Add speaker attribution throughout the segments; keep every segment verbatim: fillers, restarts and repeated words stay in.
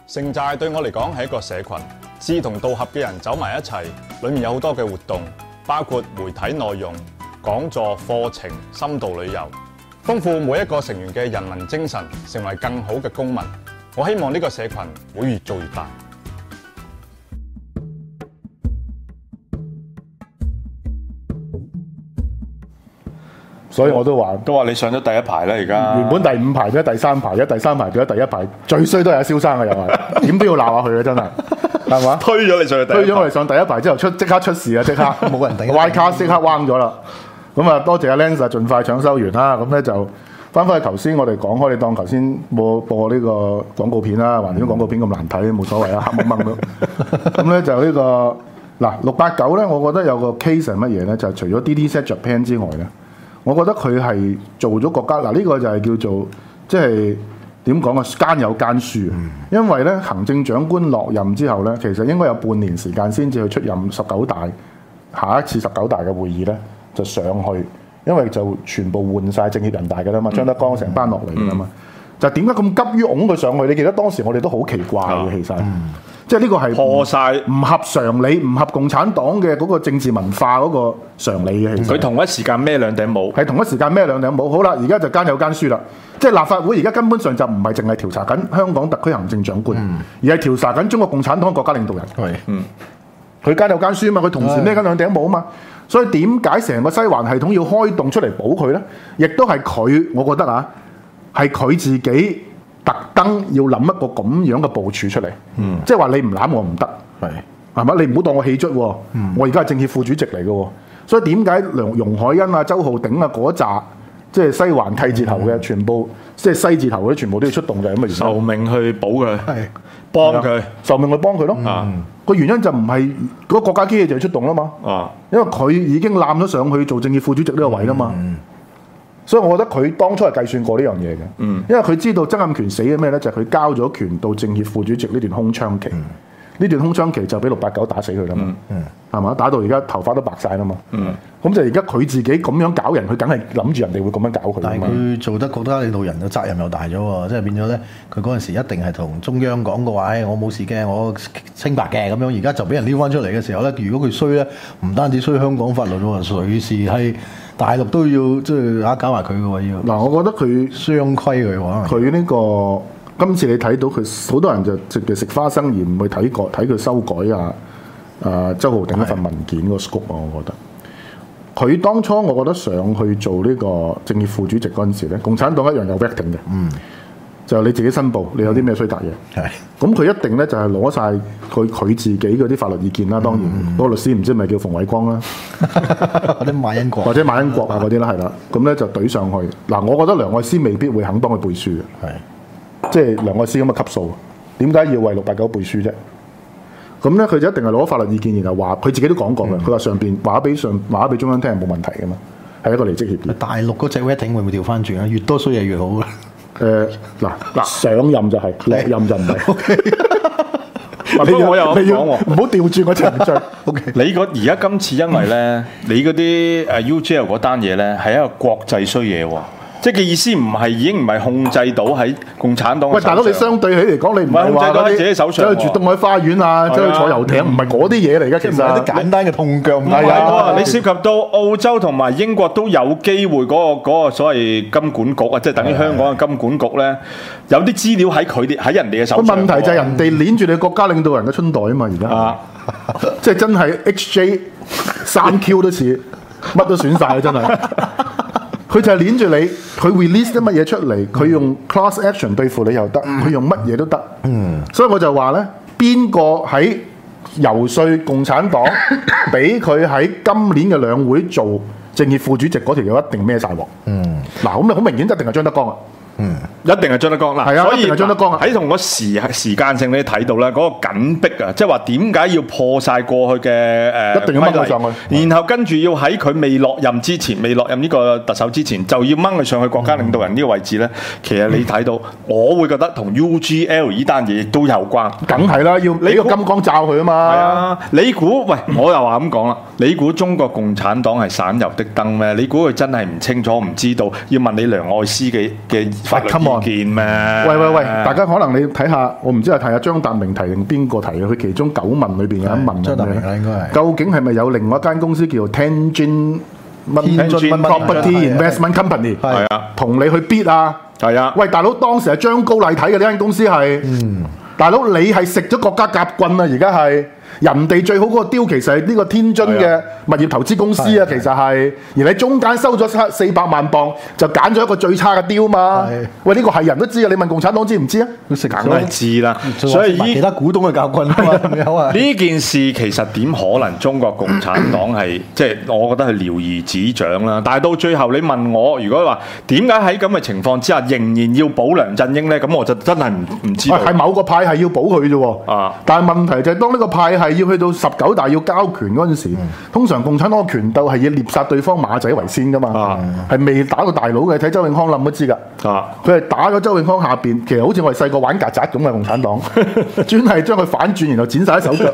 Speaker 1: 城寨對我嚟講係一個社群，志同道合嘅人走埋一齊，裡面有好多嘅活動，包括媒體內容、講座、課程、深度旅遊，豐富每一個成員嘅人民精神，成為更好嘅公民。我希望呢個社群會越做越大。
Speaker 2: 所以我都話，
Speaker 3: 都話你上咗第一排啦，而家
Speaker 2: 原本第五排變咗第三排，而家第三排變咗第一排，最衰都係阿蕭生啊，又係點都要鬧下佢嘅，真係係嘛？
Speaker 3: 推咗你上去第一排，
Speaker 2: 推咗我哋上第一排之後出即刻出事啊！即刻
Speaker 4: 冇人頂
Speaker 2: Y 卡即刻彎咗啦。咁啊，多謝阿 Lance 盡快搶收完啦。咁咧就翻返去頭先我哋講開，你當頭先播播呢個廣告片啦，橫掂廣告片咁難睇，冇所謂啊，黑掹掹都。咁咧就呢個嗱六八九咧，我覺得有個 case 係乜嘢咧？就係除咗 D D Set Japan 之外咧。我覺得佢係做咗國家嗱，呢、這個就係叫做即係點講啊？奸有奸輸，嗯、因為咧行政長官落任之後咧，其實應該有半年時間先至去出任十九大，下一次十九大嘅會議咧就上去，因為就全部換晒政協人大嘅啦嘛，張德江成班落嚟嘅啦嘛，嗯、就點解咁急於擁佢上去？你記得當時我哋都好奇怪嘅，嗯、其實。嗯即係呢個係
Speaker 3: 破晒
Speaker 2: 唔合常理，唔合共產黨嘅嗰個政治文化嗰個常理嘅。其實
Speaker 3: 佢同一時間孭兩頂帽，
Speaker 2: 係同一時間孭兩頂帽。好啦，而家就奸有奸輸啦。即係立法會而家根本上就唔係淨係調查緊香港特區行政長官，嗯、而係調查緊中國共產黨國家領導人。係，嗯，佢奸有奸輸啊嘛，佢同時孭緊兩頂帽啊嘛。所以點解成個西環系統要開動出嚟保佢咧？亦都係佢，我覺得啊，係佢自己。特登要諗一個咁樣嘅部署出嚟，嗯、即係話你唔攬我唔得，係係嘛？你唔好當我氣卒喎，嗯、我而家係政協副主席嚟嘅喎，所以點解梁容海恩啊、周浩鼎啊嗰扎即係西環契字頭嘅，嗯、全部即係西字頭嗰啲，全部都要出動嘅咁嘅原因。
Speaker 3: 受命去保佢，係幫佢，
Speaker 2: 受命去幫佢咯。個、嗯、原因就唔係嗰個國家機器就要出動啦嘛，啊、因為佢已經攬咗上去做政協副主席呢個位啦嘛。嗯嗯所以我覺得佢當初係計算過呢樣嘢嘅，嗯、因為佢知道曾蔭權死嘅咩咧，就係、是、佢交咗權到政協副主席呢段空窗期，呢、嗯、段空窗期就俾六八九打死佢啦嘛，係嘛、嗯？打到而家頭髮都白晒啦嘛，咁、嗯、就而家佢自己咁樣搞人，佢梗係諗住人哋會咁樣搞佢。
Speaker 4: 但係佢做得國家領導人嘅責任又大咗喎，即係變咗咧，佢嗰陣時一定係同中央講過話，誒、哎、我冇事嘅，我清白嘅咁樣。而家就俾人撩翻出嚟嘅時候咧，如果佢衰咧，唔單止衰香港法律喎，隨時係。大陸都要即係啊搞埋佢嘅喎要。嗱，我覺得佢雙規佢喎。佢呢個今次你睇到佢好多人就直接食花生而唔去睇過睇佢修改啊啊周浩鼎一份文件個 scope 啊，我覺得。佢當初我覺得上去做呢個政協副主席嗰陣時咧，共產黨一樣有 vetting 嘅。嗯。就你自己申報，你有啲咩衰格嘢？係、嗯。咁佢一定咧就係攞晒佢佢自己嗰啲法律意見啦。當然，嗰、嗯、個律師唔知係咪叫馮偉光啦， 或者馬恩國，
Speaker 2: 或者馬恩國啊嗰啲啦，係啦。咁咧就懟上去。嗱，我覺得梁愛詩未必會肯幫佢背書嘅。係是。即係梁愛詩咁嘅級數，點解要為六八九背書啫？咁咧佢就一定係攞法律意見，然後話佢自己都講過嘅。佢話、嗯、上邊話俾上話俾中央聽係冇問題嘅嘛，係一個離職協議。
Speaker 4: 大陸嗰隻 vetting 會唔會調翻轉啊？越多衰嘢越好嘅。
Speaker 2: 誒嗱嗱上任就係、是，落任就唔係。
Speaker 3: 不過我又咁講喎，
Speaker 2: 唔好調轉個程序。Okay.
Speaker 3: 你個而家今次因為咧，你嗰啲誒 U G L 嗰單嘢咧係一個國際衰嘢喎。即係嘅意思唔係已經唔係控制到喺共產黨。喂，
Speaker 2: 大佬你相對起嚟講，你唔係話
Speaker 3: 喺自己手上，
Speaker 2: 走去住東海花園啊，走去坐遊艇，唔係嗰啲嘢嚟嘅。其實係啲簡單嘅痛腳。唔
Speaker 3: 係啊，你涉及到澳洲同埋英國都有機會嗰個嗰個所謂金管局啊，即係等於香港嘅金管局咧，有啲資料喺佢哋喺人哋嘅手上。
Speaker 2: 個問題就係人哋攆住你國家領導人嘅春袋啊嘛，而家即係真係 H J 三 Q 都似，乜都選晒啊！真係。佢就係攆住你，佢 release 啲乜嘢出嚟，佢用 class action 對付你又得，佢用乜嘢都得。嗯，所以我就話咧，邊個喺游説共產黨，俾佢喺今年嘅兩會做政協副主席嗰條友一定孭晒鑊。嗯，嗱，咁啊好明顯一定係張德江啊。嗯，一定係張德江嗱，
Speaker 3: 所以
Speaker 2: 張德江
Speaker 3: 喺同個時時間性你睇到咧，嗰、那個緊迫啊，即係話點解要破晒過去嘅誒、呃、
Speaker 2: 一定要掹佢上去，
Speaker 3: 然後跟住要喺佢未落任之前，未落任呢個特首之前，就要掹佢上去國家領導人呢個位置咧。嗯、其實你睇到，嗯、我會覺得同 U G L 呢單嘢亦都有關。
Speaker 2: 梗係啦，要俾個金剛罩佢啊嘛。係啊，
Speaker 3: 你估喂，我又話咁講啦，你估中國共產黨係省油的燈咩？你估佢真係唔清楚唔知道？要問你梁愛詩嘅嘅法律
Speaker 2: Come on
Speaker 3: 意見咩？
Speaker 2: 喂喂喂，大家可能你睇下，我唔知係睇下張達明提定邊個提嘅，佢其中九問裏邊有一問
Speaker 4: 張達明啦應該係
Speaker 2: 究竟係咪有另外一間公司叫做 Tenjin 乜
Speaker 4: 天津乜
Speaker 2: Property
Speaker 4: 係
Speaker 2: Investment Company
Speaker 3: 係啊，
Speaker 2: 同你去 bid 啊？
Speaker 3: 係啊，
Speaker 2: 喂，大佬，當時係張高麗睇嘅呢間公司係，大佬你係食咗國家夾棍啊！而家係人哋最好嗰個 deal 其實係呢個天津嘅物業投資公司啊，其實係，而你中間收咗四百萬磅，就揀咗一個最差嘅 deal 嘛。喂，呢個係人都知啊，你問共產黨知唔知啊？
Speaker 4: 佢食
Speaker 3: 梗係知啦。所
Speaker 4: 所以
Speaker 3: 以
Speaker 4: 其他股東嘅教訓啊嘛，有啊。
Speaker 3: 呢件事其實點可能中國共產黨係即係我覺得係了如指掌啦。但係到最後你問我，如果話點解喺咁嘅情況之下仍然要保梁振英呢？咁我就真係唔唔知道。
Speaker 2: 係某個派係要保佢啫喎。
Speaker 3: 啊！
Speaker 2: 但係問題就係當呢個派係要去到十九大要交權嗰陣時，通常共產黨嘅權鬥係以獵殺對方馬仔為先噶嘛，係未打到大佬嘅。睇周永康冧都知㗎，佢係打咗周永康下邊，其實好似我哋細個玩曱甴咁嘅共產黨，專係將佢反轉，然後剪晒啲手腳。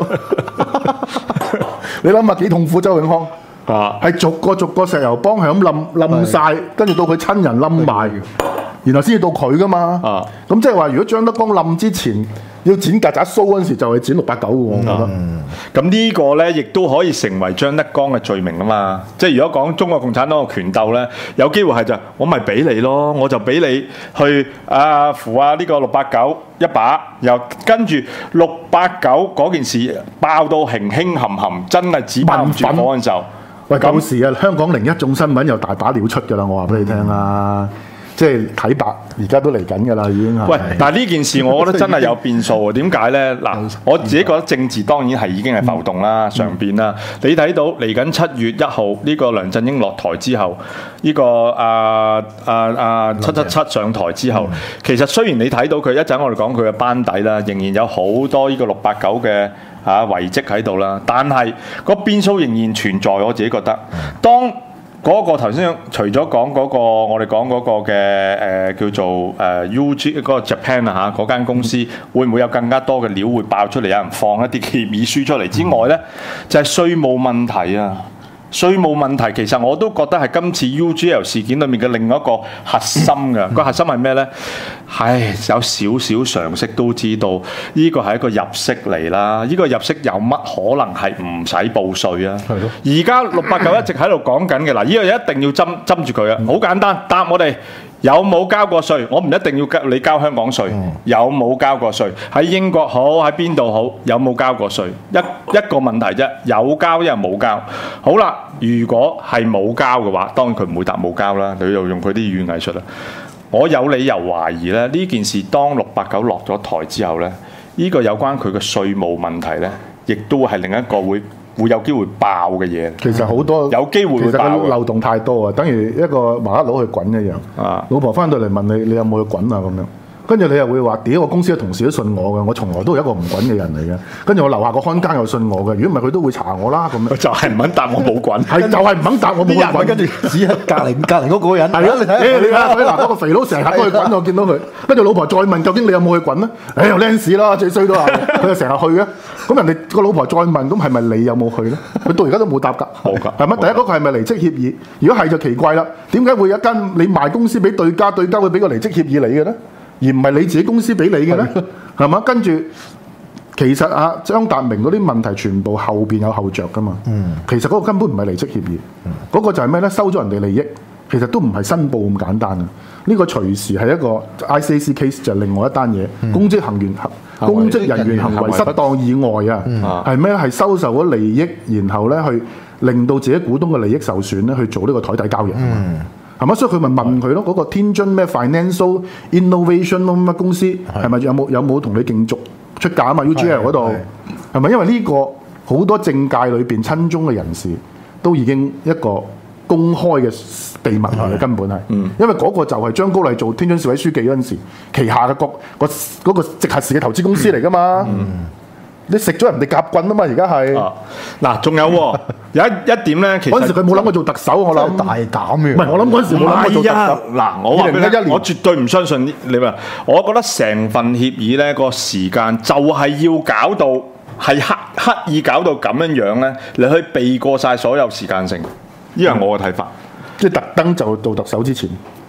Speaker 2: 你諗下幾痛苦，周永康
Speaker 3: 啊，
Speaker 2: 係逐個逐個石油幫係咁冧冧晒，跟住到佢親人冧埋，然後先至到佢噶嘛。咁即係話，如果張德江冧之前要剪曱甴鬚嗰陣時，就係剪六八九嘅喎，我覺得。
Speaker 3: 咁呢個呢，亦都可以成為張德江嘅罪名啊嘛！即係如果講中國共產黨嘅權鬥呢，有機會係就我咪俾你咯，我就俾你去啊扶啊呢個六八九一把，又跟住六八九嗰件事爆到輕輕冚冚，真係紙包唔住火嗰陣時候。
Speaker 2: 喂，舊時啊，香港零一眾新聞又大把料出㗎啦，我話俾你聽啦。即係睇白，而家都嚟緊㗎啦，已經係。喂，
Speaker 3: 但係呢件事我覺得真係有變數喎。點解呢？嗱，我自己覺得政治當然係已經係浮動啦、上邊啦。你睇到嚟緊七月一號呢個梁振英落台之後，呢個啊啊啊七七七上台之後，其實雖然你睇到佢一陣我哋講佢嘅班底啦，仍然有好多呢個六八九嘅嚇遺跡喺度啦，但係個變數仍然存在。我自己覺得，當嗰個頭先除咗講嗰個，我哋講嗰個嘅誒、呃、叫做誒、呃、U G 嗰個 Japan 啊嚇，嗰間公司會唔會有更加多嘅料會爆出嚟？有人放一啲協議書出嚟之外呢，就係、是、稅務問題啊！稅務問題其實我都覺得係今次 U G L 事件裏面嘅另一個核心嘅。個核心係咩呢？唉，有少少常識都知道，呢個係一個入息嚟啦。呢、這個入息有乜可能係唔使報稅啊？而家六八九一直喺度講緊嘅嗱，呢樣嘢一定要針針住佢啊！好簡單，答我哋有冇交過稅？我唔一定要交你交香港稅，有冇交過稅？喺英國好，喺邊度好？有冇交過稅？一一個問題啫，有交一係冇交。好啦，如果係冇交嘅話，當然佢唔會答冇交啦。你又用佢啲語言藝術啦。我有理由懷疑咧，呢件事當六八九落咗台之後咧，呢、這個有關佢嘅稅務問題咧，亦都係另一個會會有機會爆嘅嘢。
Speaker 2: 其實好多
Speaker 3: 有機會會爆嘅，
Speaker 2: 其實漏洞太多啊，等於一個麻甩佬去滾一樣。啊，老婆翻到嚟問你，你有冇去滾啊？咁樣。跟住你又會話：屌，我公司嘅同事都信我嘅，我從來都係一個唔滾嘅人嚟嘅。跟住我樓下個看更又信我嘅，如果唔係佢都會查我啦。咁樣
Speaker 3: 就係唔肯答我冇滾，
Speaker 2: 係就係唔肯答我冇去滾。
Speaker 4: 跟住指喺隔離隔離嗰個人，
Speaker 2: 係啊，你睇，你睇下佢嗱嗰個肥佬成日都去滾，我見到佢。跟住老婆再問究竟你有冇去滾咧？誒又僆屎啦，最衰都係佢又成日去嘅。咁人哋個老婆再問，咁係咪你有冇去咧？佢到而家都冇答㗎。
Speaker 3: 冇㗎。
Speaker 2: 係咪？第一嗰個係咪離職協議？如果係就奇怪啦，點解會有一間你賣公司俾對家，對家會俾個離職協議你嘅咧？而唔係你自己公司俾你嘅咧，係嘛？跟住其實啊，張達明嗰啲問題全部後邊有後着噶嘛。嗯、其實嗰個根本唔係離職協議，嗰、嗯、個就係咩咧？收咗人哋利益，其實都唔係申報咁簡單啊！呢、呢個隨時係一個 I C A C case 就係另外一單嘢，嗯、公職行員行公職人員行為失當以外啊，係咩？係收受咗利益，然後咧去令到自己股東嘅利益受損咧，去做呢個台底交易。嗯係咪？所以佢咪問佢咯？嗰、那個天津咩 Financial Innovation 咁嘅公司係咪有冇有冇同你競逐出價啊嘛 ？U G L 嗰度係咪？因為呢個好多政界裏邊親中嘅人士都已經一個公開嘅秘密嚟嘅，根本係。嗯、因為嗰個就係張高麗做天津市委書記嗰陣時旗下嘅個個嗰個直轄市嘅投資公司嚟㗎嘛。嗯嗯你食咗人哋夾棍啊嘛！而家係
Speaker 3: 嗱，仲、啊、有喎、啊，有一一點咧，其實嗰陣
Speaker 2: 時佢冇諗過做特首，我諗
Speaker 4: 大膽嘅。
Speaker 2: 唔係，我諗嗰陣時冇諗過做特首。
Speaker 3: 嗱、啊，我話俾你聽，我絕對唔相信你話。我覺得成份協議咧，個時間就係要搞到係刻刻意搞到咁樣樣咧，你去避過晒所有時間性。呢個係我嘅睇法，
Speaker 2: 即係特登就做特首之前。
Speaker 3: 特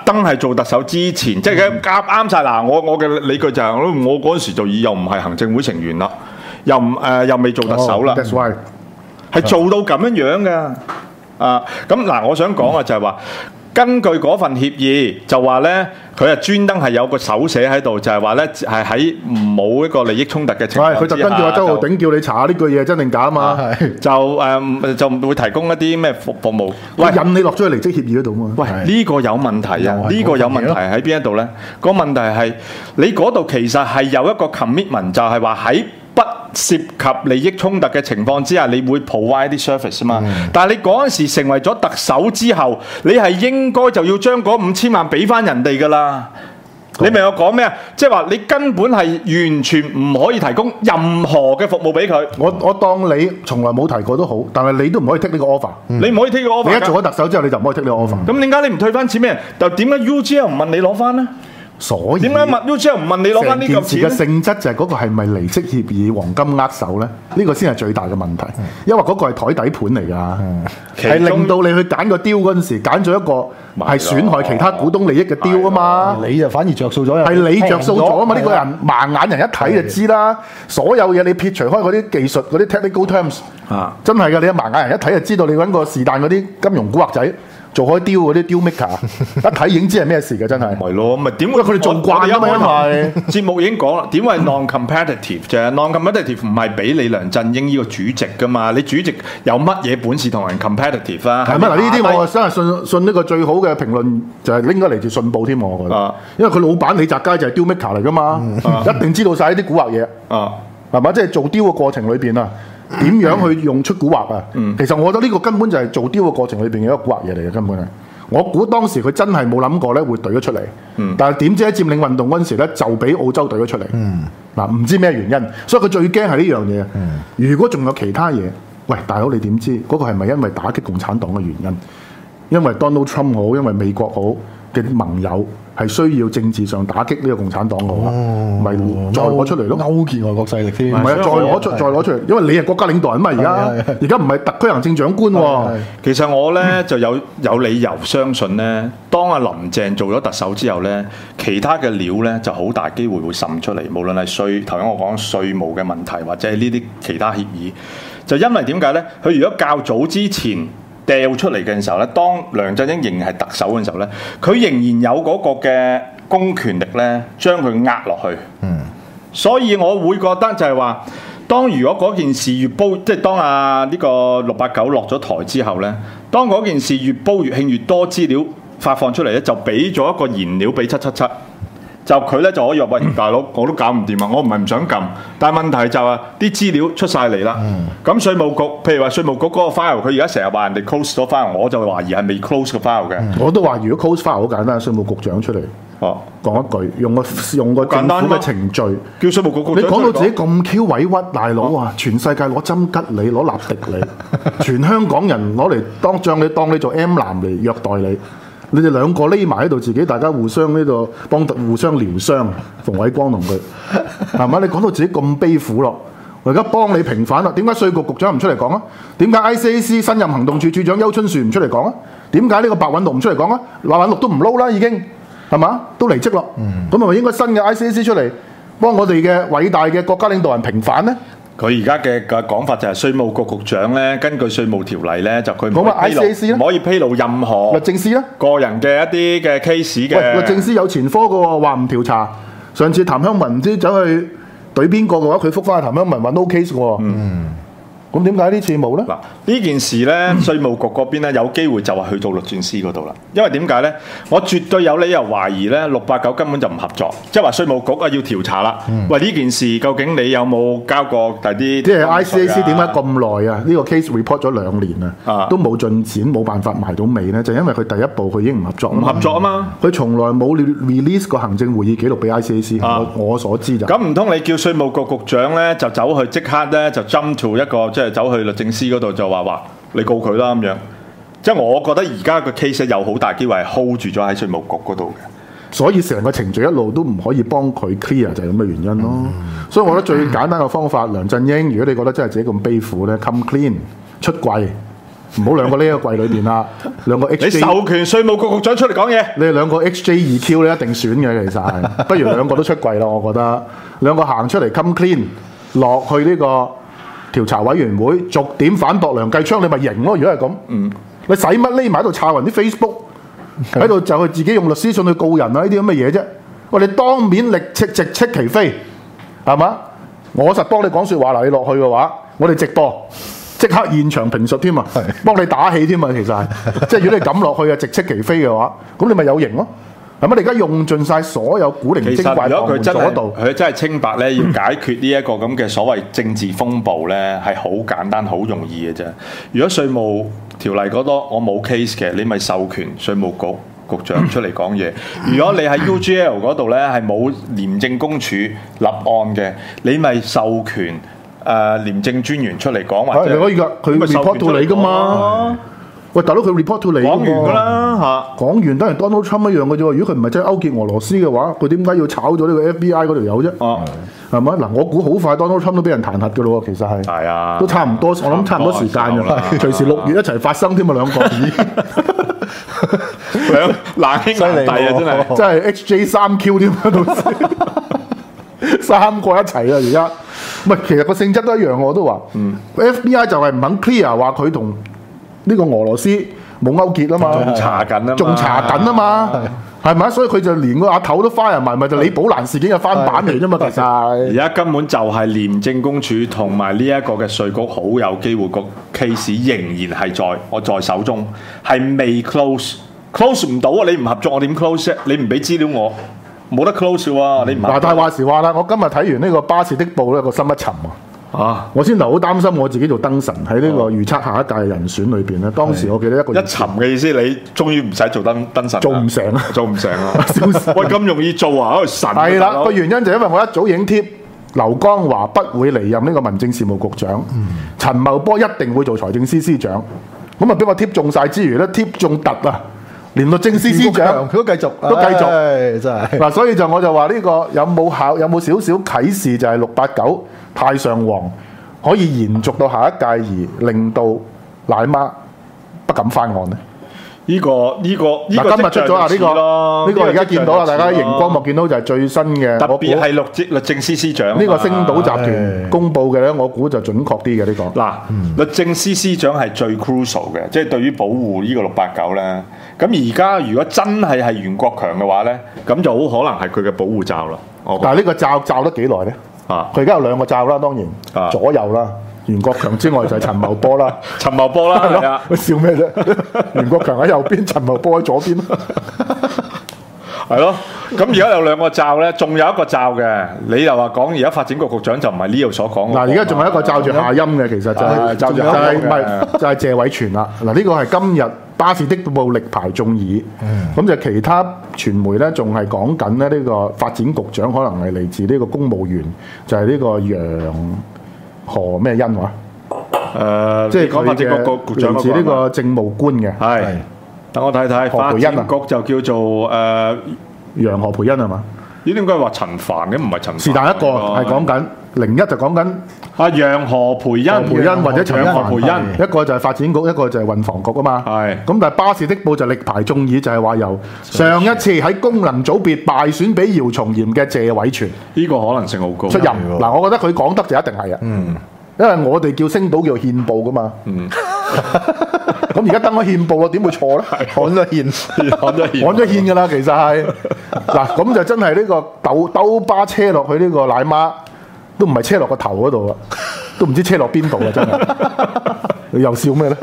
Speaker 3: 登係做特首之前，即係夾啱晒嗱。我我嘅理據就係、是，我嗰陣時就已又唔係行政會成員啦，又唔誒、呃、又未做特首啦，
Speaker 2: 哦 that's why
Speaker 3: 係做到咁樣樣嘅。啊，咁嗱，我想講啊，就係話。根據嗰份協議就話咧，佢係專登係有個手寫喺度，就係話咧係喺冇一個利益衝突嘅情況之下，
Speaker 2: 佢就跟住阿周浩鼎叫你查下呢句嘢真定假啊嘛，
Speaker 3: 就誒、呃、就會提供一啲咩服服務，喂
Speaker 2: 引你落咗去離職協議嗰度嘛。
Speaker 3: 喂，呢、呢個有問題啊！呢、呢個有問題喺邊一度咧？個問題係你嗰度其實係有一個 commitment，就係話喺不涉及利益衝突嘅情況之下，你會 provide 啲 service 啊嘛。嗯、但係你嗰陣時成為咗特首之後，你係應該就要將嗰五千萬俾翻人哋㗎啦。嗯、你明我講咩啊？即係話你根本係完全唔可以提供任何嘅服務俾佢。
Speaker 2: 我我當你從來冇提過都好，但係你都唔可以 take 呢個 offer、嗯。
Speaker 3: 你唔可以 take 個 offer。
Speaker 2: 你一做咗特首之後，你就唔可以 take 呢個 offer。
Speaker 3: 咁點解你唔退翻錢咩？就點解 U G L 唔問你攞翻呢？
Speaker 2: 所以
Speaker 3: 點解問 U G L 唔問你攞翻呢嚿錢咧？
Speaker 2: 件事嘅性質就係嗰個係咪離職協議黃金握手咧？呢、呢個先係最大嘅問題，因為嗰個係台底盤嚟㗎，係、嗯、令到你去揀個 deal 嗰陣時，揀咗一個係損害其他股東利益嘅 deal 啊嘛。
Speaker 4: 你就反而着數咗，
Speaker 2: 係你着數咗啊嘛！呢個人盲眼人一睇就知啦。所有嘢你撇除開嗰啲技術嗰啲 technical terms，啊，真係㗎！你一盲眼人一睇就知道你揾個是但嗰啲金融古惑仔。做開 deal 嗰啲 deal maker， 一睇已經知係咩事嘅，真係。
Speaker 3: 係咯，咪點？
Speaker 2: 因為佢哋做慣啊嘛，因為
Speaker 3: 節目已經講啦，點為 non-competitive 啫？non-competitive 唔係俾你梁振英呢個主席噶嘛？你主席有乜嘢本事同人 competitive 啊？
Speaker 2: 係咩？嗱，呢啲我真係信信呢個最好嘅評論就係應該嚟自信報添，我覺得。啊、因為佢老闆李澤楷就係 deal maker 嚟噶嘛，啊、一定知道晒呢啲古惑嘢。啊，係嘛？即係做 deal 嘅過程裏邊啊。點樣去用出蠱惑啊？嗯、其實我覺得呢個根本就係做 deal 嘅過程裏邊嘅一個蠱惑嘢嚟嘅，根本係。我估當時佢真係冇諗過咧會懟咗出嚟，嗯、但係點知喺佔領運動嗰陣時咧就俾澳洲懟咗出嚟。嗱、嗯，唔知咩原因，所以佢最驚係呢樣嘢。嗯、如果仲有其他嘢，喂，大佬你點知嗰、嗰個係咪因為打擊共產黨嘅原因？因為 Donald Trump 好，因為美國好嘅盟友。係需要政治上打擊呢個共產黨嘅話，咪、哦、再攞出嚟咯，
Speaker 4: 勾結外國勢力添。
Speaker 2: 唔係啊，再攞出，再攞出嚟，因為你係國家領導人嘛，而家而家唔係特區行政長官喎。
Speaker 3: 其實我咧就有有理由相信咧，當阿林鄭做咗特首之後咧，其他嘅料咧就好大機會會滲出嚟，無論係稅，頭先我講稅務嘅問題，或者係呢啲其他協議，就因為點解咧？佢如果較早之前掉出嚟嘅時候咧，當梁振英仍然係特首嘅時候咧，佢仍然有嗰個嘅公權力咧，將佢壓落去。嗯，所以我會覺得就係話，當如果嗰件事越煲，即係當啊呢個六八九落咗台之後咧，當嗰件事越煲越興，越多資料發放出嚟咧，就俾咗一個燃料俾七七七。就佢咧就可以話喂，大佬我都搞唔掂啊！我唔係唔想撳，但係問題就係啲資料出晒嚟啦。咁稅務局，譬如話稅務局嗰個 file，佢而家成日話人哋 close 咗 file，我就懷疑係未 close 個 file 嘅。
Speaker 2: 我都話如果 close file 好簡單，稅務局長出嚟哦講一句，用個用個政府嘅程序
Speaker 3: 叫稅務局局長。
Speaker 2: 你講到自己咁 Q 委屈，大佬啊！全世界攞針吉你，攞蠟滴你，全香港人攞嚟當將你當你做 M 男嚟虐待你。你哋兩個匿埋喺度，自己大家互相呢度幫互相療傷。馮偉光同佢係嘛？你講到自己咁悲苦咯，我而家幫你平反啦。點解稅局局長唔出嚟講啊？點解 I C A C 新任行動處處長邱春樹唔出嚟講啊？點解呢個白韞六唔出嚟講啊？白韞六都唔撈啦，已經係嘛？都離職咯。咁係咪應該新嘅 I C A C 出嚟幫我哋嘅偉大嘅國家領導人平反呢？
Speaker 3: 佢而家嘅嘅講法就係稅務局局長咧，根據稅務條例咧，就佢唔可以披露，唔可以披露任何
Speaker 2: 律政司啦，
Speaker 3: 個人嘅一啲嘅 case 嘅。
Speaker 2: 律政司有前科嘅喎，話唔調查。上次譚香文唔知走去對邊個嘅話，佢覆翻譚香文話 no case 喎。嗯。咁點解呢次冇咧？
Speaker 3: 嗱，呢件事咧，稅務局嗰邊咧有機會就係去到律政司嗰度啦。因為點解咧？我絕對有理由懷疑咧，六八九根本就唔合作，即係話稅務局啊要調查啦。嗯、喂，呢件事究竟你有冇交過第啲？
Speaker 2: 即係 I C A C 點解咁耐啊？呢、呢個 case report 咗兩年啊，都冇進展，冇辦法埋到尾咧，就因為佢第一步佢已經唔合作。唔
Speaker 3: 合作啊嘛！
Speaker 2: 佢從來冇 release 個行政會議記錄俾 I C A C、啊。我我所知就
Speaker 3: 咁唔通你叫稅務局局長咧就走去即刻咧就 jump to 一個即係走去律政司嗰度就話話你告佢啦咁樣，即係我覺得而家個 case 有好大機會係 hold 住咗喺稅務局嗰度嘅，
Speaker 2: 所以成個程序一路都唔可以幫佢 clear 就係咁嘅原因咯。嗯、所以我覺得最簡單嘅方法，梁振英，如果你覺得真係自己咁悲苦咧 ，come clean 出櫃唔好兩個匿喺櫃裏邊啦，兩個 H J。
Speaker 3: 你授權稅務局局長出嚟講嘢。
Speaker 2: 你哋兩個 H J 二 Q 咧一定選嘅，其實係，不如兩個都出櫃啦，我覺得兩個行出嚟 come clean，落去呢個調查委員會，逐點反駁梁繼昌，你咪贏咯。如果係咁，嗯，你使乜匿埋喺度抄人啲 Facebook，喺度就去自己用律師信去告人啊？呢啲咁嘅嘢啫。我哋當面力斥直斥其非，係嘛？我實幫你講説話啦，你落去嘅話，我哋直播。即刻現場評述添啊，幫你打氣添啊，其實係，即係如果你咁落去啊，直斥其非嘅話，咁你咪有型咯，係咪？你而家用盡晒所有古靈精怪
Speaker 3: 如果佢真係
Speaker 2: 度，
Speaker 3: 佢真係清白咧，要解決呢一個咁嘅所謂政治風暴咧，係好簡單、好容易嘅啫。如果稅務條例嗰度我冇 case 嘅，你咪授權稅務局局長出嚟講嘢。如果你喺 U G L 嗰度咧係冇廉政公署立案嘅，你咪授權。誒、呃、廉政專員出嚟講，或者
Speaker 2: 你可以㗎，佢 report 到你㗎嘛？喂，大佬佢 report 到你，
Speaker 3: 講完㗎啦嚇，講
Speaker 2: 完等於 Donald Trump 一樣嘅啫喎。如果佢唔係真係勾結俄羅斯嘅話，佢點解要炒咗呢個 F B I 嗰條友啫？哦、啊，係咪？嗱，我估好快 Donald Trump 都俾人彈劾㗎咯喎，其實係，係啊，都差唔多，我諗差唔多時間㗎啦，隨時六月一齊發生添啊，兩個
Speaker 3: 兩難兄難弟啊，真係
Speaker 2: 真係 H J 三 Q 添啊，到時三個一齊啊，而家。唔係，其實個性質都一樣，我都話。嗯、F B I 就係唔肯 clear 話佢同呢個俄羅斯冇勾結啊嘛，
Speaker 3: 仲查緊啊嘛，
Speaker 2: 仲查緊啊嘛，係咪？所以佢就連個阿頭都 fire 埋，咪就李寶蘭事件嘅翻版嚟啫嘛，其實。
Speaker 3: 而家根本就係廉政公署同埋呢一個嘅稅局好有機會個 case 仍然係在我在手中，係未 close，close 唔到啊！你唔合作，我點 close 啫？你唔俾資料我？冇得 close 喎，你唔
Speaker 2: 嗱，但係話時話啦，我今日睇完呢個巴士的報咧，個心一沉啊！啊，我先頭好擔心我自己做燈神喺呢個預測下一屆嘅人選裏邊咧。當時我記得一個
Speaker 3: 一沉嘅意思，你終於唔使做燈燈神，
Speaker 2: 做唔成啊，
Speaker 3: 做唔成啊！喂，咁容易做啊？喺度神
Speaker 2: 係啦，個原因就因為我一早影貼劉江華不會離任呢個民政事務局長，嗯、陳茂波一定會做財政司司長。咁啊，俾我貼中晒之餘咧，貼中突啊！連律政司司長
Speaker 4: 佢都繼續，
Speaker 2: 都繼續，
Speaker 4: 唉真係
Speaker 2: 嗱，所以就我就話呢個有冇考有冇少少啟示，就係六八九太上皇可以延續到下一屆，而令到奶媽不敢翻案呢？
Speaker 3: 呢、這個呢、這個呢、這個
Speaker 2: 今日出咗啊！呢、這個呢、這個而家見到啦，大家熒光幕見到就係最新嘅，
Speaker 3: 特別係律政律政司司長
Speaker 2: 呢個星島集團公佈嘅咧，我估就準確啲嘅呢個。嗱、
Speaker 3: 嗯，律政司司長係最 crucial 嘅，即係對於保護呢個六八九咧。咁而家如果真係係袁國強嘅話咧，咁就好可能係佢嘅保護罩啦。
Speaker 2: 但係呢個罩罩得幾耐咧？啊，佢而家有兩個罩啦，當然、啊、左右啦。袁國強之外就係陳茂波啦，
Speaker 3: 陳茂波啦，係啊，
Speaker 2: 佢笑咩啫？袁國強喺右邊，陳茂波喺左邊，
Speaker 3: 係咯。咁而家有兩個罩咧，仲有一個罩嘅。你又話講而家發展局局長就唔係呢度所講。嗱，
Speaker 2: 而家仲有一個罩住夏音嘅，其實就係罩住就係唔係就係謝偉銓啦。嗱，呢個係今日巴士的報力排眾議，咁、嗯、就其他傳媒咧仲係講緊咧呢個發展局長可能係嚟自呢個公務員，就係、是、呢個楊何咩恩話？誒、呃，即係講發展局局長嚟自呢個政務官嘅。係，
Speaker 3: 等我睇睇。發展局就叫做誒、呃、
Speaker 2: 楊何培恩係嘛？
Speaker 3: 咦？點解話陳帆嘅？唔係陳。
Speaker 2: 是但一個係講緊零一就講緊
Speaker 3: 阿楊何培恩、
Speaker 2: 培恩或者陳
Speaker 3: 何培恩，
Speaker 2: 一個就係發展局，一個就係運房局啊嘛。係。咁但係巴士的報就力排眾議，就係話由上一次喺功能組別敗選俾姚松炎嘅謝偉銓，
Speaker 3: 呢個可能性好高
Speaker 2: 出任。嗱，我覺得佢講得就一定係啊。嗯。因為我哋叫星島叫憲報噶嘛。嗯。咁而家登咗憲報咯，點會錯咧？
Speaker 4: 講咗憲，
Speaker 2: 講咗憲，講咗憲㗎啦，其實係嗱，咁就真係呢個兜兜巴車落去呢個奶媽，都唔係車落個頭嗰度啊，都唔知車落邊度啊，真係。你又笑咩咧？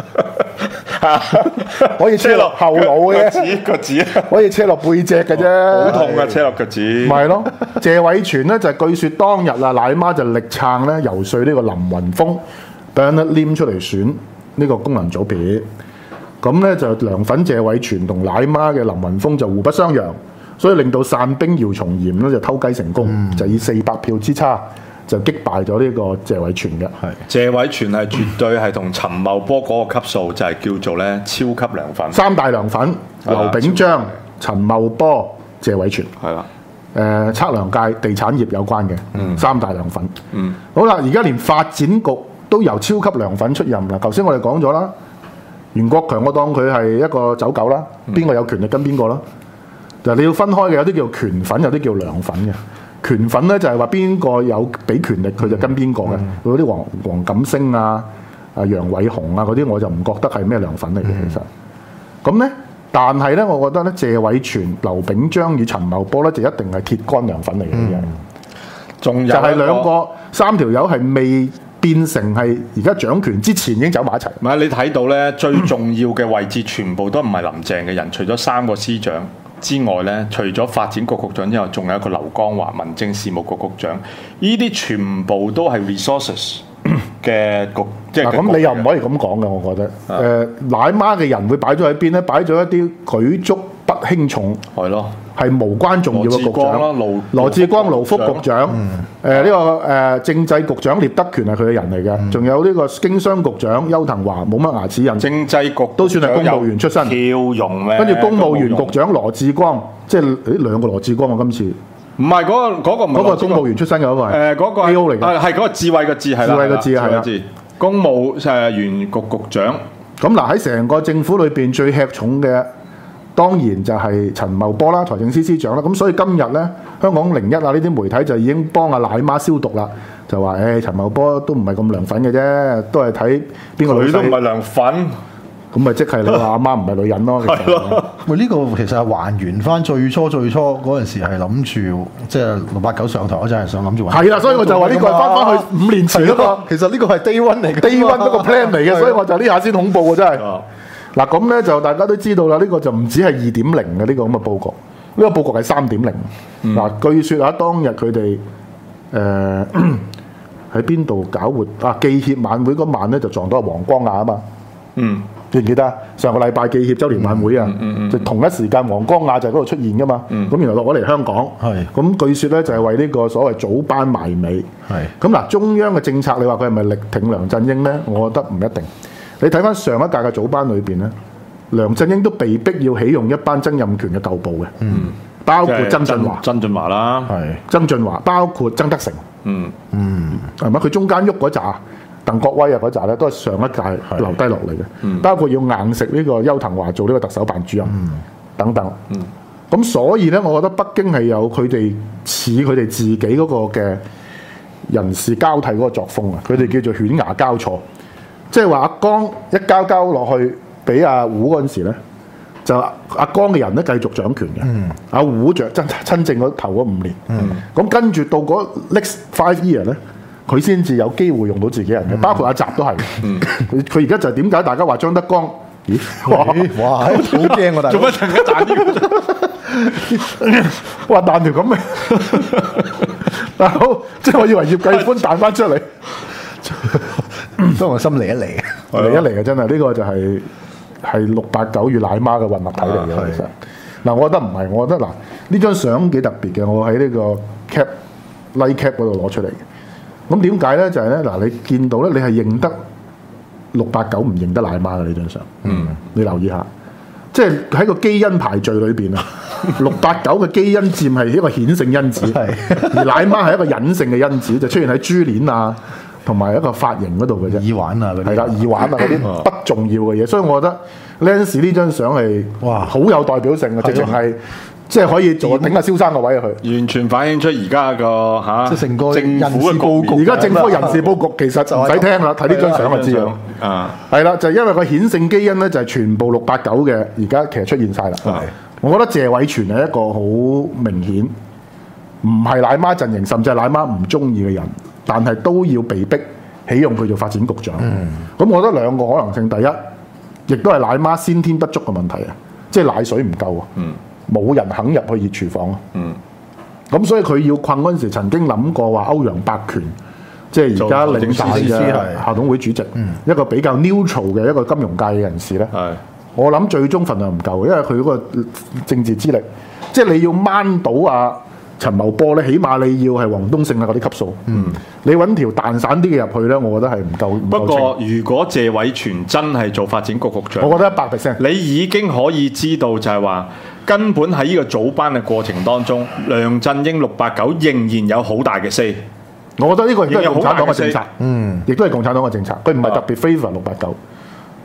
Speaker 2: 可以車落後腦嘅，
Speaker 3: 腳趾
Speaker 2: 可以車落背脊嘅啫。
Speaker 3: 好痛啊！車落腳趾。
Speaker 2: 咪係咯，謝偉銓咧就據說當日啊，奶媽就力撐咧游說呢個林雲峰 Bernard Lim 出嚟選呢個功能組別。咁咧就梁粉謝偉銓同奶媽嘅林雲峰就互不相讓，所以令到散兵姚松炎咧就偷雞成功，嗯、就以四百票之差就擊敗咗呢個謝偉銓嘅。係
Speaker 3: 謝偉銓係絕對係同陳茂波嗰個級數，就係叫做咧超級梁粉。
Speaker 2: 三大梁粉：劉炳章、陳茂波、謝偉銓。係啦。誒、呃，測量界、地產業有關嘅、嗯、三大梁粉。嗯。好啦，而家連發展局都由超級梁粉出任啦。頭先我哋講咗啦。 袁國強我當佢係一個走狗啦，邊個有權力跟邊個啦？就你要分開嘅，有啲叫權粉，有啲叫梁粉嘅。權粉咧就係話邊個有俾權力佢就跟邊個嘅。嗰啲黃黃錦星啊、啊楊偉雄啊嗰啲，我就唔覺得係咩梁粉嚟嘅其實。咁咧，但係咧，我覺得咧，謝偉銓、劉炳章與陳茂波咧，就一定係鐵杆梁粉嚟嘅啫。
Speaker 3: 仲有
Speaker 2: 就係兩個三條友係未變成係而家掌權之前已經走埋一齊。
Speaker 3: 唔係你睇到咧，最重要嘅位置全部都唔係林鄭嘅人，除咗三個司長之外咧，除咗發展局局長之後，仲有一個劉江華民政事務局局長，呢啲全部都係 resources 嘅局。即係
Speaker 2: 咁你又唔可以咁講嘅，我覺得。誒、呃，奶媽嘅人會擺咗喺邊咧？擺咗一啲舉足不輕重，
Speaker 3: 係咯，
Speaker 2: 係無關重要嘅局長。羅致光勞福局長，誒呢、嗯呃這個誒、呃、政制局長聶德權係佢嘅人嚟嘅，仲、嗯、有呢個經商局長邱騰華冇乜牙齒印。
Speaker 3: 政制局
Speaker 2: 都算係公務員出身。
Speaker 3: 票用咩？
Speaker 2: 跟住公務員局長羅致光，即係誒兩個羅致光啊！今次。
Speaker 3: 唔係嗰個嗰、那個唔係
Speaker 2: 嗰個公務員出身嘅嗰個係。誒嗰個 A O 嚟嘅。係嗰個智慧嘅智係啦。智慧嘅智係啦。公務誒員局局長， 咁嗱喺成個政府裏邊最吃重嘅，當然就係陳茂波啦，財政司司長啦。咁所以今日咧，香港零一啊呢啲媒體就已經幫阿奶媽消毒啦，就話誒陳茂波都唔係咁涼粉嘅啫，都係睇邊個女
Speaker 3: 佢都唔係涼粉。
Speaker 2: 咁咪即係你話阿媽唔係女人咯？
Speaker 3: 係咯。
Speaker 4: 喂，呢個其實係還原翻最初最初嗰陣時係諗住，即係六八九上台嗰陣係想諗住還。
Speaker 2: 係啦，所以我就話呢個係翻翻去五年前嗰個。
Speaker 4: 其實呢個係 day one 嚟嘅
Speaker 2: ，day one 嗰個 plan 嚟嘅，所以我就呢下先恐怖啊！真係。嗱咁咧就大家都知道啦，呢、這個就唔止係二點零嘅呢個咁嘅佈局，呢、這個佈局係三點零。嗱、嗯，據說啊，當日佢哋誒喺邊度搞活啊記協晚會嗰晚咧，就撞到阿黃光亞啊嘛。嗯。記唔記得上個禮拜記協週年晚會啊？嗯嗯嗯、就同一時間黃光亞就喺嗰度出現噶嘛。咁、嗯、原來落咗嚟香港。係。咁據說咧就係為呢個所謂早班埋尾。係。咁嗱，中央嘅政策你話佢係咪力挺梁振英咧？我覺得唔一定。你睇翻上一屆嘅早班裏邊咧，梁振英都被逼要起用一班曾蔭權嘅舊部嘅。嗯。包括曾俊華。
Speaker 3: 曾俊華啦。係。
Speaker 2: 曾俊華，包括曾德成。嗯。嗯。係咪？佢中間喐嗰扎。鄧國威啊嗰扎咧都係上一屆留低落嚟嘅，嗯、包括要硬食呢個邱騰華做呢個特首辦主任、嗯、等等。咁、嗯、所以咧，我覺得北京係有佢哋似佢哋自己嗰個嘅人事交替嗰個作風啊，佢哋叫做犬牙交錯，即係話阿江一交交落去俾阿胡嗰陣時咧，就阿江嘅人咧繼續掌權嘅，嗯、阿胡著真真正嗰頭嗰五年，咁、嗯、跟住到嗰 next five year 咧。佢先至有機會用到自己人嘅，包括阿習都係。佢佢而家就係點解大家話張德江？咦！哇！哇！好驚啊！大佬做乜突然間彈啲？哇！彈條咁嘅，大佬即係我以為葉繼歡彈翻出嚟，
Speaker 4: 都我心嚟一嚟，
Speaker 2: 嚟一嚟嘅真係呢個就係係六八九與奶媽嘅混合體嚟嘅。其實嗱，我覺得唔係，我覺得嗱呢張相幾特別嘅，我喺呢個 cap like cap 嗰度攞出嚟嘅。咁點解咧？就係咧嗱，你見到咧，你係認得六八九，唔認得奶媽嘅呢張相。嗯，你留意下，即係喺個基因排序裏邊啊，六八九嘅基因佔係一個顯性因子，而奶媽係一個隱性嘅因子，就出現喺珠鏈啊，同埋一個髮型嗰度嘅啫。
Speaker 4: 耳環啊，嗰啲
Speaker 2: 係啦，耳環啊嗰啲不重要嘅嘢，所以我覺得 Lens 呢張相係哇好有代表性嘅，直情係。即係可以做頂下蕭生個位啊！佢
Speaker 3: 完全反映出而家個嚇，
Speaker 4: 即係成個
Speaker 3: 政府嘅
Speaker 2: 佈局。而家政府人事佈局其實就唔使聽啦，睇呢張相就知啦。啊，係啦，就係因為個顯性基因咧，就係全部六八九嘅，而家其實出現晒啦。係，我覺得謝偉銓係一個好明顯，唔係奶媽陣營，甚至係奶媽唔中意嘅人，但係都要被逼起用佢做發展局長。嗯，咁我覺得兩個可能性，第一，亦都係奶媽先天不足嘅問題啊，即係奶水唔夠啊。嗯。冇人肯入去熱廚房啊！嗯，咁所以佢要困嗰陣時，曾經諗過話歐陽伯權，即係而家領大嘅校董會主席，嗯、一個比較 neutral 嘅一個金融界嘅人士咧。係、嗯，我諗最終份量唔夠，因為佢嗰個政治資歷，即係你要掹到啊陳茂波咧，起碼你要係黃東勝啊嗰啲級數。嗯，你揾條彈散啲嘅入去咧，我覺得係唔夠。唔夠
Speaker 3: 不過如果謝偉銓真係做發展局局長，
Speaker 2: 我覺得一百 percent，
Speaker 3: 你已經可以知道就係話。根本喺呢個早班嘅過程當中，梁振英六八九仍然有好大嘅 say。
Speaker 2: 我覺得呢個亦都係共產黨嘅政策，嗯，亦都係共產黨嘅政策。佢唔係特別 favor 六八九，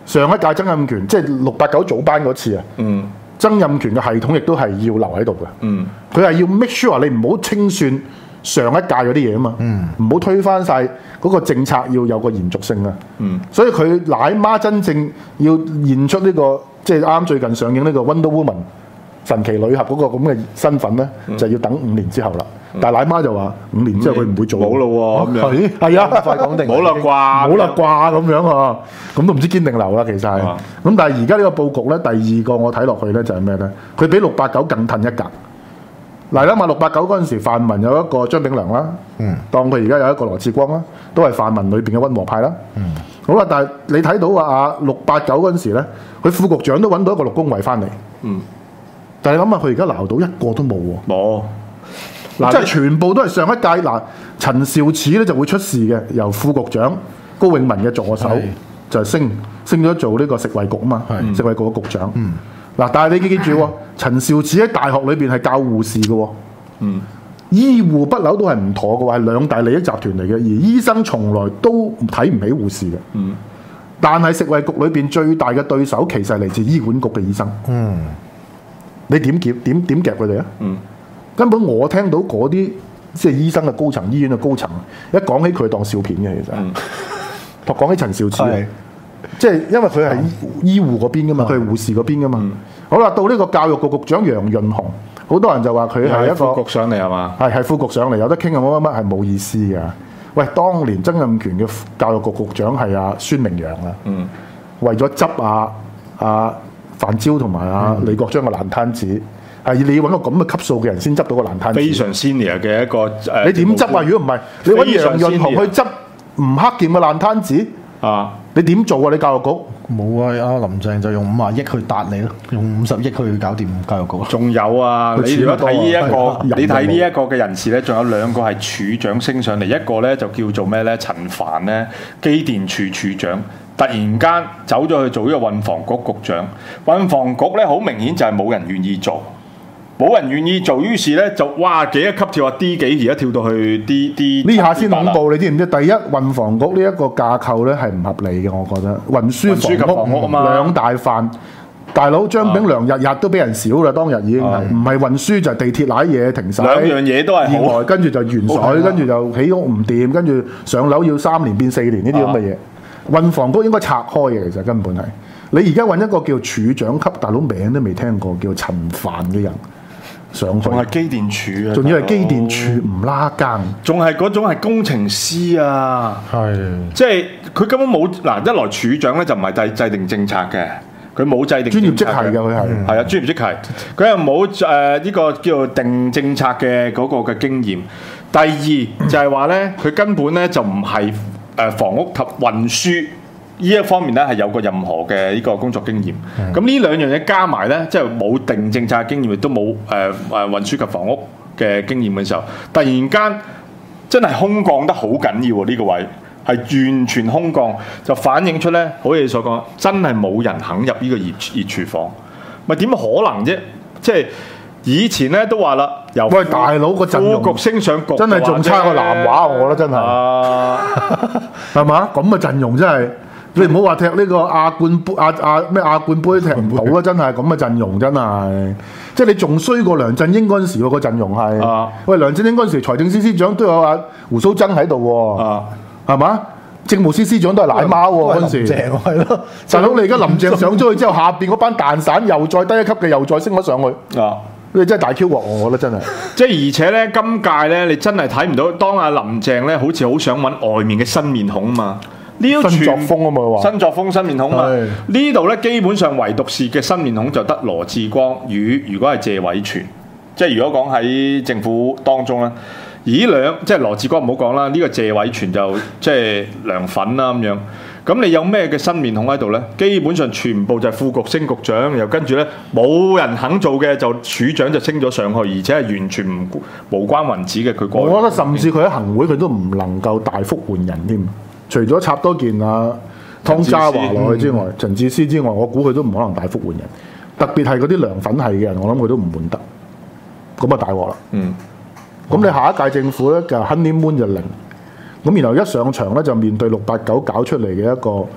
Speaker 2: 上一屆曾蔭權即係六八九早班嗰次啊，
Speaker 3: 嗯
Speaker 2: 曾蔭權嘅系統亦都係要留喺度嘅。
Speaker 3: 嗯，
Speaker 2: 佢係要 make sure 你唔好清算上一屆嗰啲嘢啊嘛，唔好、推翻晒嗰個政策，要有個延續性啊。
Speaker 3: 嗯
Speaker 2: 所以佢奶媽真正要現出呢、個即係啱最近上映呢個 Wonder Woman 神奇女俠嗰個咁嘅身份咧，就要等五年之後啦。但係奶媽就話五年之後佢唔會做，
Speaker 3: 冇咯喎咁樣，
Speaker 2: 係係啊，
Speaker 4: 快講定
Speaker 3: 冇啦啩，
Speaker 2: 冇啦啩咁樣啊，咁都唔知堅定流啦，其實係。咁、
Speaker 3: 啊
Speaker 2: 但係而家呢個佈局咧，第二個我睇落去咧就係咩咧？佢比六八九更褪一格。嗱，你諗下六八九嗰陣時，泛民有一個張炳良啦，
Speaker 4: 嗯
Speaker 2: 當佢而家有一個羅致光啦，都係泛民裏邊嘅溫和派啦。
Speaker 4: 嗯
Speaker 2: 好啦，但係你睇到啊，六八九嗰陣時咧，佢副局長都揾到一個陸恭蕙翻嚟。
Speaker 3: 嗯，
Speaker 2: 但係你諗下，佢而家撈到一個都冇喎。
Speaker 3: 冇。
Speaker 2: 嗱，即係全部都係上一屆嗱，陳肇始咧就會出事嘅，由副局長高永文嘅助手
Speaker 4: 係
Speaker 2: 就升升咗做呢個食衞局啊嘛，
Speaker 4: 係
Speaker 2: 食衞局嘅局長。嗱、
Speaker 4: 嗯
Speaker 2: 但係你記住喎，陳肇始喺大學裏邊係教護士嘅喎，
Speaker 3: 嗯
Speaker 2: 醫護不嬲都係唔妥嘅喎，係兩大利益集團嚟嘅，而醫生從來都睇唔起護士嘅。
Speaker 3: 嗯
Speaker 2: 但係食衞局裏邊最大嘅對手其實係嚟自醫管局嘅醫生，
Speaker 4: 嗯
Speaker 2: 你點夾點點夾佢哋啊？
Speaker 3: 嗯
Speaker 2: 根本我聽到嗰啲即係醫生嘅高層、醫院嘅高層，一講起佢當笑片嘅其實。
Speaker 3: 嗯
Speaker 2: 講起陳肇始
Speaker 4: 係，
Speaker 2: 即係因為佢係醫護嗰邊噶嘛，佢係護士嗰邊噶嘛。
Speaker 3: 嗯
Speaker 2: 好啦，到呢個教育局局長楊潤雄，好多人就話佢係一個
Speaker 3: 副局上嚟係嘛？
Speaker 2: 係係副局上嚟，有得傾啊乜乜乜係冇意思嘅。喂，當年曾蔭權嘅教育局局長係阿孫明揚啊，
Speaker 3: 嗯
Speaker 2: 為咗執阿阿范椒同埋阿李國章嘅爛攤子，係你要揾個咁嘅級數嘅人先執到個爛攤子。
Speaker 3: 非常 senior 嘅一個誒。
Speaker 2: 你點執啊？如果唔係，你揾楊潤雄去執吳克儉嘅爛攤子，
Speaker 3: 啊，
Speaker 2: 你點做啊？你教育局？
Speaker 4: 冇啊！阿林鄭就用五十億去答你咯，用五十億去搞掂教育局。
Speaker 3: 仲有啊！
Speaker 2: 佢
Speaker 3: 你如果睇呢一
Speaker 2: 錢多啊
Speaker 3: 個，你睇呢一個嘅人士咧，仲有兩個係處長升上嚟，一個咧就叫做咩咧？陳帆咧，機電處處長，突然間走咗去做呢個運房局局長。運房局咧好明顯就係冇人願意做，冇人願意做，於是咧就哇幾一級跳下 D 幾，而家跳到去 D D
Speaker 2: 呢下先恐怖，你知唔知？第一，運房局呢一個架構咧係唔合理嘅，我覺得運輸
Speaker 3: 運輸及房屋啊嘛
Speaker 2: 兩大範。大佬張炳良日日都俾人少啦，當日已經係唔係運輸就係地鐵攋嘢停晒，
Speaker 3: 兩樣嘢都係好
Speaker 2: 意外，跟住就原水，跟住就起屋唔掂，跟住上樓要三年變四年呢啲咁嘅嘢。運房局應該拆開嘅，其實根本係你而家揾一個叫處長級大佬名都未聽過，叫陳帆嘅人上去，
Speaker 3: 仲係機電處啊，
Speaker 2: 仲要係機電處唔拉更。
Speaker 3: 仲係嗰種係工程師啊，
Speaker 4: 係
Speaker 3: 即係佢根本冇嗱，一來處長咧就唔係制制定政策嘅，佢冇制定
Speaker 2: 專業職
Speaker 3: 政策
Speaker 2: 系嘅佢係
Speaker 3: 係啊，專業職系，佢又冇誒呢個叫做定政策嘅嗰個嘅經驗。第二就係話咧，佢根本咧就唔係誒房屋及運輸呢一方面咧係有過任何嘅呢個工作經驗。咁呢兩樣嘢加埋咧，即係冇定政策嘅經驗，亦都冇誒誒運輸及房屋嘅經驗嘅時候，突然間真係空降得好緊要喎！呢個位。係完全空降，就反映出咧，好似你所講，真係冇人肯入呢個熱熱廚房，咪點可能啫？即係以前咧都話啦，由
Speaker 2: 喂大佬個陣容
Speaker 3: 副局升上局，
Speaker 2: 真係仲差過南華，我覺得真係
Speaker 3: 啊，
Speaker 2: 係嘛？咁嘅陣容真係，你唔好話踢呢個亞冠杯亞亞咩亞冠杯踢唔到啦！真係咁嘅陣容真係，即係你仲衰過梁振英嗰陣時喎，個陣容係。
Speaker 3: 啊
Speaker 2: 喂，梁振英嗰陣時財政司司長都有阿胡鬚曾喺度喎。
Speaker 3: 啊
Speaker 2: 係嘛？政務司司長都係奶媽喎嗰陣時，
Speaker 4: 正係咯。
Speaker 2: 大佬你而家林鄭上咗去之後，下邊嗰班蛋散又再低一級嘅，又再升咗上去，
Speaker 3: 啊！
Speaker 2: 你真係大 Q 鑊我覺得真係。
Speaker 3: 即係而且咧，今屆咧，你真係睇唔到，當阿林鄭咧，好似好想揾外面嘅新面孔啊嘛。呢個
Speaker 2: 新作
Speaker 3: 全
Speaker 2: 風啊嘛佢話
Speaker 3: 新作風新面孔啊嘛
Speaker 2: 係。
Speaker 3: 呢度咧基本上唯獨是嘅新面孔就得羅致光與如果係謝偉銓，即係如果講喺政府當中咧。而呢兩即係羅致光唔好講啦，呢、這個謝偉銓就即係涼粉啦咁樣。咁你有咩嘅新面孔喺度呢？基本上全部就係副局升局長，又跟住呢冇人肯做嘅就處長就升咗上去，而且係完全唔無關雲子嘅佢過去。
Speaker 2: 我覺得甚至佢喺行會佢都唔能夠大幅換人添，除咗插多件啊湯家華落去之外，陳智思之外，我估佢都唔可能大幅換人。特別係嗰啲涼粉系嘅人，我諗佢都唔換得。咁啊大鑊啦！
Speaker 3: 嗯。
Speaker 2: 咁你下一屆政府咧就 honeymoon 就零，咁然後一上場咧就面對六八九搞出嚟嘅一個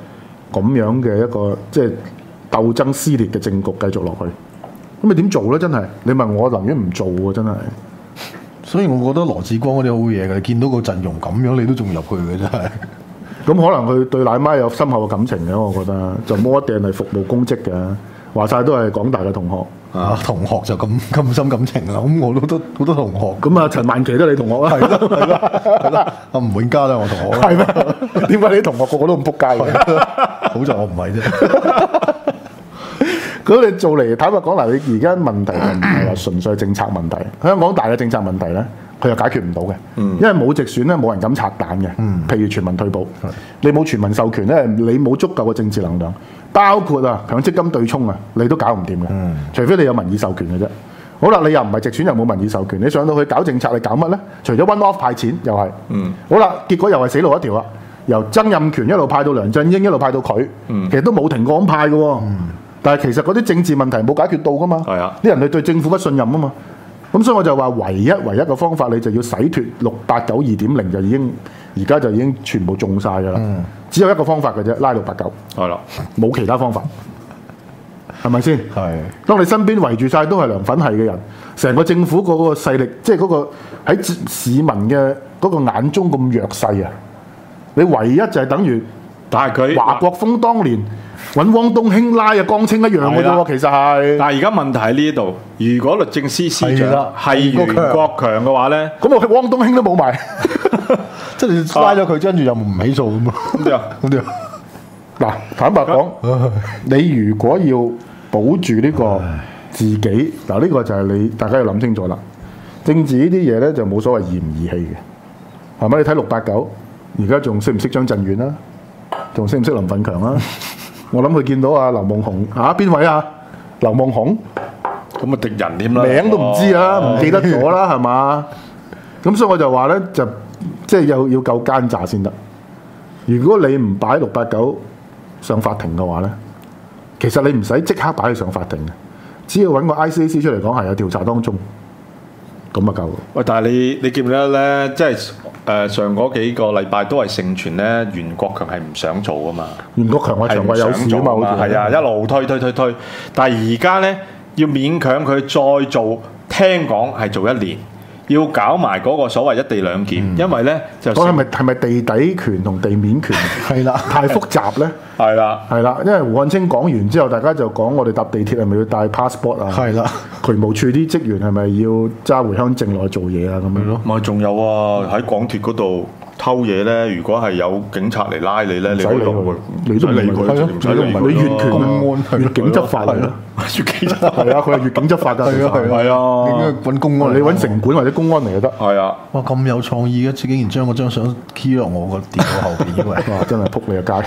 Speaker 2: 咁樣嘅一個即係鬥爭撕裂嘅政局繼續落去。咁你點做咧？真係你問我，寧願唔做喎，真係。
Speaker 4: 所以我覺得羅致光嗰啲好嘢嘅，見到個陣容咁樣，你都仲入去嘅真係。
Speaker 2: 咁可能佢對奶媽有深厚嘅感情嘅，我覺得就冇一定係服務公職嘅。話晒都係港大嘅同學，
Speaker 4: 啊同學就咁咁深感情啦。咁我都都好多同學。
Speaker 2: 咁啊，陳曼琪都係你同學啦，
Speaker 4: 係咯係咯係咯。阿吳永嘉都係我同學啦。
Speaker 2: 係咩？點解你啲同學個個都咁撲街嘅？
Speaker 4: 好在我唔係啫。
Speaker 2: 咁你做嚟坦白講嗱，你而家問題係唔係話純粹政策問題？香港大嘅政策問題咧，佢又解決唔到嘅，
Speaker 3: 嗯、
Speaker 2: 因為冇直選咧，冇人敢拆彈嘅。
Speaker 4: 嗯、
Speaker 2: 譬如全民退保，你冇全民授權咧，你冇足夠嘅政治能量，包括啊強積金對沖啊，你都搞唔掂嘅。
Speaker 4: 嗯、
Speaker 2: 除非你有民意授權嘅啫。好啦，你又唔係直選，又冇民意授權，你上到去搞政策，你搞乜咧？除咗 one off 派錢，又係。
Speaker 3: 嗯、
Speaker 2: 好啦，結果又係死路一條啦。由曾蔭權一路派到梁振英，一路派到佢，
Speaker 3: 嗯、
Speaker 2: 其實都冇停過咁派嘅喎。嗯但係其實嗰啲政治問題冇解決到噶嘛，
Speaker 3: 係啊，
Speaker 2: 啲人哋對政府不信任啊嘛，咁所以我就話唯一唯一嘅方法，你就要洗脱六八九二點零就已經而家就已經全部中晒㗎啦，嗯、只有一個方法嘅啫，拉六八九，
Speaker 3: 係啦，
Speaker 2: 冇其他方法，係咪先？
Speaker 4: 係。
Speaker 2: 當你身邊圍住晒都係梁粉系嘅人，成個政府嗰個勢力，即係嗰個喺市民嘅嗰個眼中咁弱勢啊，你唯一就係等於，
Speaker 3: 但係佢
Speaker 2: 華國鋒當年。揾汪東興拉啊，江青一樣嘅啫喎，其實係。
Speaker 3: 但係而家問題喺呢度，如果律政司司長係袁國強嘅話咧，
Speaker 2: 咁我汪東興都冇埋，
Speaker 4: 即係你拉咗佢，跟住又唔起訴咁啊？
Speaker 3: 咁點啊？
Speaker 4: 咁點啊？
Speaker 2: 嗱，坦白講，你如果要保住呢個自己，嗱呢個就係你大家要諗清楚啦。政治呢啲嘢咧就冇所謂義唔義氣嘅，係咪？你睇六八九，而家仲識唔識張震遠啦？仲識唔識林奮強啊？我諗佢見到啊劉夢熊嚇邊位啊？劉夢熊
Speaker 3: 咁啊敵人點啦？
Speaker 2: 名都唔知啊，唔記得咗啦，係嘛？咁所以我就話咧，就即係有要夠奸詐先得。如果你唔擺六八九上法庭嘅話咧，其實你唔使即刻擺佢上法庭嘅，只要揾個 I C A C 出嚟講係有調查當中，咁啊夠。
Speaker 3: 喂，但係你你記唔記得咧？即係誒、呃、上嗰幾個禮拜都係盛傳咧，袁國強係唔想做噶嘛？
Speaker 2: 袁國強話腸胃有事啊嘛，好似
Speaker 3: 係啊，一路推推推推，但係而家咧要勉強佢再做，聽講係做一年。要搞埋嗰個所謂一地兩檢，嗯、因為咧就
Speaker 2: 講係咪係咪地底權同地面權係啦，太複雜咧。
Speaker 3: 係啦，
Speaker 2: 係啦，因為胡漢清講完之後，大家就講我哋搭地鐵係咪要帶 passport 啊？
Speaker 4: 係啦，
Speaker 2: 渠務處啲職員係咪要揸回鄉證落去做嘢啊？咁樣咯。
Speaker 3: 咪仲有啊？喺港鐵嗰度偷嘢咧，如果係有警察嚟拉你咧，你可以落去，
Speaker 2: 你都唔理佢，
Speaker 3: 唔使理佢，
Speaker 2: 你越權公安、越警執法嚟咯。
Speaker 3: 越警執法
Speaker 2: 係啊，佢係越警執法㗎。
Speaker 4: 係啊係啊，應該揾公安，
Speaker 2: 你揾城管或者公安嚟就得。
Speaker 3: 係啊。
Speaker 4: 哇，咁有創意嘅，竟然將嗰張相 key 落我個電腦後邊，喂！
Speaker 2: 哇，真係撲你個街！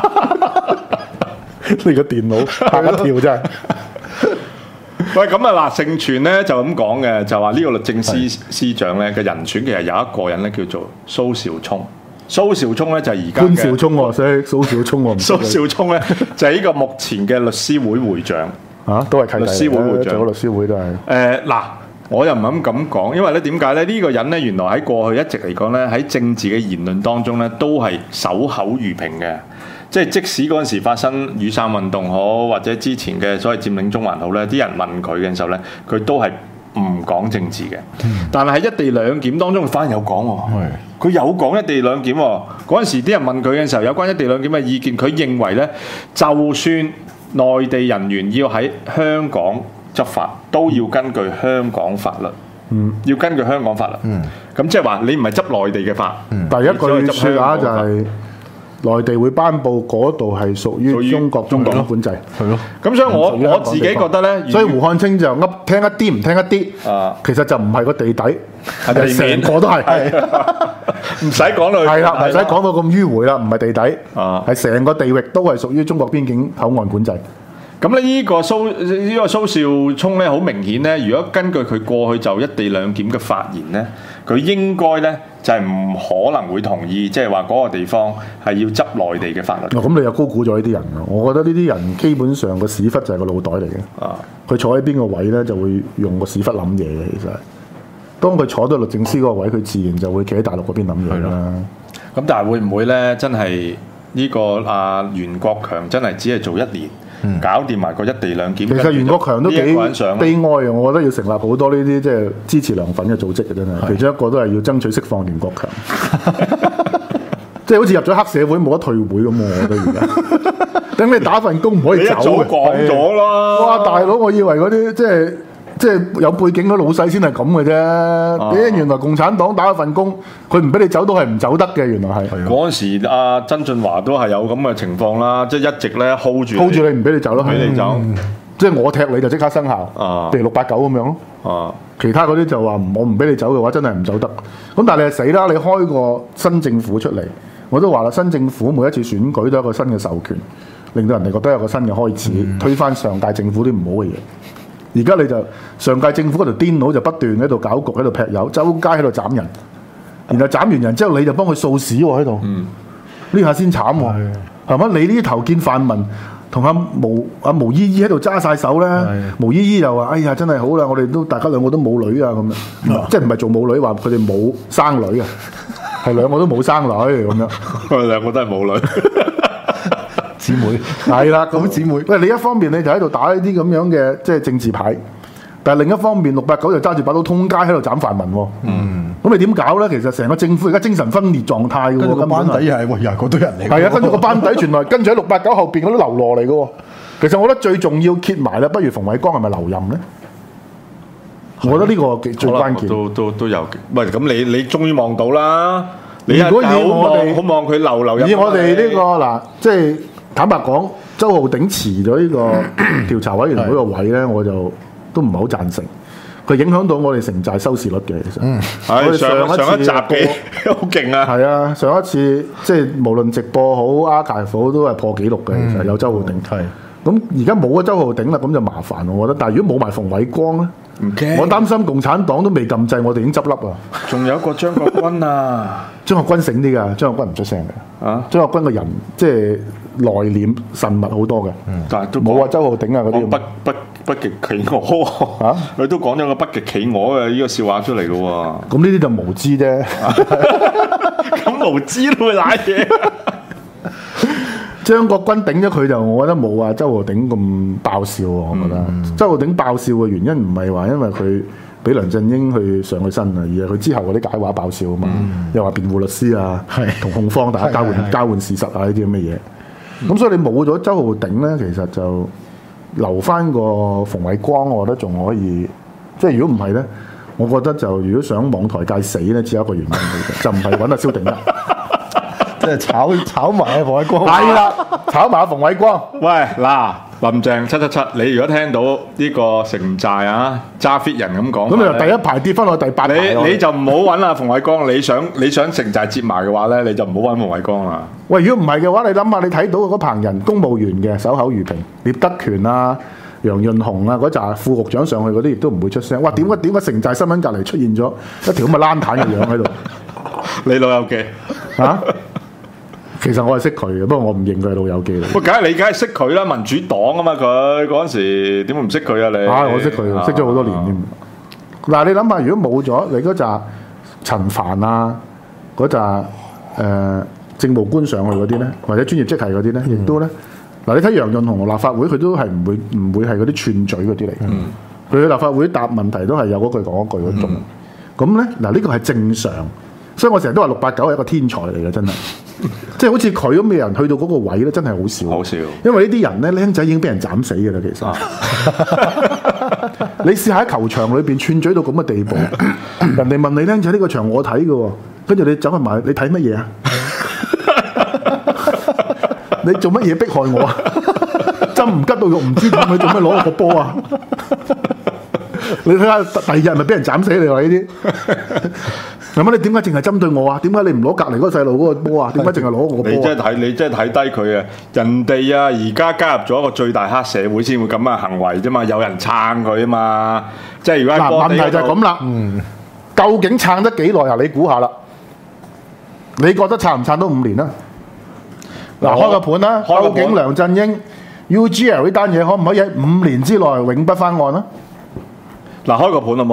Speaker 2: 你個電腦嚇一跳真係。
Speaker 3: 喂，咁啊嗱，盛傳咧就咁講嘅，就話呢個律政司司長咧嘅人選其實有一個人咧叫做蘇兆聰。蘇兆聰咧就係而家
Speaker 2: 潘兆聰喎，所以蘇兆聰我唔識。
Speaker 3: 蘇兆聰咧就係呢個目前嘅律師會會長。
Speaker 2: 啊，都係契弟。
Speaker 3: 律師會會長，
Speaker 2: 做律師會都係。
Speaker 3: 誒嗱、呃，我又唔敢咁講，因為咧點解咧？呢、呢個人咧原來喺過去一直嚟講咧，喺政治嘅言論當中咧，都係守口如瓶嘅。即係即使嗰陣時發生雨傘運動好，或者之前嘅所謂佔領中環好咧，啲人問佢嘅時候咧，佢都係唔講政治嘅。嗯、但係喺一地兩檢當中，佢反而有講喎。佢有講一地兩檢喎。嗰陣時啲人問佢嘅時候，有關一地兩檢嘅意見，佢認為咧，就算內地人員要喺香港執法，都要根據香港法律。嗯，要根據香港法律。嗯，咁即係話你唔係執內地嘅法。嗯，
Speaker 2: 第一句説話就係、是。內地會頒布嗰度係屬於中國中港管制，係咯。咁所以我我自己覺得咧，所以胡漢清就噏聽一啲唔聽一啲，啊，其實就唔係個地底，係成個都係，唔使講到係啦，唔使講到咁迂迴啦，唔係地底，啊，係成個地域都係屬於中國邊境口岸管制。
Speaker 3: 咁咧呢個蘇呢個蘇兆聰咧，好明顯咧，如果根據佢過去就一地兩檢嘅發言咧，佢應該咧就係唔可能會同意，即係話嗰個地方係要執內地嘅法律。
Speaker 2: 咁你又高估咗呢啲人啊！我覺得呢啲人基本上個屎忽就係個腦袋嚟嘅。啊，佢坐喺邊個位咧，就會用個屎忽諗嘢嘅。其實，當佢坐到律政司嗰個位，佢自然就會企喺大陸嗰邊諗嘢啦。
Speaker 3: 咁但係會唔會咧？真係呢、個阿袁國強真係只係做一年，嗯、搞掂埋個一地兩檢。
Speaker 2: 其實袁國強都幾悲哀啊！我覺得要成立好多呢啲即係支持梁粉嘅組織嘅真係，其中一個都係要爭取釋放袁國強。即係好似入咗黑社會冇得退會咁喎，我覺得而家。等你打份工唔可以走嘅。
Speaker 3: 你一早講咗啦。
Speaker 2: 哇！大佬，我以為嗰啲即係即係有背景嗰老細先係咁嘅啫。
Speaker 3: 啊、
Speaker 2: 原來共產黨打一份工，佢唔俾你走都係唔走得嘅。原來係。
Speaker 3: 嗰陣時，阿曾俊華都係有咁嘅情況啦，即係一直咧 hold 住
Speaker 2: hold 住你唔俾你走咯，
Speaker 3: 俾你走。
Speaker 2: 嗯、即係我踢你就即刻生效。
Speaker 3: 啊，
Speaker 2: 譬如六八九咁樣咯。
Speaker 3: 啊，
Speaker 2: 其他嗰啲就話我唔俾你走嘅話，真係唔走得。咁但係你係死啦！你開個新政府出嚟。我都話啦，新政府每一次選舉都有一個新嘅授權，令到人哋覺得有個新嘅開始，嗯、推翻上屆政府啲唔好嘅嘢。而家你就上屆政府嗰條癲佬就不斷喺度搞局，喺度劈友，周街喺度斬人，然後斬完人之後你就幫佢掃屎喎喺度，呢、嗯、下先慘喎，係嘛？你呢啲頭見泛民同阿毛阿毛姨姨喺度揸晒手咧，毛姨姨又話：哎呀，真係好啦，我哋都大家兩個都冇女啊咁樣，嗯、即係唔係做母女，話佢哋冇生女啊。係兩個都冇生女咁樣，
Speaker 3: 佢兩個都係冇女
Speaker 4: 姊妹，
Speaker 2: 係啦咁姊妹。喂，你一方面你就喺度打呢啲咁樣嘅即係政治牌，但係另一方面六八九就揸住把刀通街喺度斬泛民喎。嗯，咁你點搞咧？其實成個政府而家精神分裂狀態嘅喎，
Speaker 4: 跟住個班底又係喂又係嗰堆人嚟。
Speaker 2: 係啊，跟住個班底原來跟住喺六八九後邊嗰啲流羅嚟嘅喎。其實我覺得最重要揭埋咧，不如馮偉光係咪留任咧？我覺得呢個最關鍵，
Speaker 3: 都都都有。喂，咁你你終於望到啦！你
Speaker 2: 如果以我哋
Speaker 3: 好望佢留留入。
Speaker 2: 以我哋呢、這個嗱，即係坦白講，周浩鼎辭咗呢個調查委員會個位咧，我就都唔係好贊成。佢影響到我哋城寨收視率嘅，其實。嗯，
Speaker 3: 係上上一集嘅好勁啊！
Speaker 2: 係啊，上一次即係無論直播好、archive 好，都係破紀錄嘅。其實有周浩鼎。係、嗯。咁而家冇咗周浩鼎啦，咁就麻煩我覺得。但係如果冇埋馮偉光咧？我擔心共產黨都未撳掣，我哋已經執笠啦。
Speaker 3: 仲有一個張國軍啊，
Speaker 2: 張國軍醒啲㗎，張國軍唔出聲嘅。啊，張國軍個人即係內斂慎密好多嘅。嗯，但係都冇啊，周浩鼎啊嗰啲。北北北極企鵝啊，佢都講咗個北極企鵝嘅呢個笑話出嚟嘅喎。咁呢啲就無知啫。咁無知都會賴嘢。張國軍頂咗佢就，我覺得冇話周浩鼎咁爆笑喎。我覺得、嗯、周浩鼎爆笑嘅原因唔係話因為佢俾梁振英去上去身啊，而係佢之後嗰啲解話爆笑啊嘛。嗯、又話辯護律師啊，同控方大家交換交換事實啊呢啲咁嘅嘢。咁、嗯、所以你冇咗周浩鼎咧，其實就留翻個馮偉光，我覺得仲可以。即係如果唔係咧，我覺得就如果想網台界死咧，只有一個原因嘅，就唔係揾阿蕭定一。即係炒炒埋阿馮偉光，係啦，炒埋阿馮偉光。喂，嗱，林鄭七七七，你如果聽到呢個城寨啊揸 fit 人咁講，咁你就第一排跌翻落第八排。你你就唔好揾阿馮偉光，你想你想城寨接埋嘅話咧，你就唔好揾馮偉光啦。喂，如果唔係嘅話，你諗下，你睇到嗰棚人公務員嘅守口如瓶，聶德權啊、楊潤雄啊嗰紮副局長上去嗰啲，亦都唔會出聲。哇，點解點解城寨新聞隔離出現咗一條咁嘅爛攤嘅樣喺度？你老友記嚇？其實我係識佢嘅，不過我唔認佢係老友記嚟。喂，梗係你梗係識佢啦，民主黨啊嘛，佢嗰陣時點會唔識佢啊你？啊，我識佢，啊、識咗好多年添。嗱、啊，你諗下，如果冇咗你嗰紮陳帆啊，嗰紮誒政務官上去嗰啲咧，或者專業職系嗰啲咧，亦、嗯、都咧，嗱、啊、你睇楊潤雄立法會，佢都係唔會唔會係嗰啲串嘴嗰啲嚟嘅。佢去、嗯、立法會答問題都係有嗰句講一句嗰種。咁咧嗱，呢個係正常。所以我成日都話六八九係一個天才嚟嘅，真係，即係好似佢咁嘅人去到嗰個位咧，真係好少。好少，因為呢啲人咧，僆仔已經俾人斬死嘅啦，其實。啊、你試下喺球場裏邊串嘴到咁嘅地步，人哋問你僆仔呢個場我睇嘅喎，跟住你走去埋，你睇乜嘢啊？你做乜嘢迫害我啊？針唔吉到肉唔知點，你做咩攞我個波啊？你睇下第二日咪俾人斬死你話呢啲？咁你點解淨係針對我啊？點解你唔攞隔離嗰個細路嗰個波啊？點解淨係攞我個波啊？你真係睇，你真係睇低佢啊！人哋啊，而家加入咗一個最大黑社會先會咁嘅行為啫嘛，有人撐佢啊嘛。即係如果嗱，問題就係咁啦。嗯，究竟撐得幾耐啊？你估下啦。你覺得撐唔撐到五年啊？嗱，開個盤啦。究竟梁振英 U G L 呢單嘢可唔可以喺五年之內永不翻案啊？嗱，開個盤好冇？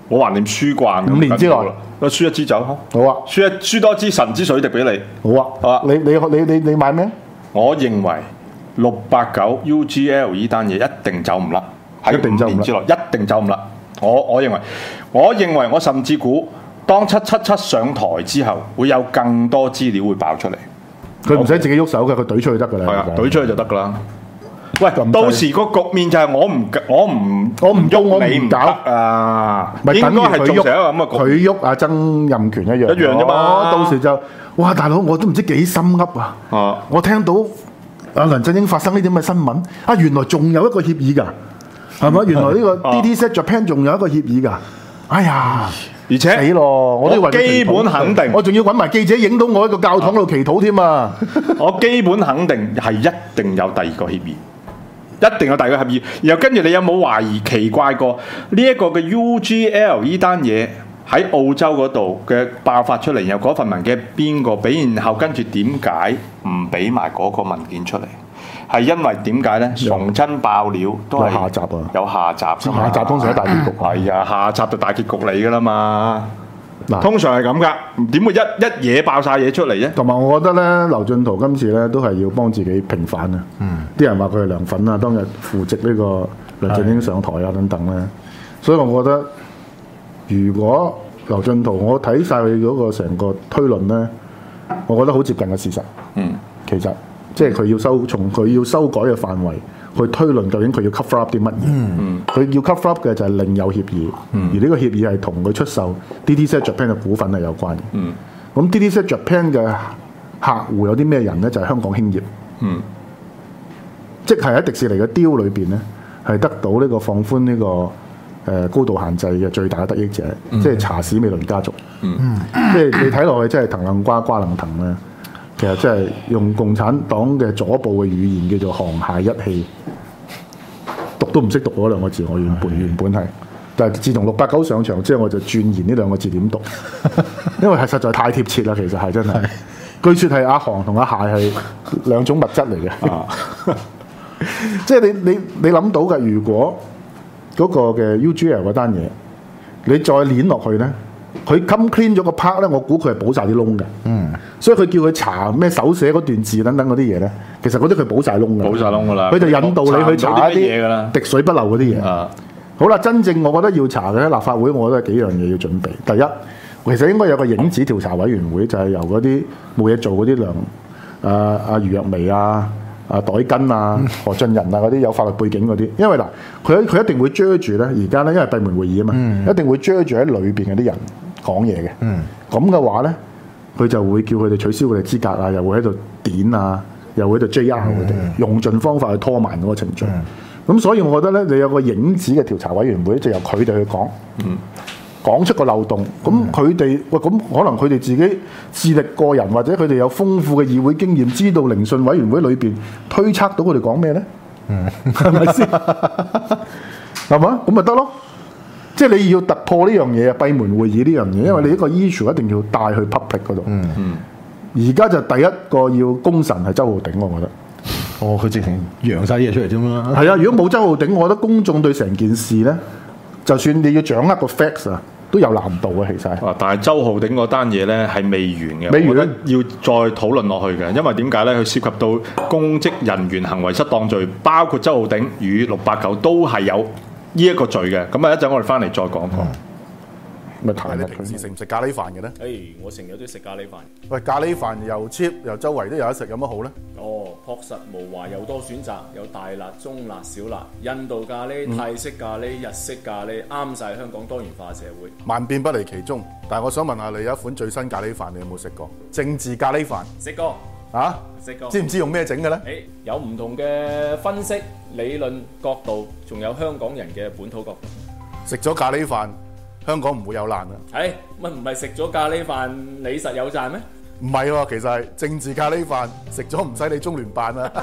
Speaker 3: 我橫掂輸慣，
Speaker 2: 五年之內，
Speaker 3: 我輸一支酒，好
Speaker 2: 好啊，
Speaker 3: 輸一輸多支神之水滴俾你，
Speaker 2: 好啊，
Speaker 3: 好啊
Speaker 2: 你你你你你買咩？
Speaker 3: 我認為六八九 U G L 呢單嘢一定走唔甩，喺
Speaker 2: 一定走唔甩
Speaker 3: 五年之內一定走唔甩。我我認為，我認為我甚至估，當七七七上台之後，會有更多資料會爆出嚟。
Speaker 2: 佢唔使自己喐手嘅，佢懟出去得㗎啦。
Speaker 3: 係啊，懟出去就得㗎啦。喂，
Speaker 2: 咁
Speaker 3: 到時個局面就係我唔我唔
Speaker 2: 我唔喐我唔
Speaker 3: 你唔
Speaker 2: 搞
Speaker 3: 得啊！
Speaker 2: 咪
Speaker 3: 應該係
Speaker 2: 等於佢
Speaker 3: 做成一個咁嘅
Speaker 2: 喐，
Speaker 3: 局。
Speaker 2: 佢喐阿曾蔭權一樣，
Speaker 3: 一樣啫嘛
Speaker 2: 哦到時就哇，大佬我都唔知幾心噏啊！
Speaker 3: 啊
Speaker 2: 我聽到阿梁振英發生呢啲咁嘅新聞，啊原來仲有一個協議㗎，係咪？原來呢個 D D Z Japan 仲有一個協議㗎。哎呀！
Speaker 3: 而且
Speaker 2: 死咯！我都
Speaker 3: 我
Speaker 2: 為佢祈禱
Speaker 3: 基本肯定
Speaker 2: 我仲要揾埋記者影到我喺個教堂度祈禱添啊！
Speaker 3: 我基本肯定係一定有第二個協議，一定有第二個協議。然後跟住你有冇懷疑奇怪過呢一個嘅 U G L 呢單嘢喺澳洲嗰度嘅爆發出嚟，然後嗰份文件係邊個俾？然後跟住點解唔俾埋嗰個文件出嚟？係因為點解呢？逢親爆料都係
Speaker 2: 有下集啊
Speaker 3: 有下集㗎嘛，
Speaker 2: 下集通常係大結局
Speaker 3: 係啊，下集就大結局嚟㗎啦嘛。
Speaker 2: 嗱
Speaker 3: 通常係咁㗎，點會一一嘢爆晒嘢出嚟啫？
Speaker 2: 同埋我覺得咧，劉進圖今次咧都係要幫自己平反啊！啲、人話佢係梁粉啊，當日扶植呢個梁振英上台啊等等咧，所以我覺得如果劉進圖，我睇晒佢嗰個成個推論咧，我覺得好接近嘅事實。
Speaker 3: 嗯，
Speaker 2: 其實即係佢要修從佢要修改嘅範圍去推論，究竟佢要 cover up 啲乜嘢？
Speaker 3: 嗯
Speaker 2: 佢要 cover up 嘅就係另有協議，而呢個協議係同佢出售 D D Z Japan 嘅股份係有關嘅。
Speaker 3: 嗯
Speaker 2: 咁 D D Z Japan 嘅客戶有啲咩人咧？就係、香港興業，
Speaker 3: 嗯
Speaker 2: 即係喺迪士尼嘅 deal 裏邊咧，係得到呢個放寬呢、個誒、呃高度限制嘅最大嘅得益者，即係查史美倫家族。
Speaker 3: 嗯
Speaker 2: 即係你睇落去真係騰楞瓜瓜楞騰咧，其實真係用共產黨嘅左部嘅語言叫做沆瀣一氣，讀都唔識讀嗰兩個字，我原本原本係。但係自從六八九上場之後，我就鑽研呢兩個字點讀，因為係實在太貼切啦。其實係真係，據說係阿航同阿蟹係兩種物質嚟嘅。
Speaker 3: 啊
Speaker 2: 即係你你你諗到嘅，如果嗰個嘅 U G L 嗰單嘢，你再攣落去咧，佢 come clean 咗個 part 咧，我估佢係補晒啲窿嘅。嗯，所以佢叫佢查咩手寫嗰段字等等嗰啲嘢咧，其實嗰啲佢補晒窿嘅。
Speaker 3: 補晒窿㗎啦
Speaker 2: 佢就引導你去查一
Speaker 3: 查唔到啲乜嘢㗎啦
Speaker 2: 啲滴水不漏嗰啲嘢。
Speaker 3: 啊
Speaker 2: 好啦，真正我覺得要查嘅咧，立法會我覺得係幾樣嘢要準備。第一，其實應該有個影子調查委員會，就係、是、由嗰啲冇嘢做嗰啲梁啊啊余若薇啊、啊袋根啊、何俊仁啊嗰啲有法律背景嗰啲，因為嗱，佢佢一定會追住咧，而家咧因為閉門會議啊嘛，
Speaker 3: 嗯、
Speaker 2: 一定會追住喺裏邊嗰啲人講嘢嘅。咁嘅、嗯、話咧，佢就會叫佢哋取消佢哋資格啊，又會喺度點啊，又會喺度 J R 佢哋，嗯、用盡方法去拖慢嗰個程序。嗯咁所以，我覺得咧，你有個影子嘅調查委員會，就由佢哋去講，
Speaker 3: 嗯、
Speaker 2: 講出個漏洞。咁佢哋喂，咁可能佢哋自己智力過人，或者佢哋有豐富嘅議會經驗，知道聆訊委員會裏邊推測到佢哋講咩咧？係咪先？係嘛？咁咪得咯。即係你要突破呢樣嘢啊！閉門會議呢樣嘢，因為你一個 issue 一定要帶去 public 嗰度。
Speaker 3: 嗯嗯。
Speaker 2: 而家就第一個要功臣係周浩鼎，我覺得。
Speaker 4: 哦，佢直情揚晒啲嘢出嚟啫嘛。
Speaker 2: 係啊，如果冇周浩鼎，我覺得公眾對成件事咧，就算你要掌握個 facts 啊，都有難度啊，其實。
Speaker 3: 啊！但係周浩鼎嗰單嘢咧係未完嘅，
Speaker 2: 未完
Speaker 3: 我覺得要再討論落去嘅，因為點解咧？佢涉及到公職人員行為失當罪，包括周浩鼎與六八九都係有呢一個罪嘅。咁啊，一陣我哋翻嚟再講講。
Speaker 2: 咪彈
Speaker 5: 你平時食唔食咖喱飯嘅咧？
Speaker 6: 誒，我成日都食咖喱飯。
Speaker 5: 喂，咖喱飯又 cheap 又周圍都有得食，有乜好咧？
Speaker 6: 哦，樸實無華又多選擇，有大辣、中辣、小辣，印度咖喱、泰式咖喱、日式咖喱，啱晒香港多元化社會。
Speaker 5: 萬變不離其宗。但係我想問下你，有一款最新咖喱飯，你有冇食過？政治咖喱飯
Speaker 6: 食過
Speaker 5: 啊？
Speaker 6: 食過。
Speaker 5: 知唔知用咩整嘅咧？
Speaker 6: 誒，有唔同嘅分析、理論角度，仲有香港人嘅本土角度。
Speaker 5: 食咗咖喱飯，香港唔會有爛啊！
Speaker 6: 誒，乜唔係食咗咖喱飯，你實有賺咩？
Speaker 5: 唔係喎，其實係政治咖喱飯，食咗唔使你中聯辦啊！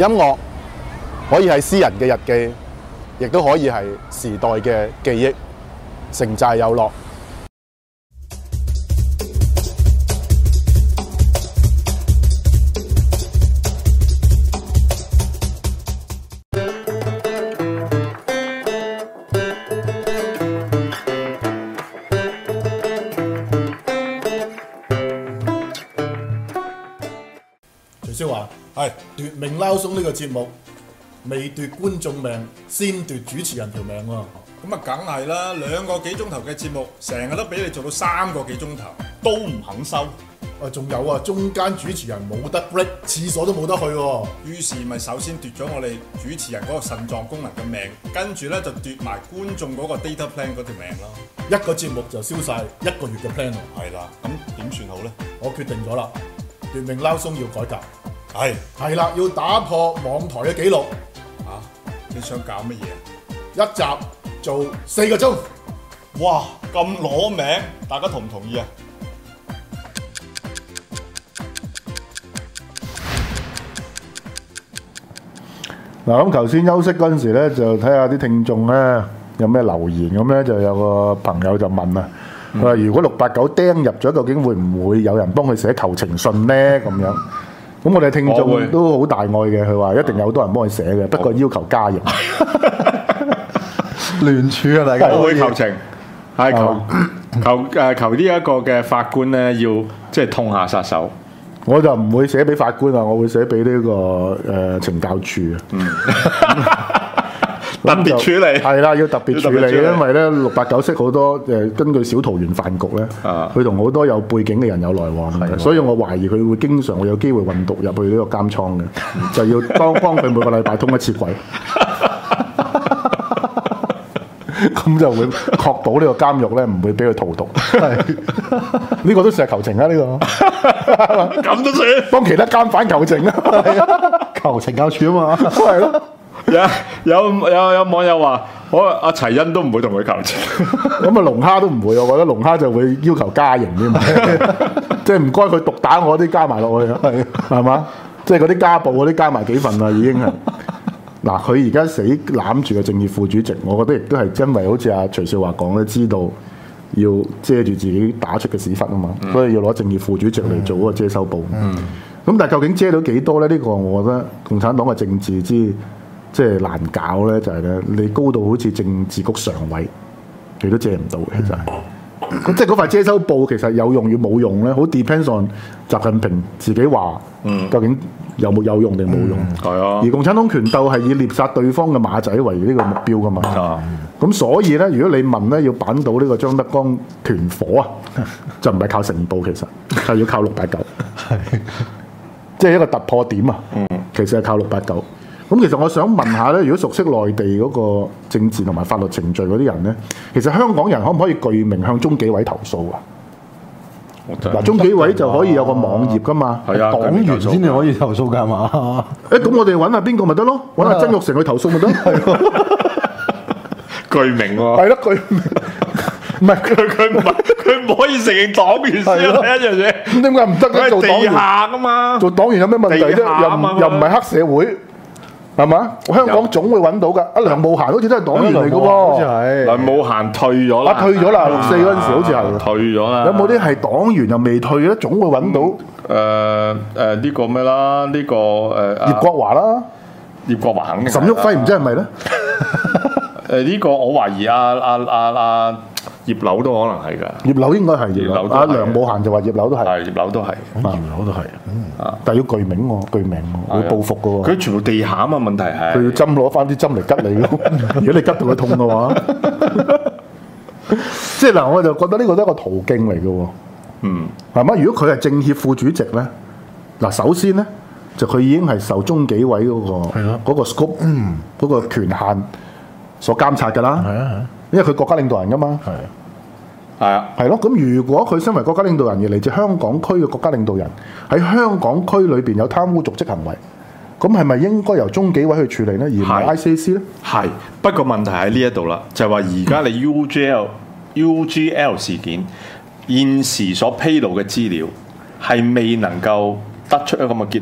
Speaker 5: 音樂可以係詩人嘅日記，亦都可以係時代嘅記憶，城寨有落。
Speaker 2: 徐少華係奪命撈鬆呢個節目，未奪觀眾命，先奪主持人條命喎。
Speaker 1: 咁啊，梗係啦！兩個幾鐘頭嘅節目，成日都俾你做到三個幾鐘頭，都唔肯收。
Speaker 2: 啊，仲有啊，中間主持人冇得 break，廁所都冇得去喎。
Speaker 1: 於是咪首先奪咗我哋主持人嗰個腎臟功能嘅命，跟住咧就奪埋觀眾嗰個 data plan 嗰條命咯。
Speaker 2: 一個節目就燒晒一個月嘅 plan 喎。
Speaker 1: 係啦，咁點算好咧？
Speaker 2: 我決定咗啦，奪命撈鬆要改革。
Speaker 1: 係
Speaker 2: 係啦，要打破網台嘅紀錄。
Speaker 1: 啊，你想搞乜嘢？
Speaker 2: 一集做四個鐘。
Speaker 1: 哇，咁攞命！大家同唔同意啊？
Speaker 2: 嗱，咁頭先休息嗰陣時咧，就睇下啲聽眾咧有咩留言，咁咧就有個朋友就問啦，佢話、嗯、如果六八九釘入咗，究竟會唔會有人幫佢寫求情信咧？咁樣，咁我哋聽眾都好大愛嘅，佢話一定有好多人幫佢寫嘅，不過要求加刑，
Speaker 4: 聯署啊，大家
Speaker 3: 我會求情，係求求誒求呢一個嘅法官咧，要即係痛下殺手。
Speaker 2: 我就唔會寫俾法官啊，我會寫俾呢、這個誒、呃、懲教處啊。嗯、
Speaker 3: 特別處理
Speaker 2: 係啦，要特別處理，處理因為咧六八九識好多誒、呃，根據小桃園飯局咧，佢同好多有背景嘅人有來往嘅，的所以我懷疑佢會經常會有機會運毒入去呢個監倉嘅，就要幫幫佢每個禮拜通一次軌。咁就會確保呢個監獄咧唔會俾佢荼毒。呢個都算係求情啊！呢、呢個咁都算幫其他監犯求情啊！
Speaker 4: 求懲教處啊嘛，
Speaker 2: 係咯。
Speaker 3: 有有有有網友話：我阿齊恩都唔會同佢求情。
Speaker 2: 咁啊，龍蝦都唔會，我覺得龍蝦就會要求加刑添，即係唔該佢毒打我啲加埋落去啊，係係嘛？即係嗰啲家暴嗰啲加埋幾份啦，已經係。嗱，佢而家死攬住嘅政協副主席，我覺得亦都係因為好似阿徐少華講咧，知道要遮住自己打出嘅屎忽啊嘛，嗯、所以要攞政協副主席嚟做嗰個遮羞布。咁、嗯嗯、但係究竟遮到幾多咧？呢、呢個我覺得共產黨嘅政治之即係難搞咧，就係、係、咧，你高到好似政治局常委，佢都遮唔到嘅，就係、嗯。咁即係嗰塊遮羞布其實有用與冇用咧，好 depends on 習近平自己話，嗯、究竟有冇有用定冇用？係啊、嗯！而共產黨權鬥係以獵殺對方嘅馬仔為呢個目標噶嘛。咁、嗯、所以咧，如果你問咧，要扳倒呢個張德江團伙啊，就唔係靠成報，其實係要靠六八九，即係一個突破點啊。嗯、其實係靠六八九。咁其實我想問下咧，如果熟悉內地嗰個政治同埋法律程序嗰啲人咧，其實香港人可唔可以具名向中紀委投訴啊？嗱，中紀委就可以有個網頁噶嘛，
Speaker 4: 係啊，黨員先至可以投訴㗎嘛。
Speaker 2: 誒，咁我哋揾下邊個咪得咯？揾下曾鈺成去投訴咪得？
Speaker 3: 具名喎，
Speaker 2: 係咯，具名。唔係佢佢唔係
Speaker 3: 佢唔可以承認黨員先係一樣嘢。
Speaker 2: 咁點解唔得咧？做黨員
Speaker 3: 㗎嘛，
Speaker 2: 做黨員有咩問題啫？又又唔係黑社會。係嘛？香港總會揾到㗎。阿梁慕嫻好似都係黨員嚟㗎喎，好似係。
Speaker 3: 梁慕嫻退咗啦。
Speaker 2: 啊，退咗啦！六四嗰陣時好似係。
Speaker 3: 退咗啦。
Speaker 2: 有冇啲係黨員又未退咧？總會揾到。誒
Speaker 3: 誒呢個咩啦？呢個誒。
Speaker 2: 葉國華啦。
Speaker 3: 葉國華肯定。
Speaker 2: 沈旭輝唔知係咪咧？
Speaker 3: 誒呢個我懷疑阿阿阿阿葉劉都可能係㗎。葉
Speaker 2: 劉應該係葉劉。阿梁慕嫻就話葉劉都係。
Speaker 3: 係葉劉都係。
Speaker 4: 葉劉都係。
Speaker 2: 啊！但係要具名喎，具名喎，會報復㗎喎。
Speaker 3: 佢全部地下啊嘛，問題係。佢
Speaker 2: 要針攞翻啲針嚟吉你咯。如果你吉到佢痛嘅話，即係嗱，我就覺得呢個都係一個途徑嚟嘅喎。嗯。係嘛？如果佢係政協副主席咧，嗱，首先咧就佢已經係受中紀委嗰個嗰個 scope 嗰個權限所監察㗎啦。係啊，因為佢國家領導人㗎嘛。係。係啊，係咯。咁如果佢身為國家領導人而嚟自香港區嘅國家領導人喺香港區裏邊有貪污瀆職行為，咁係咪應該由中紀委去處理咧，而唔係 I C A C 咧？
Speaker 3: 係，不過問題喺呢一度啦，就係話而家你 U G L、嗯、U G L 事件現時所披露嘅資料係未能夠得出一個咁嘅結論，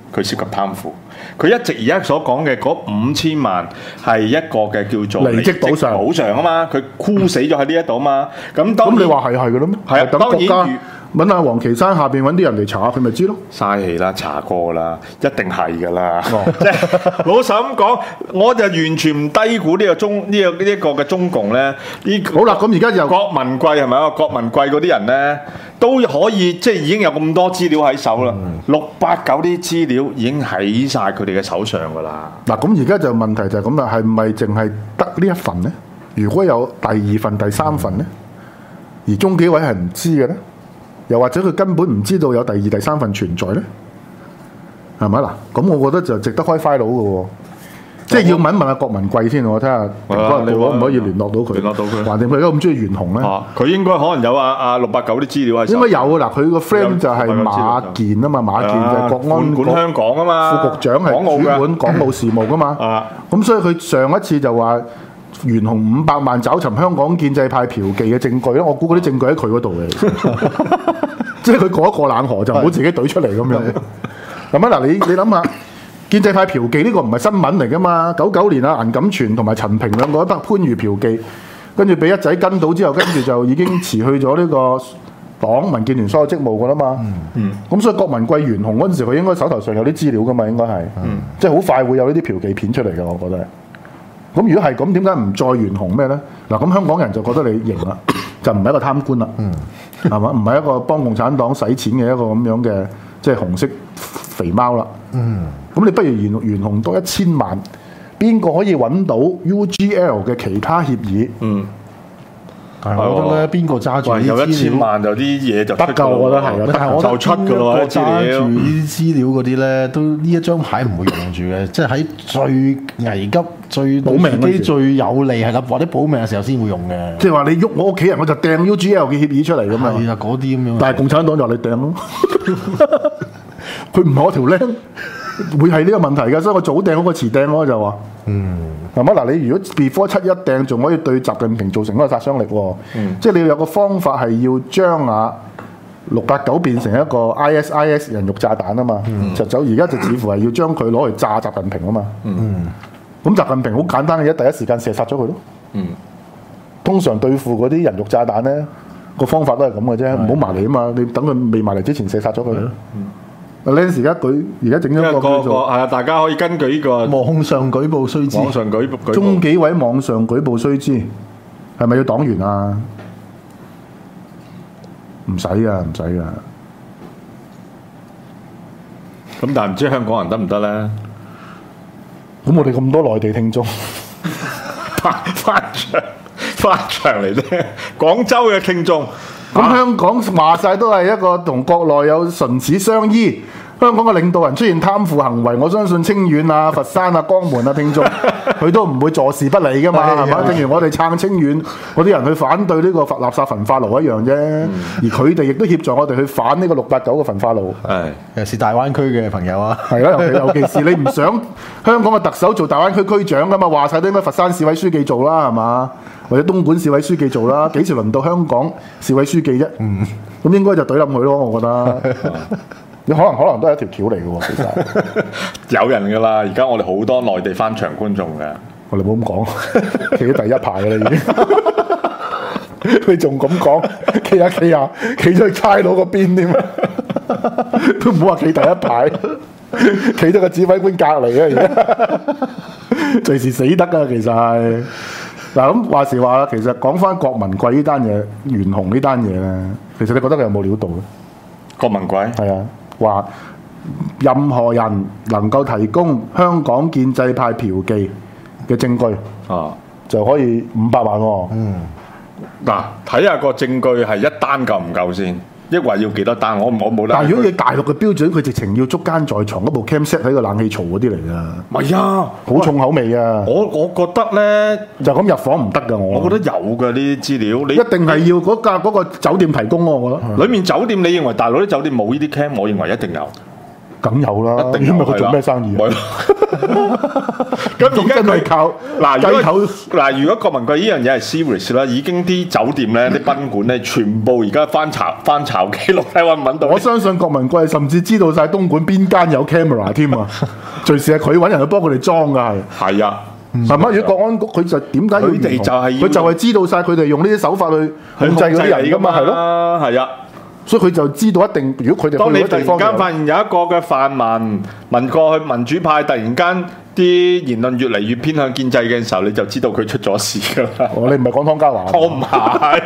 Speaker 3: 佢涉及貪腐。佢一直而家所講嘅嗰五千萬係一個嘅叫做
Speaker 2: 離職補償
Speaker 3: 補償啊嘛，佢箍死咗喺呢一度啊嘛。咁當
Speaker 2: 咁你話係係嘅咯咩？
Speaker 3: 係啊
Speaker 2: 等國
Speaker 3: 當然
Speaker 2: 家揾阿黃岐山下邊揾啲人嚟查下佢咪知咯。
Speaker 3: 嘥氣啦，查過啦，一定係噶啦。
Speaker 2: 哦
Speaker 3: 即係老實咁講，我就完全唔低估呢個中呢、個呢一、個嘅中共咧。呢
Speaker 2: 好啦，咁而家就
Speaker 3: 郭文貴係咪啊？郭文貴嗰啲人咧都可以即係已經有咁多資料喺手啦。六八九啲資料已經喺晒佢哋嘅手上噶啦。
Speaker 2: 嗱，咁而家就問題就係咁啦，係唔係淨係得呢一份呢？如果有第二份、第三份呢？而中紀委係唔知嘅呢？又或者佢根本唔知道有第二、第三份存在呢？係咪嗱？咁我覺得就值得開 file 嘅喎，即係要問一問阿郭文貴先，我睇下可
Speaker 3: 你
Speaker 2: 唔可以聯絡到佢？
Speaker 3: 聯絡到佢
Speaker 2: 橫掂佢而家咁中意袁弘咧，
Speaker 3: 啊，佢應該可能有啊啊六八九啲資料喺手。
Speaker 2: 應該有嗱，佢個 friend 就係馬健啊嘛，馬健就係國安
Speaker 3: 管管香港啊嘛，
Speaker 2: 副局長係主管港澳事務噶嘛。
Speaker 3: 啊，
Speaker 2: 咁所以佢上一次就話袁弘五百萬找尋香港建制派嫖妓嘅證據咧，我估嗰啲證據喺佢嗰度嘅，即係佢過一過冷河就唔好自己懟出嚟咁樣。咁啊嗱，你你諗下，建制派嫖妓呢個唔係新聞嚟噶嘛？九九年啊，顏錦全同埋陳平兩個喺番禺嫖妓，跟住俾一仔跟到之後，跟住就已經辭去咗呢個黨民建聯所有職務噶啦嘛。
Speaker 3: 嗯，
Speaker 2: 咁所以郭文貴袁弘嗰陣時，佢應該手頭上有啲資料噶嘛，應該係，
Speaker 3: 嗯
Speaker 2: 即係好快會有呢啲嫖妓片出嚟嘅，我覺得係。咁如果係咁，點解唔再袁弘咩咧？嗱，咁香港人就覺得你型啦，就唔係一個貪官啦，係嘛、嗯？唔係一個幫共產黨使錢嘅一個咁樣嘅即係紅色肥貓啦。嗯，咁你不如袁袁弘多一千萬，邊個可以揾到 U G L 嘅其他協議？
Speaker 3: 嗯。
Speaker 4: 但係我覺得咧，邊個揸住
Speaker 3: 喂，
Speaker 4: 呢
Speaker 3: 有一
Speaker 4: 啲資料？
Speaker 3: 千萬就啲嘢就出
Speaker 2: 得㗎我覺得係啊
Speaker 4: 但係我覺得
Speaker 3: 就出㗎咯，
Speaker 4: 邊一個
Speaker 3: 啲資料
Speaker 4: 揸住呢啲資料嗰啲咧，都呢一張牌唔會用住嘅，即係喺最危急、最
Speaker 2: 保命嗰時
Speaker 4: 對自己最有利係啦，或者保命嘅時候先會用嘅。
Speaker 2: 即係話你喐我屋企人，我就掟 U G L 嘅協議出嚟咁嘛。
Speaker 4: 係啊，嗰啲咁樣。
Speaker 2: 但係共產黨就話你掟咯，佢唔係我條僆，會係呢個問題嘅，所以我早掟嗰個遲掟咯就話。嗯，係嘛嗱？你如果 before 七一掟，仲可以對習近平造成一個殺傷力喎。嗯、即係你要有個方法係要將啊六八九變成一個 I S I S 人肉炸彈啊嘛。嗯、就走而家就似乎係要將佢攞嚟炸習近平啊嘛。嗯，咁習近平好簡單嘅啫，第一時間射殺咗佢咯。嗯，通常對付嗰啲人肉炸彈咧，個方法都係咁嘅啫，唔好埋嚟啊嘛。你等佢未埋嚟之前射殺咗佢。嗯阿 Lens 而家舉而家整咗個叫做
Speaker 3: 係啊，大家可以根據呢個
Speaker 4: 網上舉報須知，
Speaker 3: 網上舉舉
Speaker 2: 中紀委網上舉報須知，係咪要黨員啊？唔使噶，唔使噶。
Speaker 3: 咁，但係唔知香港人得唔得咧？
Speaker 2: 咁我哋咁多內地聽眾，
Speaker 3: 翻翻牆翻牆嚟啫，廣州嘅聽眾。
Speaker 2: 咁香港話晒都係一個同國內有唇齒相依。香港嘅領導人出現貪腐行為，我相信清遠啊、佛山啊、江門啊聽眾，佢都唔會坐視不理噶嘛，係嘛？正如我哋撐清遠嗰啲人去反對呢個垃圾焚化爐一樣啫，嗯、而佢哋亦都協助我哋去反呢個六八九嘅焚化爐。
Speaker 3: 係，
Speaker 4: 尤其是大灣區嘅朋友啊，
Speaker 2: 係啊，尤其尤其是你唔想香港嘅特首做大灣區區長噶嘛，話晒都應該佛山市委書記做啦，係嘛？或者東莞市委書記做啦，幾時輪到香港市委書記啫？嗯，咁應該就懟冧佢咯，我覺得。你可能可能都係一條橋嚟嘅喎，其實
Speaker 3: 有人㗎啦。而家我哋好多內地翻牆觀眾嘅，
Speaker 2: 我哋冇咁講，企喺第一排嘅啦已經。你仲咁講，企下企下，企咗去差佬嗰邊添，都唔好話企第一排，企咗個指揮官隔離啊！而家隨時死得啊，其實係。嗱咁話時話啦，其實講翻郭文貴呢單嘢、袁弘呢單嘢咧，其實你覺得佢有冇料到咧？
Speaker 3: 郭文貴
Speaker 2: 係啊，話任何人能夠提供香港建制派嫖妓嘅證據啊，就可以五百萬喎。嗯，
Speaker 3: 嗱，睇下個證據係一單夠唔夠先？抑或要幾多單？我我冇得。
Speaker 2: 但係如果你大陸嘅標準，佢直情要捉奸在床，嗰部 cam set 喺個冷氣槽嗰啲嚟㗎。
Speaker 3: 唔係啊，
Speaker 2: 好重口味啊！
Speaker 3: 我我覺得咧，
Speaker 2: 就咁入房唔得㗎。我
Speaker 3: 我覺得有㗎呢啲資料，你
Speaker 2: 一定係要嗰間嗰個酒店提供咯。我覺得。
Speaker 3: 裡面酒店，你認為大陸啲酒店冇呢啲 cam？我認為一定有。
Speaker 2: 梗有啦，
Speaker 3: 一定
Speaker 2: 因為佢做咩生意啊？
Speaker 3: 咁而家
Speaker 2: 真係靠
Speaker 3: 嗱，如果
Speaker 2: 雞頭
Speaker 3: 嗱，如果郭文貴呢樣嘢係 serious 啦，已經啲酒店咧、啲賓館咧，全部而家翻查翻查記錄睇揾唔揾到。
Speaker 2: 我相信郭文貴甚至知道晒東莞邊間有 camera 添啊！隨時係佢揾人去幫佢哋裝㗎，係
Speaker 3: 係啊，
Speaker 2: 係咪？如果國安局佢就點解要唔同
Speaker 3: 佢哋就係要
Speaker 2: 佢就係知道晒佢哋用呢啲手法去控制嗰啲人㗎嘛，係咯。
Speaker 3: 係啊。
Speaker 2: 所以佢就知道一定，如果佢哋
Speaker 3: 當你突然
Speaker 2: 去嗰地方
Speaker 3: 間發現有一個嘅泛民民過去民主派，突然間啲言論越嚟越偏向建制嘅時候，你就知道佢出咗事㗎啦。
Speaker 2: 哦，你唔係講湯家驊？
Speaker 3: 我唔係，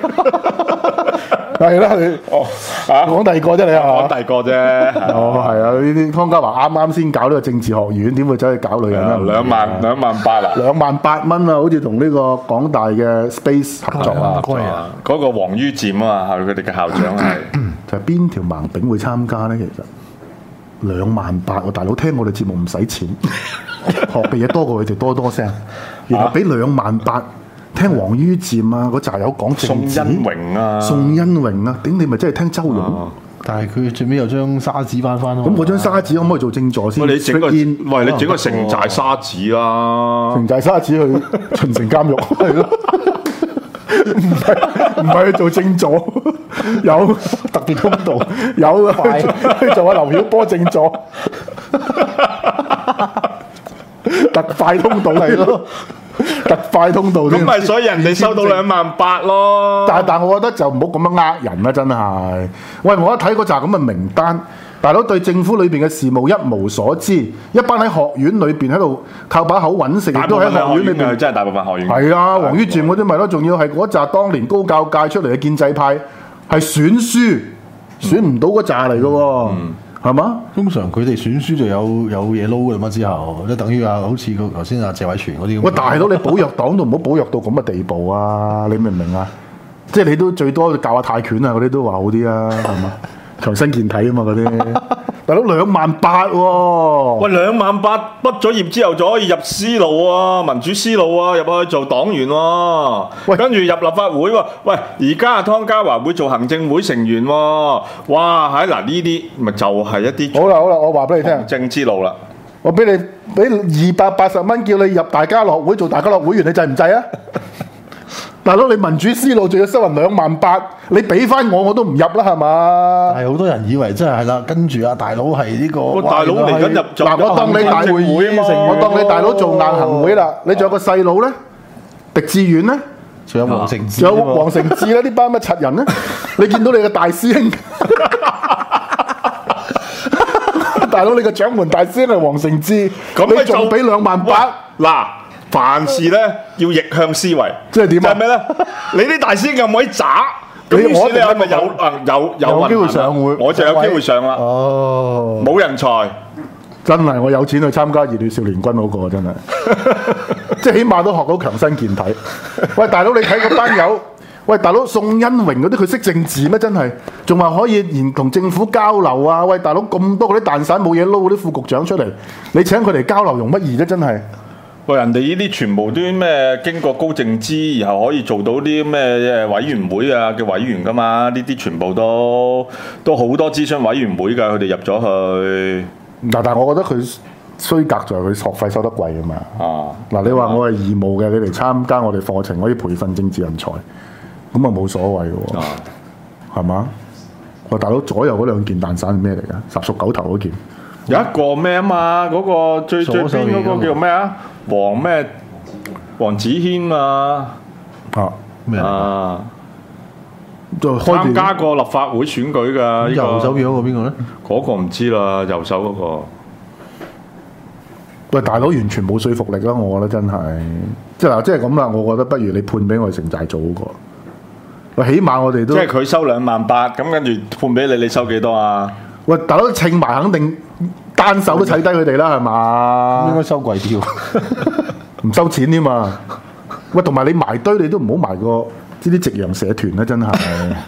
Speaker 2: 係啦，你
Speaker 3: 哦啊，
Speaker 2: 講第二個啫，你
Speaker 3: 講
Speaker 2: 係
Speaker 3: 第個啫。
Speaker 2: 哦，係啊，呢啲湯家驊啱啱先搞呢個政治學院，點會走去搞女人啊？
Speaker 3: 兩萬兩萬八啊！
Speaker 2: 兩萬八蚊啊，好似同呢個港大嘅 Space 合作啊！
Speaker 3: 嗰個黃于漸啊，係佢哋嘅校長係。
Speaker 2: 就係邊條盲餅會參加咧？其實兩萬八喎，大佬聽我哋節目唔使錢，學嘅嘢多過佢哋多多聲，然後俾兩萬八聽黃于漸啊，嗰扎友講政治，
Speaker 3: 宋恩榮啊，
Speaker 2: 宋恩榮啊，頂你咪真係聽周融。
Speaker 4: 但係佢最尾有張沙紙翻翻咯。
Speaker 2: 咁嗰張沙紙可唔可以做正座先？
Speaker 3: 喂，你整個
Speaker 2: Straight in
Speaker 3: 喂，你整個城寨沙紙啦，
Speaker 2: 城寨沙紙去秦城監獄，係咯。唔係唔係去做正座，有特別通道，有去做下劉曉波正座，特快通道係咯，特快通道添。
Speaker 3: 咁咪所以人哋收到兩萬八咯。
Speaker 2: 但係但係，我覺得就唔好咁樣呃人啦，真係。喂，我一睇嗰扎咁嘅名單，大佬對政府裏邊嘅事務一無所知，一班喺學院裏邊喺度靠把口揾食，亦都喺學院裏邊。
Speaker 3: 真係大部分學院。
Speaker 2: 係啊，黃于漸嗰啲咪咯，仲要係嗰扎當年高教界出嚟嘅建制派，係選輸選唔到嗰扎嚟嘅喎，係嘛？
Speaker 4: 通常佢哋選書就有有嘢撈嘅嘛，之後即係等於啊，好似個頭先阿謝偉銓嗰啲咁。
Speaker 2: 喂，大佬你保藥黨都唔好保藥到咁嘅地步啊！你明唔明啊？即係你都最多教下泰拳啊嗰啲都話好啲啊，係嘛？強身健體啊嘛嗰啲，大佬兩萬八喎！
Speaker 3: 喂，兩萬八畢咗業之後就可以入思路啊，民主思路啊，入去做黨員喎。
Speaker 2: 喂
Speaker 3: 跟住入立法會喎。喂，而家阿湯家驊會做行政會成員喎。哇，喺嗱呢啲咪就係一啲
Speaker 2: 好啦好啦，我話俾你聽，
Speaker 3: 政之路啦。
Speaker 2: 我俾你俾二百八十蚊叫你入大家樂會做大家樂會員，你制唔制啊？大佬，你民主思路仲要收人兩萬八，你俾翻我我都唔入啦，係嘛？
Speaker 4: 係好多人以為真係係啦，跟住啊大佬係呢個。
Speaker 3: 喂大佬嚟緊入咗
Speaker 2: 嗱，我當你大
Speaker 3: 會議啊嘛，
Speaker 2: 我當你大佬做硬行會啦，你仲有個細佬咧，狄志遠咧，
Speaker 4: 仲有黃成智，
Speaker 2: 仲有黃成智咧，呢班乜柒人咧？你見到你個大師兄，大佬你個掌門大師兄係黃成智，
Speaker 3: 咁咪
Speaker 2: 你仲俾兩萬八？
Speaker 3: 嗱。凡事咧要逆向思維，
Speaker 2: 即係點啊？
Speaker 3: 就係咩咧？你啲大師兄唔可以渣，咁於是你係咪有啊有有
Speaker 2: 有機會上會？
Speaker 3: 我就有機會上啦。
Speaker 2: 哦，
Speaker 3: 冇人才，
Speaker 2: 真係我有錢去參加熱血少年軍嗰個真係，即係起碼都學到強身健體。喂，大佬你睇嗰班友，喂大佬宋恩榮嗰啲佢識政治咩？真係，仲話可以言同政府交流啊！喂大佬咁多嗰啲蛋散冇嘢撈嗰啲副局長出嚟，你請佢哋交流用乜易啫？真係。
Speaker 3: 喂，人哋呢啲全部都咩經過高政資，然後可以做到啲咩誒委員會啊嘅委員噶嘛？呢啲全部都都好多諮詢委員會㗎，佢哋入咗去。
Speaker 2: 嗱，但係我覺得佢衰格在佢學費收得貴啊嘛。
Speaker 3: 啊，
Speaker 2: 嗱，你話我係義務嘅，你嚟參加我哋課程可以培訓政治人才，咁啊冇所謂嘅喎，係嘛？喂，大佬左右嗰兩件蛋散係咩嚟㗎？十屬九頭嗰件。
Speaker 3: 有一個咩啊嘛？嗰、那個最最邊嗰個叫咩啊？黃咩？黃子軒啊！
Speaker 2: 啊
Speaker 4: 咩
Speaker 3: 啊？
Speaker 2: 就
Speaker 3: 參加過立法會選舉㗎。
Speaker 4: 右手邊嗰個邊個咧？
Speaker 3: 嗰個唔知啦，右手嗰、那個。
Speaker 2: 喂，大佬完全冇說服力啦！我覺得真係，即係嗱，即係咁啦。我覺得不如你判俾我哋城寨做嗰個。喂，起碼我哋都
Speaker 3: 即係佢收兩萬八，咁跟住判俾你，你收幾多啊？
Speaker 2: 喂，大佬稱埋肯定單手都砌低佢哋啦，係嘛？
Speaker 4: 應該收貴啲喎，
Speaker 2: 唔收錢添嘛？喂，同埋你埋堆你都唔好埋個呢啲夕陽社團啦，真係。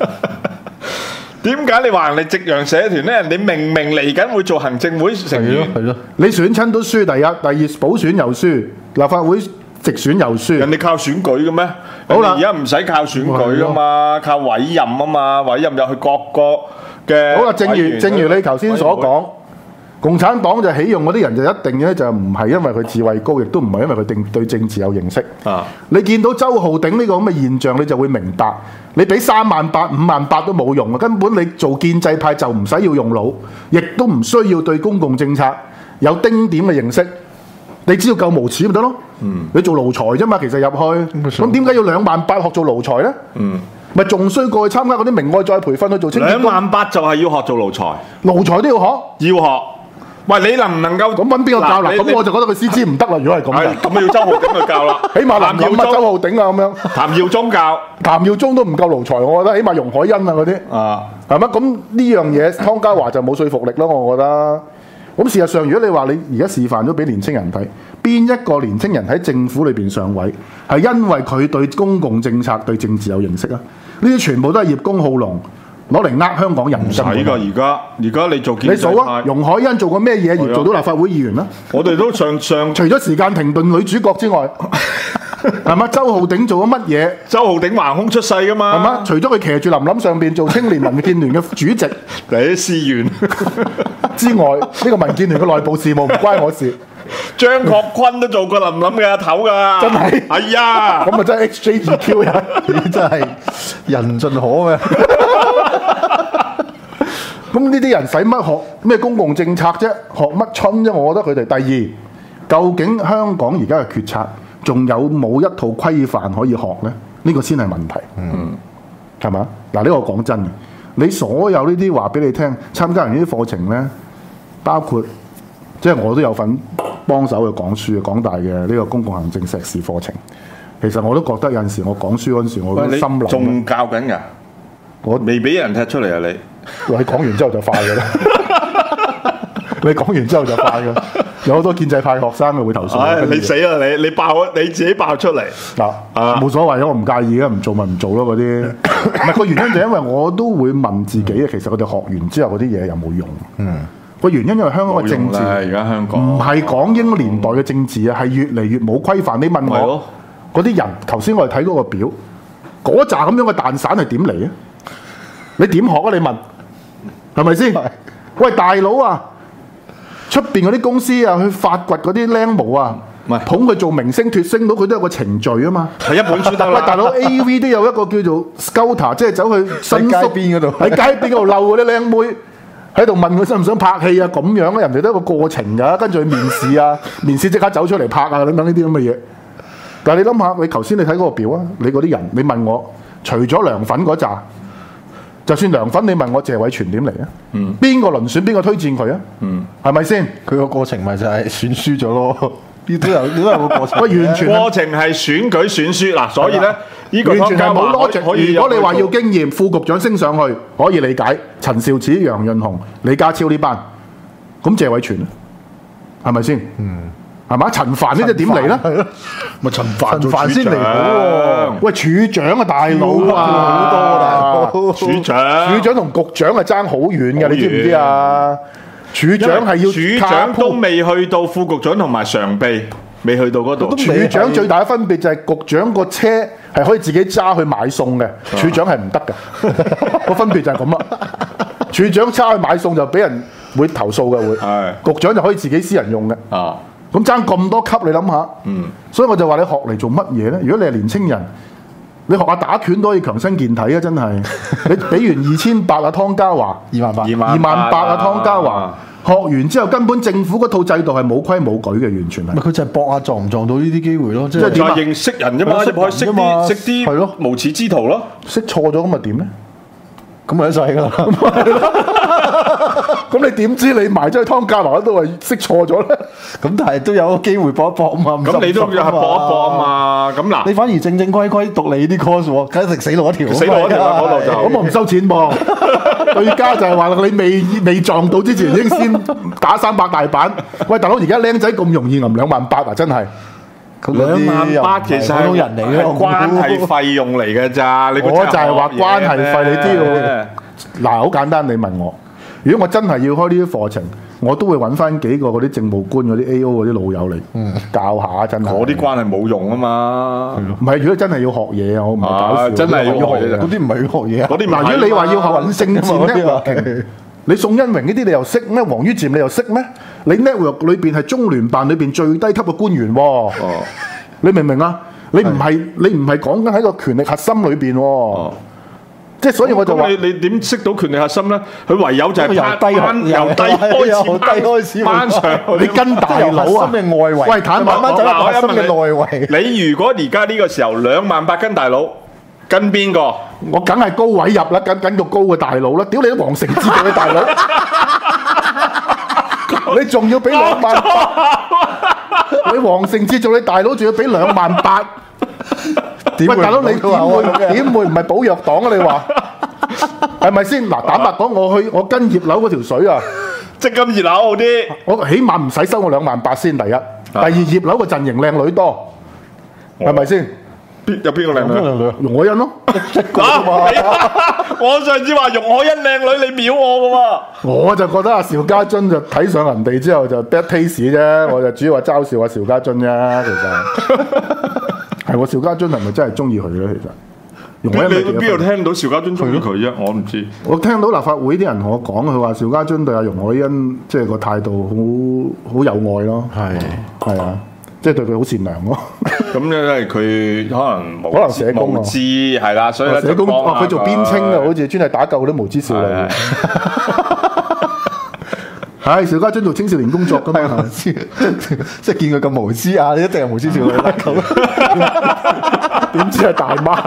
Speaker 3: 點解你話人哋夕陽社團咧？人哋明明嚟緊會做行政會成員，
Speaker 4: 係咯，
Speaker 2: 你選親都輸，第一、第二補選又輸，立法會直選又輸。
Speaker 3: 人哋靠選舉嘅咩？
Speaker 2: 好啦
Speaker 3: 而家唔使靠選舉啊嘛，靠委任啊嘛，委任入去各個嘅。
Speaker 2: 好啦，正如正如你頭先所講， 共產黨就起用嗰啲人就一定咧就唔係因為佢智慧高，亦都唔係因為佢定對政治有認識。
Speaker 3: 啊！
Speaker 2: 你見到周浩鼎呢個咁嘅現象，你就會明白，你俾三萬八、五萬八都冇用啊！根本你做建制派就唔使要用腦，亦都唔需要對公共政策有丁點嘅認識，你只要夠無恥咪得咯。嗯，你做奴才啫嘛，其實入去，咁點解要兩萬八學做奴才呢？嗯。咪仲衰過去參加嗰啲明愛再培訓去做清潔工。
Speaker 3: 兩萬八就係要學做奴才，
Speaker 2: 奴才都要學，
Speaker 3: 要學。喂，你能唔能夠
Speaker 2: 咁揾邊個教啦？
Speaker 3: 嗱
Speaker 2: 咁我就覺得佢師資唔得啦。如果係咁
Speaker 3: 係
Speaker 2: 嘅，
Speaker 3: 咁要周浩鼎去教啦。
Speaker 2: 起碼林
Speaker 3: 譚耀
Speaker 2: 錦啊、周
Speaker 3: 宗、
Speaker 2: 浩鼎啊咁樣，
Speaker 3: 譚耀宗教
Speaker 2: 譚耀宗都唔夠奴才，我覺得起碼容海恩啊嗰啲，
Speaker 3: 啊，
Speaker 2: 係咪？咁呢樣嘢湯家驊就冇說服力咯，我覺得。咁事實上，如果你話你而家示範咗俾年青人睇，邊一個年青人喺政府裏邊上位，係因為佢對公共政策、對政治有認識啊？呢啲全部都係葉公好龍攞嚟呃香港人。
Speaker 3: 唔使㗎，而家而家你做建
Speaker 2: 你
Speaker 3: 制派，
Speaker 2: 數啊，容海恩做過咩嘢而做到立法會議員啦？
Speaker 3: 我哋都上上
Speaker 2: 除咗時間停頓女主角之外，係嘛？周浩鼎做咗乜嘢？
Speaker 3: 周浩鼎橫空出世㗎嘛，
Speaker 2: 係嘛？除咗佢騎住林林上邊做青年民建聯嘅主席
Speaker 3: 你啲思源
Speaker 2: 之外，呢、這個民建聯嘅內部事務唔關我事。
Speaker 3: 張國坤都做過林林嘅阿頭㗎，
Speaker 2: 真係
Speaker 3: 係啊，
Speaker 2: 咁啊真係 X J 二 Q 呀！
Speaker 4: 你真係人盡可嘅。
Speaker 2: 咁呢啲人使乜學咩公共政策啫？學乜春啫？我覺得佢哋第二，究竟香港而家嘅決策仲有冇一套規範可以學呢？呢、這個先係問題。嗯，係嘛？嗱，呢個講真嘅，你所有呢啲話俾你聽，參加完呢啲課程呢，包括即係我都有份幫手去講書嘅，港大嘅呢個公共行政碩士課程。其實我都覺得有陣時我講書嗰陣時，我都心諗
Speaker 3: 仲教緊㗎，我未俾人踢出嚟啊！你
Speaker 2: 你講完之後就快㗎啦，你講完之後就快㗎，有好多建制派學生佢會投訴。
Speaker 3: 唉，你死啦你！你爆你自己爆出嚟
Speaker 2: 嗱，
Speaker 3: 啊
Speaker 2: 冇所謂啊，我唔介意嘅，唔做咪唔做咯嗰啲。唔係個原因就因為我都會問自己，其實佢哋學完之後嗰啲嘢有冇用？嗯。個原因因為香港嘅政治
Speaker 3: 而家香港
Speaker 2: 唔係港英年代嘅政治啊，係越嚟越冇規範。你問我嗰啲人，頭先我哋睇嗰個表，嗰扎咁樣嘅蛋散係點嚟啊？你點學啊？你問係咪先？喂，大佬啊，出邊嗰啲公司啊，去發掘嗰啲靚模啊，捧佢做明星脫星到，佢都有個程序啊嘛。
Speaker 3: 係一本書得啦。
Speaker 2: 喂，大佬 A V 都有一個叫做 Scouter，即係走去新宿邊嗰度，喺街邊嗰度溜嗰啲靚妹。喺度問佢想唔想拍戲啊？咁樣咧，人哋都有個過程㗎，跟住去面試啊，面試即刻走出嚟拍啊，等等呢啲咁嘅嘢。但係你諗下，你頭先你睇嗰個表啊，你嗰啲人，你問我，除咗梁粉嗰扎，就算梁粉，你問我謝偉銓點嚟啊？嗯，邊個遴選，邊個推薦佢啊？嗯，係咪先？
Speaker 4: 佢個過程咪就係選輸咗咯。呢都有，都有個過程。
Speaker 2: 喂，完全
Speaker 3: 過程係選舉選輸嗱，所以咧。呢個
Speaker 2: 完全係冇邏輯。
Speaker 3: 可以
Speaker 2: 如果你話要經驗，副局長升上去可以理解，陳肇始、楊潤雄、李家超呢班，咁謝偉銓咧，係咪先？嗯，係嘛？陳帆呢啲點嚟咧？
Speaker 4: 係咯，咪陳帆
Speaker 2: 陳帆先嚟好喎。喂，處長啊，大佬啊，
Speaker 4: 好多啊，大佬。
Speaker 3: 處長，
Speaker 2: 處長同局長係爭好遠嘅，你知唔知啊？處長係要
Speaker 3: 處長都未去到副局長同埋常秘。未去到嗰度，
Speaker 2: 處長最大嘅分別就係局長個車係可以自己揸去買餸嘅，處長係唔得嘅。個分別就係咁啦。處長揸去買餸就俾人會投訴嘅會，局長就可以自己私人用嘅。啊，咁爭咁多級，你諗下，嗯，所以我就話你學嚟做乜嘢咧？如果你係年青人，你學下打拳都可以強身健體啊！真係，你俾完二千八啊，湯家驊
Speaker 4: 二萬八，
Speaker 2: 二萬八啊，湯家驊。學完之後，根本政府嗰套制度係冇規冇矩嘅，完全係。
Speaker 4: 佢就係搏下撞唔撞到呢啲機會咯，
Speaker 3: 即係點啊？認識人啫嘛，入去識啲識啲係咯，無恥之徒咯。
Speaker 2: 識錯咗咁咪點咧？
Speaker 4: 咁咪一世㗎啦。
Speaker 2: 咁你點知你埋咗去湯家驊都係識錯咗咧？
Speaker 4: 咁但係都有個機會搏一搏啊嘛。
Speaker 3: 咁你都係搏一搏啊嘛。咁嗱，
Speaker 4: 你反而正正規規讀你啲 course 喎，梗係食死路一條。
Speaker 3: 死路一條啊！嗰度就
Speaker 2: 咁我唔收錢噃。對家就係話你未未撞到之前已經先打三百大板。喂，大佬而家僆仔咁容易揞兩萬八啊！真係。
Speaker 3: 兩萬八其實係
Speaker 4: 人嚟嘅
Speaker 3: 關係費用嚟嘅咋，你
Speaker 2: 我就係話關係費，你知道？嗱，好簡單，你問我，如果我真係要開呢啲課程，我都會揾翻幾個嗰啲政務官嗰啲 A O 嗰啲老友嚟教下，真係。
Speaker 3: 嗰啲關係冇用啊嘛。
Speaker 2: 唔係，如果真係要學嘢啊，我唔係搞笑。
Speaker 3: 真係要學嘢，
Speaker 4: 嗰啲唔係要學嘢啊。
Speaker 3: 嗰啲
Speaker 2: 嗱，如果你話要學穩勝戰咧， 你宋恩榮呢啲你又識咩？王于漸你又識咩？你 network 裏邊係中聯辦裏邊最低級嘅官員喎、哦，
Speaker 3: 哦，
Speaker 2: 你明唔明啊？你唔係你唔係講緊喺個權力核心裏邊喎、哦，即係所以我就話
Speaker 3: 咁你你點識到權力核心咧？佢唯有就係
Speaker 4: 由低
Speaker 3: 攀
Speaker 4: 由
Speaker 3: 由低開始
Speaker 4: 由低開始
Speaker 3: 攀上去。
Speaker 2: 你跟大佬啊，
Speaker 4: 嘅外圍，
Speaker 2: 喂坦白
Speaker 4: 慢慢走入
Speaker 3: 講
Speaker 4: 核心嘅內圍。
Speaker 3: 你如果而家呢個時候兩萬八跟大佬，跟邊個？
Speaker 2: 我梗係高位入啦，緊緊個高嘅大佬啦，屌你都黃成智做嘅大佬，你仲要俾兩萬八？你黃成智做你大佬，仲要俾兩萬八？喂，大佬你點會點會唔係保藥黨啊？你話係咪先？嗱，坦白講，我去我跟葉劉嗰條水啊，
Speaker 3: 即咁熱鬧好啲。
Speaker 2: 我起碼唔使收我兩萬八先。第一，第二葉劉個陣營靚女多，係咪先？
Speaker 3: 邊有邊個靚女？
Speaker 2: 容海恩咯，
Speaker 3: 啊！我上次話容海恩靚女，你秒我噶喎。
Speaker 2: 我就覺得阿邵家臻就睇上人哋之後就 bad taste 啫，我就主要話嘲笑阿邵家臻啫，其實係我邵家臻係咪真係中意佢咧？其實容海恩
Speaker 3: 你
Speaker 2: 咪幾多分
Speaker 3: 邊度聽到邵家臻中意佢啫？我唔知。
Speaker 2: 我聽到立法會啲人同我講，佢話邵家臻對阿容海恩即係個態度好好有愛咯，
Speaker 4: 係
Speaker 2: 係啊，即係對佢好善良咯。
Speaker 3: 咁因為佢可能無
Speaker 2: 可能社工啊
Speaker 3: 無知係啦，所以咧
Speaker 2: 社工哦，
Speaker 3: 就幫下
Speaker 2: 佢做邊青啊，好似專係打救嗰啲無知少女。
Speaker 3: 係
Speaker 2: 係邵家臻做青少年工作噶嘛，
Speaker 4: 即係見佢咁無知啊！你一定係無知少女啦咁。
Speaker 2: 點知係大媽？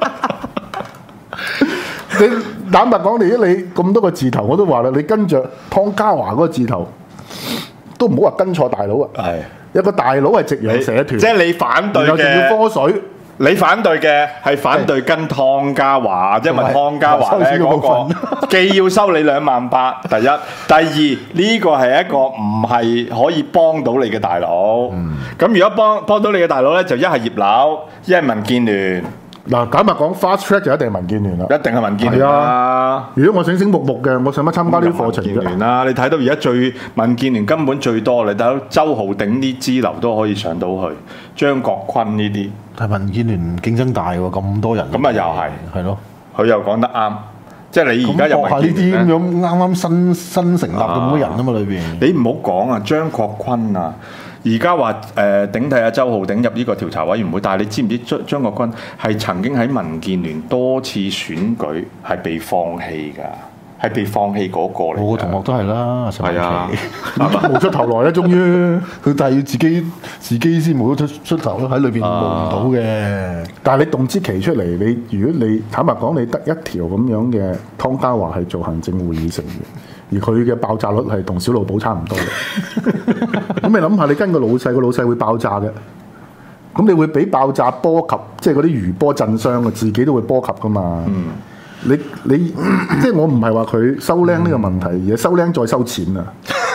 Speaker 2: 你坦白講，你你咁多個字頭，我都話啦，你跟着湯家驊嗰個字頭，都唔好話跟錯大佬啊！
Speaker 3: 係
Speaker 2: 有個大佬係夕陽社團，
Speaker 3: 即係你反對
Speaker 2: 然後仲要
Speaker 3: 嘅。
Speaker 2: 科水。
Speaker 3: 你反對嘅係反對跟湯家驊，因為湯家驊咧嗰個既要收你兩萬八，第一，第二呢個係一個唔係可以幫到你嘅大佬。咁如果幫幫到你嘅大佬咧，就一係葉劉，一係民建聯，
Speaker 2: 嗱，坦白講 fast track 就一定係民建聯啦。
Speaker 3: 一定係民建聯
Speaker 2: 係
Speaker 3: 啦
Speaker 2: 啊。如果我醒醒目目嘅，我使乜參加呢啲課程
Speaker 3: 民建
Speaker 2: 啫？
Speaker 3: 聯啦，你睇到而家最民建聯根本最多，你睇到周浩鼎啲支流都可以上到去，張國坤呢啲。
Speaker 4: 但係民建聯競爭大喎，咁多人。
Speaker 3: 咁啊又係
Speaker 4: 係咯。
Speaker 3: 佢又講得啱，即係你而家入
Speaker 4: 咁呢啲
Speaker 3: 民建聯咧
Speaker 4: 咁樣啱啱新新成立咁多人啊嘛，裏邊。
Speaker 3: 你唔好講啊，張國坤啊，而家話誒頂替阿周浩鼎入呢個調查委員會，但係你知唔知張張國坤係曾經喺民建聯多次選舉係被放棄㗎，係被放棄嗰個嚟㗎。
Speaker 4: 我個同學都係啦，陳
Speaker 3: 係啊
Speaker 4: 文琪，
Speaker 2: 冒出頭來啦，終於。
Speaker 4: 佢但係要自己自己先冒得出出頭咯，喺裏邊冒唔到嘅。
Speaker 2: 但係你動之期出嚟，你如果你坦白講，你得一條咁樣嘅湯家驊係做行政會議成員，而佢嘅爆炸率係同小露寶差唔多嘅。咁你諗下，你跟個老細，個老細會爆炸嘅，咁你會俾爆炸波及，即係嗰啲餘波震傷嘅，自己都會波及噶嘛。
Speaker 3: 嗯
Speaker 2: 你你即係我唔係話佢收僆呢個問題，而係收僆再收錢啊！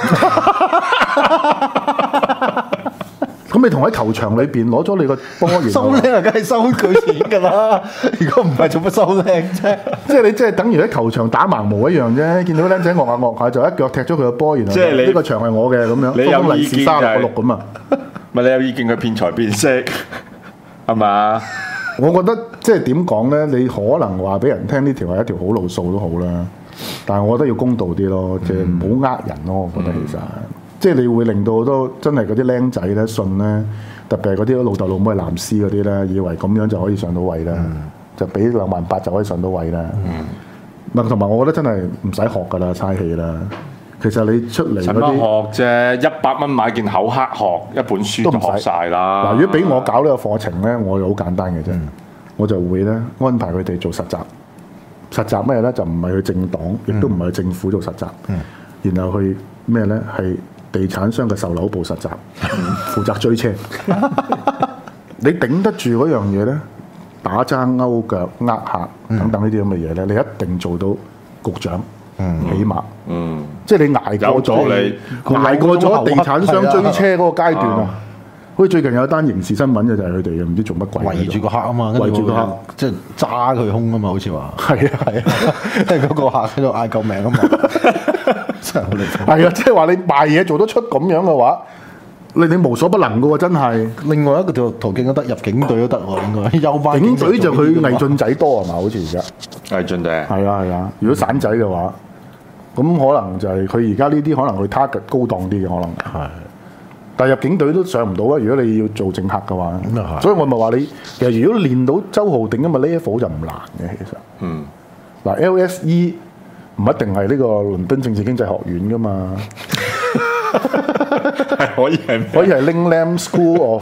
Speaker 2: 咁你同喺球場裏邊攞咗你個波，然後
Speaker 4: 收僆啊，梗係收佢錢㗎啦！如果唔係做乜收僆啫？
Speaker 2: 即係你即係等於喺球場打盲毛一樣啫，見到僆仔惡下惡下就一腳踢咗佢個波，然後
Speaker 3: 即係你
Speaker 2: 呢個場係我嘅咁樣，
Speaker 3: 你有
Speaker 2: 封利是三
Speaker 3: 意見就係
Speaker 2: 六個六咁啊！
Speaker 3: 咪你有意見佢騙財騙色係嘛？
Speaker 2: 我覺得即係點講咧？你可能話俾人聽呢條係一條好路數都好啦，但係我覺得要公道啲咯，即係唔好呃人咯。我覺得其實、嗯、即係你會令到好多真係嗰啲僆仔咧信咧，特別係嗰啲老豆老母係藍絲嗰啲咧，以為咁樣就可以上到位啦，嗯、就俾兩萬八就可以上到位啦。嗱、嗯，同埋我覺得真係唔使學㗎啦，嘥氣啦。其實你出嚟嗰啲
Speaker 3: 學啫，一百蚊買件厚黑學一本書都學晒啦。
Speaker 2: 嗱，如果俾我搞呢個課程咧，我就好簡單嘅啫，嗯、我就會咧安排佢哋做實習。實習咩咧？就唔係去政黨，亦都唔係去政府做實習。嗯、然後去咩咧？係地產商嘅售樓部實習，嗯、負責追車。你頂得住嗰樣嘢咧？打爭勾腳、呃客等等呢啲咁嘅嘢咧，你一定做到局長。嗯，起碼，嗯，即係你捱過咗，你捱過咗地產商追車嗰個階段啊！好似最近有一單刑事新聞嘅就係佢哋嘅，唔知做乜鬼，
Speaker 4: 圍住個客啊嘛，
Speaker 2: 圍住個客，
Speaker 4: 即係揸佢胸啊嘛，好似話。
Speaker 2: 係啊係啊，
Speaker 4: 即係嗰個客喺度嗌救命啊嘛，真係好離譜。
Speaker 2: 係啊，即係話你賣嘢做得出咁樣嘅話，你你無所不能嘅喎，真係。
Speaker 4: 另外一個條途徑都得，入警隊都得喎，應該。休班
Speaker 2: 警隊就佢魏晉仔多係嘛？好似而家。
Speaker 3: 魏晉仔。
Speaker 2: 係啊係啊，如果散仔嘅話。 咁可能就係佢而家呢啲可能佢 target 高檔啲嘅可能係。但係入境隊都上唔到啊！如果你要做政客嘅話，
Speaker 4: 咁又係
Speaker 2: 所以我咪話你其實如果練到周浩鼎咁嘅 level 就唔難嘅其實。
Speaker 3: 嗯。
Speaker 2: 嗱 L S E 唔一定係呢個倫敦政治經濟學院噶嘛，
Speaker 3: 係可以係
Speaker 2: 可以係 Linglam School of 。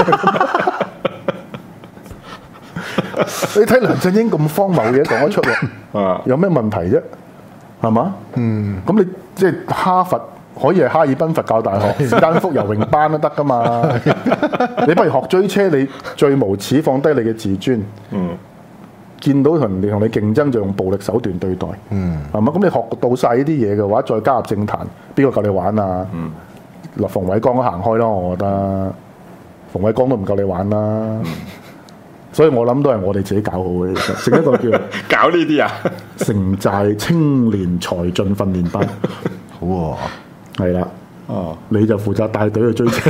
Speaker 2: 你睇梁振英咁荒謬嘅講得出喎，
Speaker 3: 啊
Speaker 2: 有咩問題啫？係嘛？嗯，咁你即係哈佛可以係哈爾濱佛教大學、史丹福游泳班都得噶嘛？你不如學追車，你最無恥放低你嘅自尊。
Speaker 3: 嗯。
Speaker 2: 見到同人哋同你競爭就用暴力手段對待，嗯，係嘛？咁你學到晒呢啲嘢嘅話，再加入政壇，邊個夠你玩啊？嗯，落馮偉光都行開咯，我覺得馮偉光都唔夠你玩啦。嗯、所以我諗都係我哋自己搞好嘅，其實整一個叫
Speaker 3: 搞呢啲啊，
Speaker 2: 城寨青年才俊訓練班，
Speaker 4: 好喎，
Speaker 2: 係啦，
Speaker 3: 哦，
Speaker 2: 你就負責帶隊去追車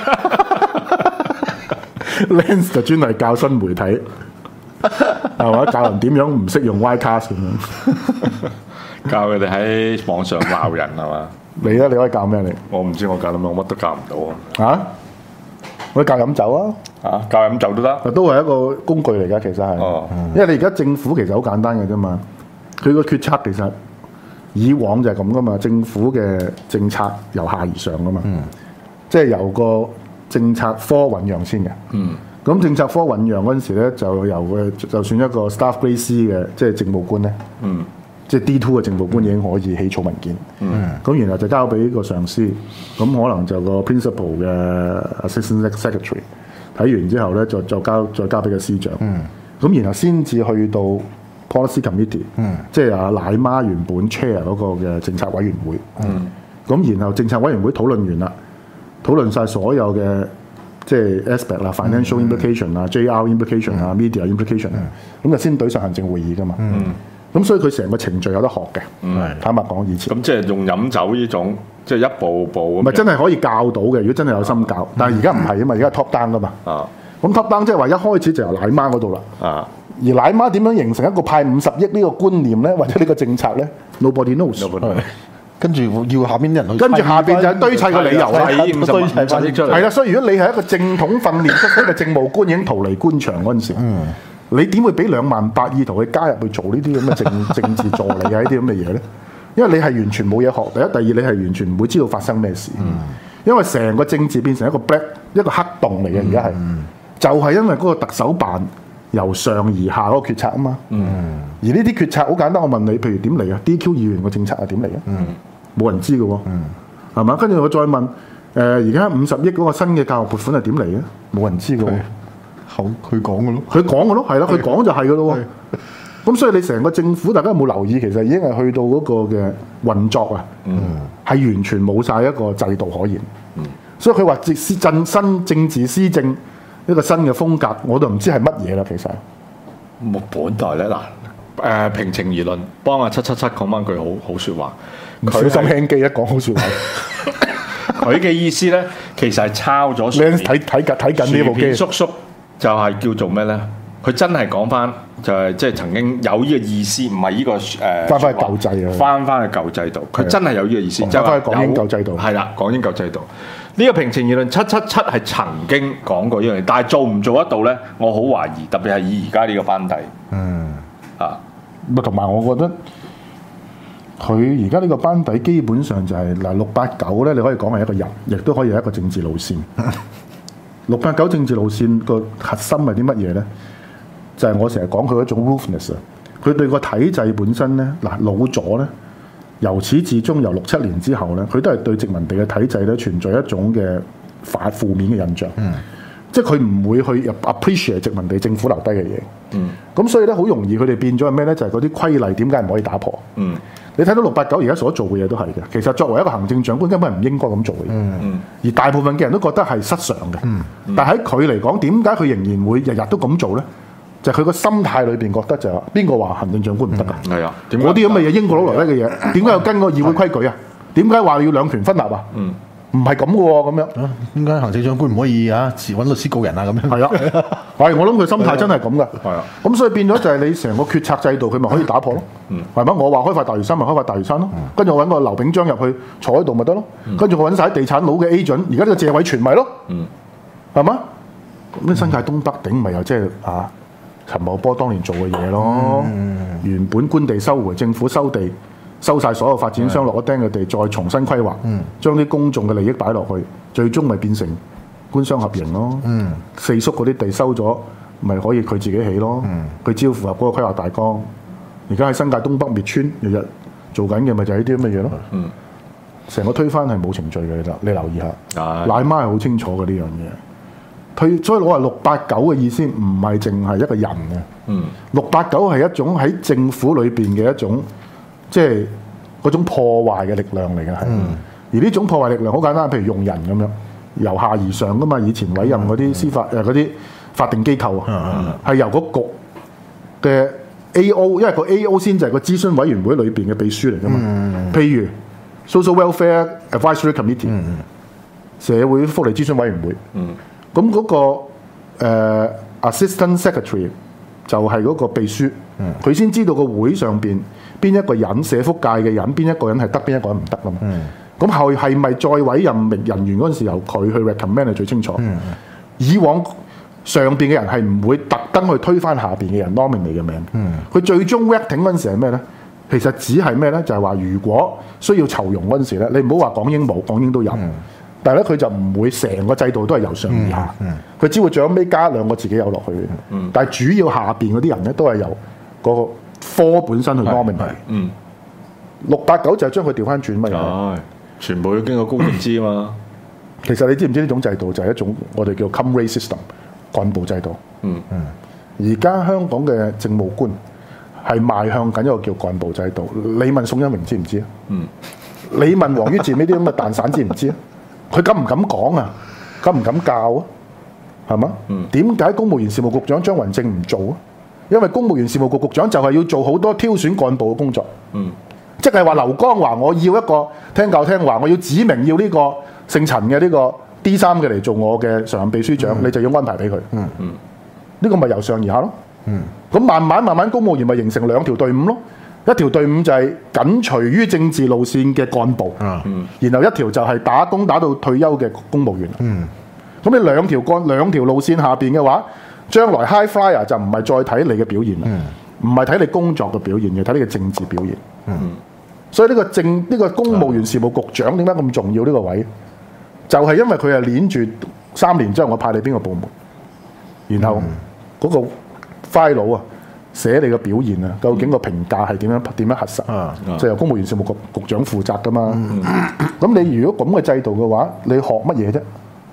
Speaker 2: ，Lance 就專係教新媒體。係嘛？教人點樣唔識用 Ycast 咁樣，
Speaker 3: 教佢哋喺網上鬧人係嘛？
Speaker 2: 你咧，你可以教咩你？
Speaker 3: 我唔知我教乜，我乜都教唔到啊！
Speaker 2: 啊？我教飲酒啊！
Speaker 3: 啊，教飲酒都得，
Speaker 2: 都係一個工具嚟㗎，其實係。
Speaker 3: 哦，
Speaker 2: 因為你而家政府其實好簡單嘅啫嘛，佢個決策其實以往就係咁噶嘛，政府嘅政策由下而上噶嘛，嗯、即係由個政策科醖釀先嘅。嗯。咁政策科醖釀嗰陣時咧，就由嘅就算一個 staff grade C 嘅，即係政務官咧，嗯，即係 D two 嘅政務官已經可以起草文件，嗯，咁然後就交俾個上司，咁可能就個 principal 嘅 assistant secretary 睇完之後咧，就就交再交俾個司長，嗯，咁然後先至去到 policy committee，嗯，即係阿奶媽原本 chair 嗰個嘅政策委員會，嗯，咁然後政策委員會討論完啦，討論晒所有嘅。即係 aspect 啦 ，financial implication 啊、J R implication 啊、media implication 啊，咁就先對上行政會議噶嘛。咁所以佢成個程序有得學嘅。坦白講，以前
Speaker 3: 咁即係用飲酒呢種，即係一步步咁。
Speaker 2: 唔係真係可以教到嘅，如果真係有心教。但係而家唔係啊嘛，而家係 top down 噶嘛。啊，咁 top down 即係話一開始就由奶媽嗰度啦。啊，而奶媽點樣形成一個派五十億呢個觀念咧，或者呢個政策咧 ？Nobody knows。
Speaker 4: 跟住要下邊啲人去，
Speaker 2: 跟住下邊就係堆砌個理由啦，
Speaker 4: 堆砌翻出嚟。
Speaker 2: 係啦，所以如果你係一個正統訓練出身嘅政務官已經逃離官場嗰陣時，嗯、你點會俾兩萬八意圖去加入去做呢啲咁嘅政政治助理啊？呢啲咁嘅嘢咧？因為你係完全冇嘢學，第一、第二，你係完全唔會知道發生咩事。嗯、因為成個政治變成一個 black 一個黑洞嚟嘅，而家係就係因為嗰個特首辦由上而下嗰個決策啊嘛。嗯、而呢啲決策好簡單，我問你，譬如點嚟啊 ？D Q 議員個政策係點嚟啊？嗯冇人知嘅喎，係嘛、嗯？跟住我再問，誒而家五十億嗰個新嘅教育撥款係點嚟嘅？冇人知嘅喎，
Speaker 4: 好佢講嘅咯，
Speaker 2: 佢講嘅咯，係啦，佢講就係嘅咯喎。咁所以你成個政府，大家有冇留意？其實已經係去到嗰個嘅運作啊，係、嗯、完全冇晒一個制度可言。嗯、所以佢話政施振新政治施政一個新嘅風格，我都唔知係乜嘢啦。其實
Speaker 3: 木本代咧嗱，誒、呃、平情而論，幫阿七七七講翻句好好説話。
Speaker 2: 佢小心輕機一講好説話，
Speaker 3: 佢嘅意思咧，其實係抄咗。
Speaker 2: 你睇睇緊睇緊呢部機，
Speaker 3: 叔叔就係叫做咩咧？佢真係講翻，就係即係曾經有呢個意思，唔係呢個誒。
Speaker 2: 翻翻去舊制啊！
Speaker 3: 翻翻去舊制度，佢真係有呢個意思，
Speaker 2: 就係翻去港英舊制度。
Speaker 3: 係啦，港英舊制度。呢個平情而論，七七七係曾經講過呢樣嘢，但係做唔做得到咧？我好懷疑，特別係以而家呢個班底。嗯。啊，
Speaker 2: 咪同埋我覺得。佢而家呢個班底基本上就係、是、嗱六八九咧，你可以講係一個人，亦都可以係一個政治路線。六八九政治路線個核心係啲乜嘢咧？就係、是、我成日講佢一種 roughness 啊！佢對個體制本身咧，嗱老左咧，由始至終由六七年之後咧，佢都係對殖民地嘅體制咧存在一種嘅反負面嘅印象。嗯，即係佢唔會去 appreciate 殖民地政府留低嘅嘢。嗯，咁所以咧好容易佢哋變咗係咩咧？就係嗰啲規例點解唔可以打破？嗯。你睇到六八九而家所做嘅嘢都係嘅，其實作為一個行政長官根本係唔應該咁做嘅。嗯、而大部分嘅人都覺得係失常嘅。嗯嗯、但喺佢嚟講，點解佢仍然會日日都咁做咧？就係佢個心態裏邊覺得就係話，邊個話行政長官唔得㗎？係啊、嗯，嗰啲咁嘅嘢英國佬來得嘅嘢，點解要跟個議會規矩啊？點解話要兩權分立啊？ 唔係咁嘅喎，咁樣
Speaker 4: 啊點解行政長官唔可以啊揾律師告人啊咁樣？
Speaker 2: 係啊，係我諗佢心態真係咁噶。
Speaker 3: 係啊，
Speaker 2: 咁所以變咗就係你成個決策制度，佢咪可以打破咯。係咪？我話開發大嶼山咪開發大嶼山咯，跟住我揾個劉炳章入去坐喺度咪得咯，跟住我揾晒地產佬嘅 agent，而家呢個謝偉銓咪咯，係嘛？咁新界東北頂咪又即係啊陳茂波當年做嘅嘢咯，原本官地收回，政府收地。收晒所有發展商落咗釘嘅地，再重新規劃，將啲公眾嘅利益擺落去，最終咪變成官商合營咯。嗯、四叔嗰啲地收咗，咪可以佢自己起咯。佢、嗯、只要符合嗰個規劃大綱。而家喺新界東北滅村，日日做緊嘅咪就係呢啲咁嘅嘢咯。成、嗯、個推翻係冇程序嘅，你你留意下。奶媽係好清楚嘅呢樣嘢。推所以我話六八九嘅意思唔係淨係一個人嘅。嗯、六八九係一種喺政府裏邊嘅一種。即係嗰種破壞嘅力量嚟嘅，係。嗯、而呢種破壞力量好簡單，譬如用人咁樣，由下而上噶嘛。以前委任嗰啲司法誒嗰啲法定機構啊，係、嗯、由個局嘅 A O， 因為個 A O 先就係個諮詢委員會裏邊嘅秘書嚟噶嘛。嗯、譬如 Social Welfare Advisory Committee，、嗯、社會福利諮詢委員會。咁嗰、嗯嗰個、呃、Assistant Secretary 就係嗰個秘書，佢先、嗯、知道個會上邊。邊一個人社福界嘅人，邊一個人係得，邊一個人唔得啦嘛。咁、嗯、後係咪再委任人員嗰陣時由佢去 recommend 係最清楚。嗯、以往上邊嘅人係唔會特登去推翻下邊嘅人 nominate 嘅名。佢、嗯、最終 voting 嗰陣時係咩咧？其實只係咩咧？就係、是、話如果需要籌容嗰陣時咧，你唔好話港英冇，港英都有。嗯、但係咧佢就唔會成個制度都係由上而下。佢、嗯嗯、只會最尾加兩個自己有落去。嗯、但係主要下邊嗰啲人咧都係由嗰、那個。科本身去 nominate，嗯，六八九就係將佢調翻轉乜嘢？
Speaker 3: 全部要經過公營資啊嘛。
Speaker 2: 其實你知唔知呢種制度就係一種我哋叫 comrade system 幹部制度。嗯嗯。而家香港嘅政務官係邁向緊一個叫幹部制度。你問宋一鳴知唔知啊？嗯。你問王于漸呢啲咁嘅蛋散知唔知啊？佢敢唔敢講啊？敢唔敢教啊？係嘛？嗯。點解公務員事務局長張雲正唔做啊？因為公務員事務局局長就係要做好多挑選幹部嘅工作，嗯，即係話劉江華我要一個聽教聽話，我要指明要呢個姓陳嘅呢個 D 三嘅嚟做我嘅常任秘書長，嗯、你就要安排俾佢，嗯嗯，呢個咪由上而下咯，嗯，咁慢慢慢慢公務員咪形成兩條隊伍咯，一條隊伍就係緊隨於政治路線嘅幹部，嗯，然後一條就係打工打到退休嘅公務員，嗯，咁你兩條幹兩條路線下邊嘅話。將來 high flyer 就唔係再睇你嘅表現啦，唔係睇你工作嘅表現嘅，睇你嘅政治表現。嗯、所以呢個政呢、呢個公務員事務局長點解咁重要呢個位？就係、是、因為佢係連住三年之後我派你邊個部門，然後嗰個 file 啊寫你嘅表現啊，究竟個評價係點樣點樣核實？嗯、就由公務員事務局局長負責噶嘛。咁、嗯、你如果咁嘅制度嘅話，你學乜嘢啫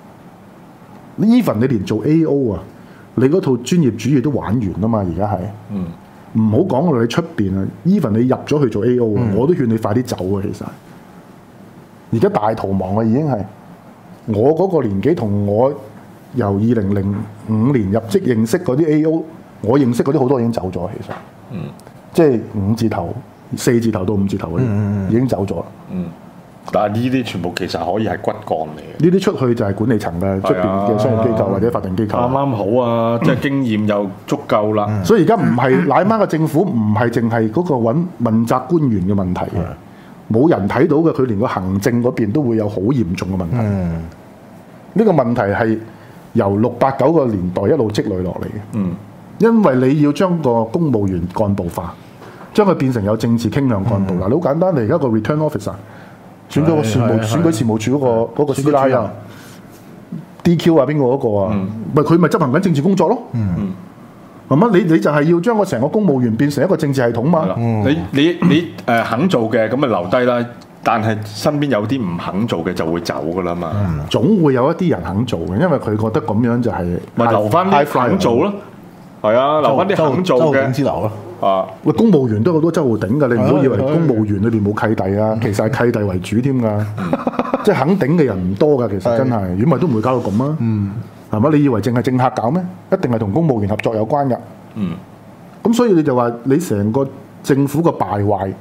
Speaker 2: ？Even 你連做 A O 啊？你嗰套專業主義都玩完啦嘛，而家係，唔好講到你出邊啊 even 你入咗去做 A O，、嗯、我都勸你快啲走啊！其實，而家大逃亡啊，已經係我嗰個年紀同我由二零零五年入職認識嗰啲 A O， 我認識嗰啲好多已經走咗，其實，嗯、即係五字頭、四字頭到五字頭嗰啲、嗯、已經走咗。嗯
Speaker 3: 但係呢啲全部其實可以係骨幹嚟嘅。
Speaker 2: 呢啲出去就係管理層嘅出邊嘅商業機構或者法定機構。啱啱
Speaker 3: 好啊，即係經驗又足夠啦。
Speaker 2: 嗯、所以而家唔係奶媽嘅政府，唔係淨係嗰個揾問責官員嘅問題嘅，冇、嗯、人睇到嘅，佢連個行政嗰邊都會有好嚴重嘅問題。呢、嗯、個問題係由六八九個年代一路積累落嚟嘅。嗯，因為你要將個公務員幹部化，將佢變成有政治傾向幹部。嗱、嗯，你好簡單，你而家個 return officer。選咗個事務選舉事務處嗰、那個嗰、那個師奶啊 ，D Q 啊邊個嗰個啊，咪佢咪執行緊政治工作咯。嗯，係嘛？你你就係要將個成個公務員變成一個政治系統嘛。
Speaker 3: 嗯、你你你誒、呃、肯做嘅咁咪留低啦，但係身邊有啲唔肯做嘅就會走噶啦嘛。
Speaker 2: 嗯、總會有一啲人肯做嘅，因為佢覺得咁樣就係、是、
Speaker 3: 咪留翻啲肯做咯。係啊，留翻啲肯做嘅
Speaker 4: 之流咯。
Speaker 3: 啊！
Speaker 2: 喂，公務員都好多周浩鼎㗎，你唔好以為公務員裏邊冇契弟啊，其實係契弟為主添㗎，即係肯頂嘅人唔多㗎，其實真係，如果唔係都唔會搞到咁啊。嗯，係嘛？你以為淨係政客搞咩？一定係同公務員合作有關㗎。嗯，咁所以你就話你成個政府嘅敗壞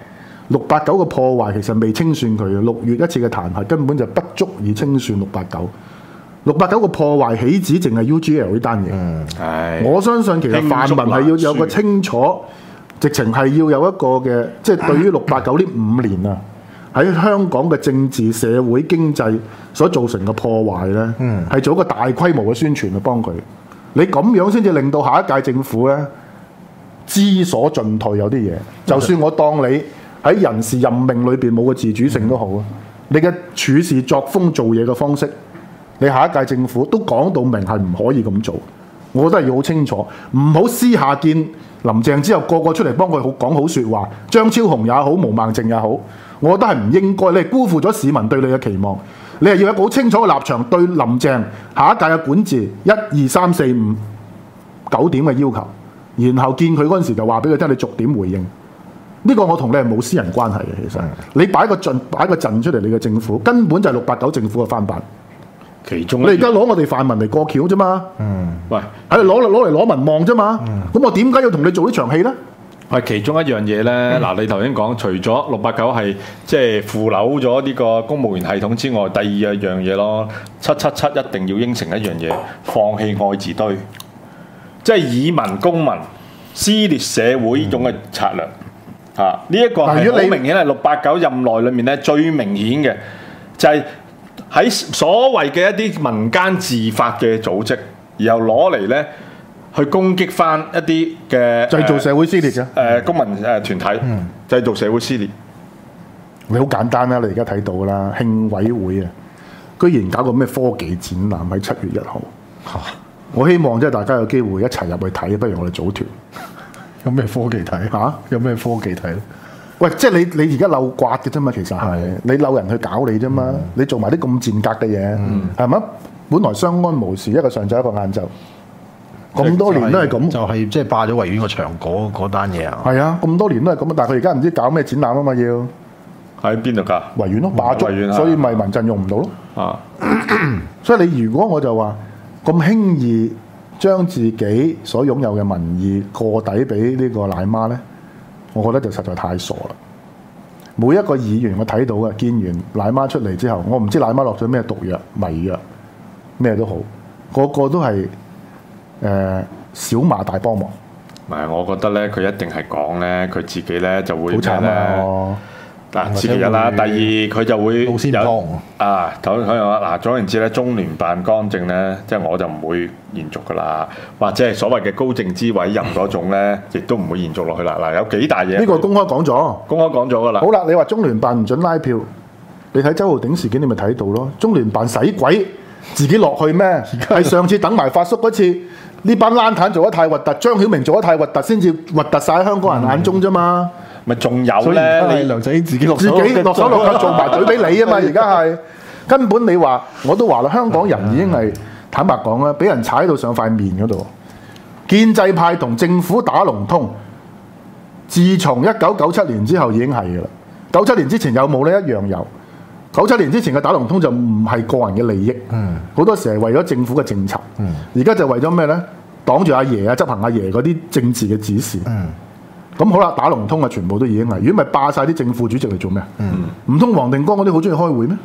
Speaker 2: 六八九嘅破壞其實未清算佢嘅，六月一次嘅彈劾根本就不足以清算六八九。六八九嘅破壞起止淨係 U G L 呢單嘢。
Speaker 3: 嗯，係。
Speaker 2: 我相信其實泛民係要有個清楚，直情係要有一個嘅，即係對於六八九呢五年啊，喺香港嘅政治、社會、經濟所造成嘅破壞咧，係、嗯、做一個大規模嘅宣傳去幫佢。你咁樣先至令到下一屆政府咧知所進退有啲嘢。就算我當你喺人事任命裏邊冇個自主性都好啊，你嘅處事作風、做嘢嘅方式。你下一屆政府都講到明係唔可以咁做，我覺得係要好清楚，唔好私下見林鄭之後個個出嚟幫佢好講好説話，張超雄也好，毛孟靜也好，我覺得係唔應該，你係辜負咗市民對你嘅期望，你係要有一個好清楚嘅立場對林鄭下一屆嘅管治一二三四五九點嘅要求，然後見佢嗰陣時就話俾佢聽，你逐點回應。呢、這個我同你係冇私人關係嘅，其實你擺個陣擺個陣出嚟，你嘅政府根本就係六八九政府嘅翻版。
Speaker 3: 其中
Speaker 2: 你而家攞我哋泛民嚟過橋啫嘛，
Speaker 3: 嗯，喂，
Speaker 2: 喺度攞嚟攞嚟攞民望啫嘛，咁、嗯、我點解要同你做呢場戲咧？
Speaker 3: 係其中一樣嘢咧，嗱、嗯，你頭先講除咗六八九係即係腐朽咗呢個公務員系統之外，第二樣嘢咯，七七七一定要應承一樣嘢，放棄愛字堆，即係以民攻民、撕裂社會呢種嘅策略，嚇、嗯，呢一、啊這個係好明顯係六八九任內裏面咧最明顯嘅，就係、是。喺所謂嘅一啲民間自發嘅組織，然後攞嚟咧去攻擊翻一啲嘅
Speaker 2: 製造社會撕裂嘅誒、
Speaker 3: 呃、公民誒團體，嗯、製造社會撕裂。
Speaker 2: 你好簡單啦，你而家睇到啦，慶委會啊，居然搞個咩科技展覽喺七月一號。嚇、啊！我希望即係大家有機會一齊入去睇，不如我哋組團。
Speaker 4: 有咩科技睇嚇？啊、有咩科技睇咧？
Speaker 2: 喂，即係你你而家漏刮嘅啫嘛，其實係你漏人去搞你啫嘛，嗯、你做埋啲咁賤格嘅嘢，係咪、嗯？本來相安無事，一個上晝一個晏晝，咁多年都係咁，
Speaker 4: 就係即係霸咗維園個場嗰嗰單嘢啊！
Speaker 2: 係啊，咁多年都係咁，但係佢而家唔知搞咩展覽啊嘛，要
Speaker 3: 喺邊度㗎？維
Speaker 2: 園咯，霸咗，
Speaker 3: 園
Speaker 2: 所以咪民陣用唔到咯。
Speaker 3: 啊，
Speaker 2: 所以你如果我就話咁輕易將自己所擁有嘅民意過底俾呢個奶媽咧？我覺得就實在太傻啦！每一個議員我睇到嘅，見完奶媽出嚟之後，我唔知奶媽落咗咩毒藥、迷藥，咩都好，個個都係誒、呃、小馬大幫忙。
Speaker 3: 唔係，我覺得咧，佢一定係講咧，佢自己咧就會
Speaker 2: 好慘啊！
Speaker 3: 嗱，此其一啦。第二，佢就會
Speaker 4: 有
Speaker 3: 啊，頭先講話嗱，總言之咧，中聯辦干政咧，即係我就唔會延續噶啦，或者係所謂嘅高政資委任嗰種咧，亦都唔會延續落去啦。嗱，有幾大嘢？
Speaker 2: 呢個公開講咗，
Speaker 3: 公開講咗噶啦。
Speaker 2: 好啦，你話中聯辦唔準拉票，你睇周浩鼎事件，你咪睇到咯。中聯辦使鬼自己落去咩？係上次等埋發叔嗰次，呢班爛攤做得太核突，張曉明做得太核突，先至核突晒喺香港人眼中啫嘛。
Speaker 3: 咪仲有咧？
Speaker 4: 你梁振英自己落
Speaker 2: 自己落手落腳做埋隊俾你啊嘛！而家係根本你話我都話啦，香港人已經係坦白講啦，俾人踩到上塊面嗰度。建制派同政府打龍通，自從一九九七年之後已經係嘅啦。九七年之前有冇呢？一樣有。九七年之前嘅打龍通就唔係個人嘅利益，好、嗯、多時係為咗政府嘅政策。而家、嗯、就為咗咩呢？擋住阿爺啊，執行阿爺嗰啲政治嘅指示。嗯咁好啦，打龍通啊，全部都已經係。如果咪霸晒啲正副主席嚟做咩？唔通黃定光嗰啲好中意開會咩？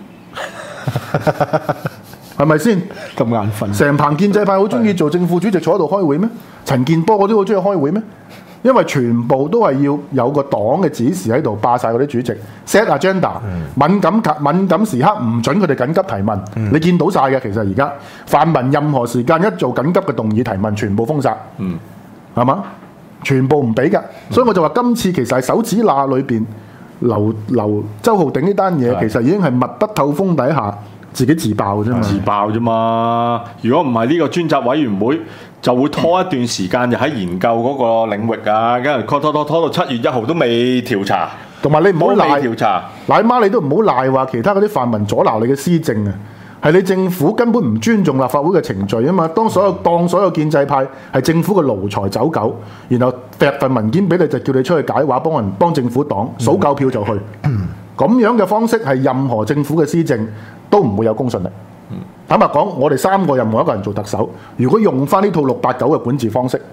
Speaker 2: 係咪先？
Speaker 4: 咁眼瞓。
Speaker 2: 成棚建制派好中意做正副主席坐喺度開會咩？陳健波嗰啲好中意開會咩？因為全部都係要有個黨嘅指示喺度霸晒嗰啲主席 set agenda、嗯、敏感敏感時刻唔準佢哋緊急提問。嗯、你見到晒嘅，其實而家泛民任何時間一做緊急嘅動議提問，全部封殺。嗯，係嘛？全部唔俾㗎，所以我就話今次其實係手指罅裏邊留留周浩鼎呢單嘢，其實已經係密不透風底下自己自爆啫嘛，
Speaker 3: 自爆啫嘛。如果唔係呢個專責委員會，就會拖一段時間，就喺研究嗰個領域啊，跟住拖拖拖拖到七月一號都未調查，
Speaker 2: 同埋你唔好賴
Speaker 3: 調查，
Speaker 2: 奶媽你都唔好賴話其他嗰啲泛民阻撓你嘅施政啊！係你政府根本唔尊重立法會嘅程序啊嘛！當所有當所有建制派係政府嘅奴才走狗，然後掟份文件俾你，就叫你出去解話，幫人幫政府擋數夠票就去。咁、嗯、樣嘅方式係任何政府嘅施政都唔會有公信力。坦白講，我哋三個任何一個人做特首，如果用翻呢套六八九嘅管治方式，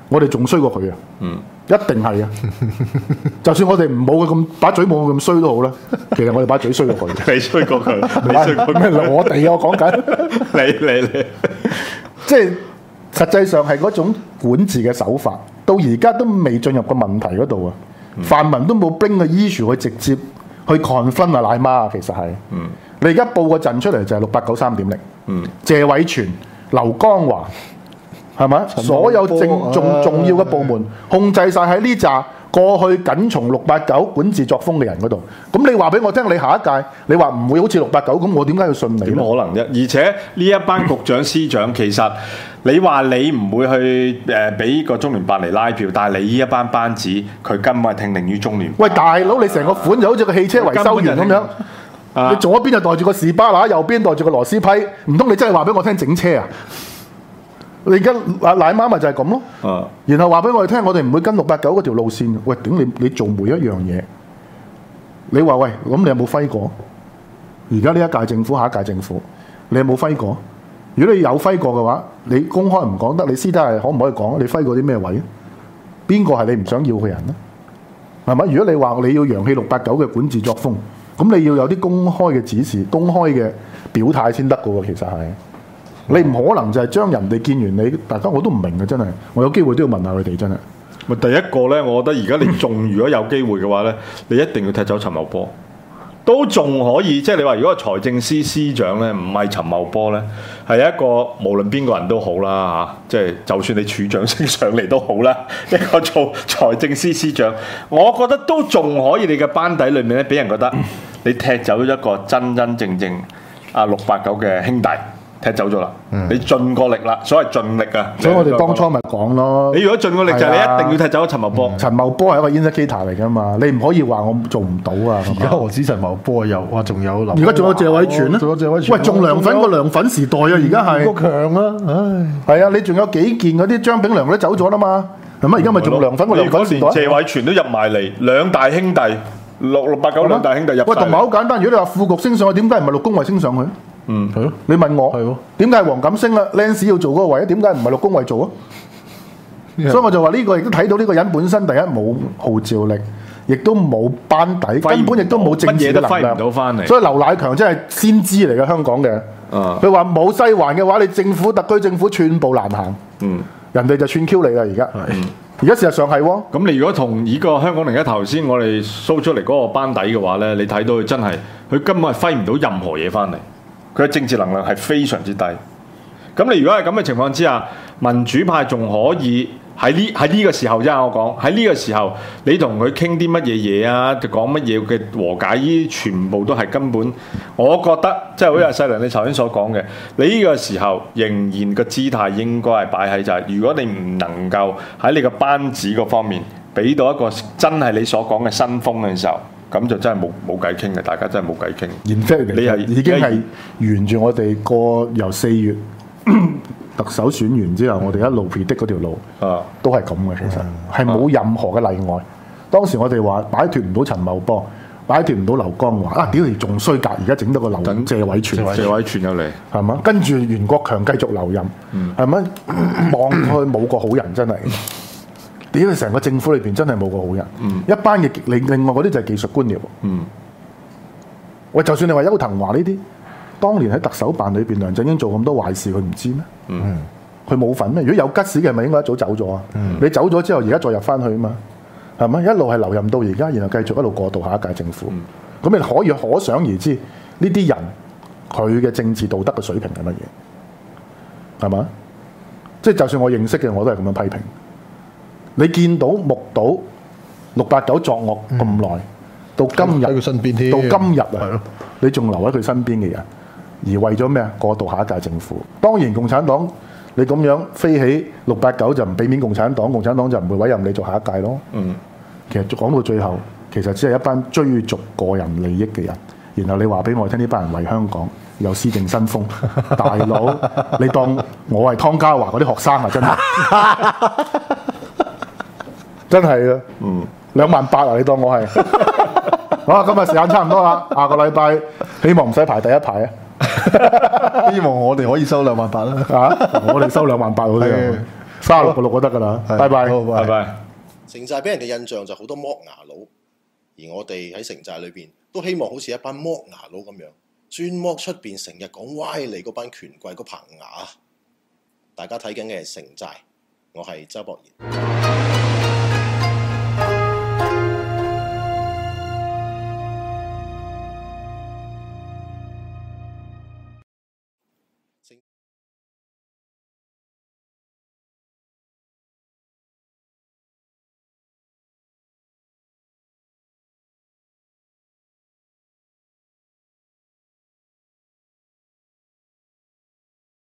Speaker 2: 我哋仲衰過佢啊！
Speaker 3: 嗯，
Speaker 2: 一定係啊！就算我哋唔冇佢咁把嘴冇佢咁衰都好啦，其實我哋把嘴衰過佢。
Speaker 3: 你衰過佢，你衰過
Speaker 2: 咩？
Speaker 3: 佢，
Speaker 2: 我哋啊，我講緊。
Speaker 3: 你你你，
Speaker 2: 即係實際上係嗰種管治嘅手法，到而家都未進入個問題嗰度啊！
Speaker 3: 嗯、
Speaker 2: 泛民都冇拎個 issue 去直接去 confirm 啊奶媽啊，其實係。
Speaker 3: 嗯。
Speaker 2: 你而家報個陣出嚟就係六八九三點零。
Speaker 3: 嗯。
Speaker 2: 謝偉銓、劉江華係咪？所有正重重要嘅部門控制晒喺呢紮過去緊從六八九管治作風嘅人嗰度。咁你話俾我聽，你下一屆你話唔會好似六八九咁，我點解要信你咧？
Speaker 3: 點可能啫？而且呢一班局長司長其實你話你唔會去誒俾個中聯辦嚟拉票，但係你呢一班班子佢根本係聽令於中聯辦。
Speaker 2: 喂，大佬，你成個款就好似個汽車維修員咁樣。你左邊就袋住個士巴拿，右邊袋住個螺絲批，唔通你真係話俾我聽整車啊？你而家阿奶媽咪就係咁咯。
Speaker 3: 啊、
Speaker 2: 然後話俾我哋聽，我哋唔會跟六八九嗰條路線。喂，點你你做每一樣嘢？你話喂，咁你有冇揮過？而家呢一屆政府，下一屆政府，你有冇揮過？如果你有揮過嘅話，你公開唔講得，你私底下可唔可以講？你揮過啲咩位？邊個係你唔想要嘅人呢？係咪？如果你話你要揚棄六八九嘅管治作風，咁你要有啲公開嘅指示、公開嘅表態先得㗎喎。其實係你唔可能就係將人哋見完你，大家我都唔明嘅，真係。我有機會都要問下佢哋，真係。
Speaker 3: 咪第一個咧，我覺得而家你仲如果有機會嘅話咧，你一定要踢走陳茂波，都仲可以。即係你話如果財政司司長咧唔係陳茂波咧，係一個無論邊個人都好啦嚇，即係就算你處長升上嚟都好啦，一個做財政司司長，我覺得都仲可以。你嘅班底裏面咧，俾人覺得你踢走一個真真正正啊六八九嘅兄弟。踢走咗啦，嗯、你盡過力啦，所謂盡力啊！
Speaker 2: 所以我哋當初咪講咯。
Speaker 3: 你如果盡過力就係你一定要踢走陳茂波。
Speaker 2: 陳茂波係一個 indicator 嚟㗎嘛，你唔可以話我做唔到啊！
Speaker 4: 而家何止陳茂波有，哇仲有林。
Speaker 2: 而家仲有謝偉銓咧，
Speaker 4: 仲有謝偉銓。
Speaker 2: 喂，仲涼粉個涼粉時代啊！而家係。
Speaker 4: 個強啊！唉。
Speaker 2: 係啊，你仲有幾件嗰啲張炳良都走咗啦嘛？係咪？而家咪仲涼粉個涼粉時代。
Speaker 3: 謝偉銓都入埋嚟，兩大兄弟六六八九兩大兄弟入。
Speaker 2: 喂，同埋好簡單，如果你話副局升上去，點解唔係陸恭蕙升上去？
Speaker 3: 嗯，係咯。
Speaker 2: 你問我
Speaker 4: 係喎，
Speaker 2: 點解係黃錦星啦 Lance 要做嗰個位，點解唔係陸恭蕙做啊？所以我就話呢個亦都睇到呢個人本身第一冇號召力，亦都冇班底，根本亦都冇政治嘅能量。
Speaker 3: 唔到翻嚟。
Speaker 2: 所以劉乃強真係先知嚟嘅香港嘅。佢話冇西環嘅話，你政府特區政府寸步難行。嗯，人哋就串 Q 你啦，而家。而家事實上係喎。
Speaker 3: 咁你如果同呢個香港零一頭先我哋 show 出嚟嗰個班底嘅話咧，你睇到佢真係佢根本係揮唔到任何嘢翻嚟。佢嘅政治能量係非常之低，咁你如果係咁嘅情況之下，民主派仲可以喺呢喺呢個時候啫，我講喺呢個時候，你同佢傾啲乜嘢嘢啊？就講乜嘢嘅和解？呢全部都係根本，我覺得即係好似阿細良你頭先所講嘅，你呢個時候仍然個姿態應該係擺喺就係、是，如果你唔能夠喺你個班子嗰方面俾到一個真係你所講嘅新風嘅時候。咁就真係冇冇計傾嘅，大家真係冇計傾。
Speaker 2: 然之後你係已經係沿住我哋過由四月特首選完之後，我哋一路 predict 嗰條路，啊，都係咁嘅。其實係冇任何嘅例外。當時我哋話擺脱唔到陳茂波，擺脱唔到劉江華啊！屌你仲衰格，而家整到個劉謝偉銓，
Speaker 3: 謝偉銓入嚟
Speaker 2: 係嘛？跟住袁國強繼續留任，係咪、嗯？望佢冇個好人真係。屌你成個政府裏邊真係冇個好人，嗯、一班嘅另另外嗰啲就係技術官僚。嗯、喂，就算你話邱騰華呢啲，當年喺特首辦裏邊，梁振英做咁多壞事，佢唔知咩？佢冇、嗯、份咩？如果有吉士嘅，咪應該一早走咗啊！嗯、你走咗之後，而家再入翻去啊嘛，係咪？一路係留任到而家，然後繼續一路過渡下一屆政府。咁、嗯、你可以可想而知，呢啲人佢嘅政治道德嘅水平係乜嘢？係嘛？即係就算我認識嘅，我都係咁樣批評。你見到目睹六八九作惡咁耐，嗯、到今日
Speaker 4: 喺佢身邊添，
Speaker 2: 到今日啊，
Speaker 4: 的
Speaker 2: 你仲留喺佢身邊嘅人，而為咗咩啊？過渡下一屆政府。當然共產黨你咁樣飛起六八九就唔俾面共產黨，共產黨就唔會委任你做下一屆咯。嗯，其實講到最後，其實只係一班追逐個人利益嘅人。然後你話俾我聽，呢班人為香港有施政新風，大佬你當我係湯家驊嗰啲學生啊，真係。真係啊，嗯，兩萬八啊！你當我係，好啊！今日時間差唔多啦，下個禮拜希望唔使排第一排啊！
Speaker 4: 希望我哋可以收兩萬八啦，
Speaker 2: 啊！我哋收兩萬八好啲啊！ 三十六個六就得㗎啦。拜拜。
Speaker 4: 好，
Speaker 3: 拜拜。
Speaker 7: 城寨俾人嘅印象就好多剝牙佬，而我哋喺城寨裏邊都希望好似一班剝牙佬咁樣，專剝出邊成日講歪理嗰班權貴嗰棚牙。大家睇緊嘅係城寨，我係周博賢。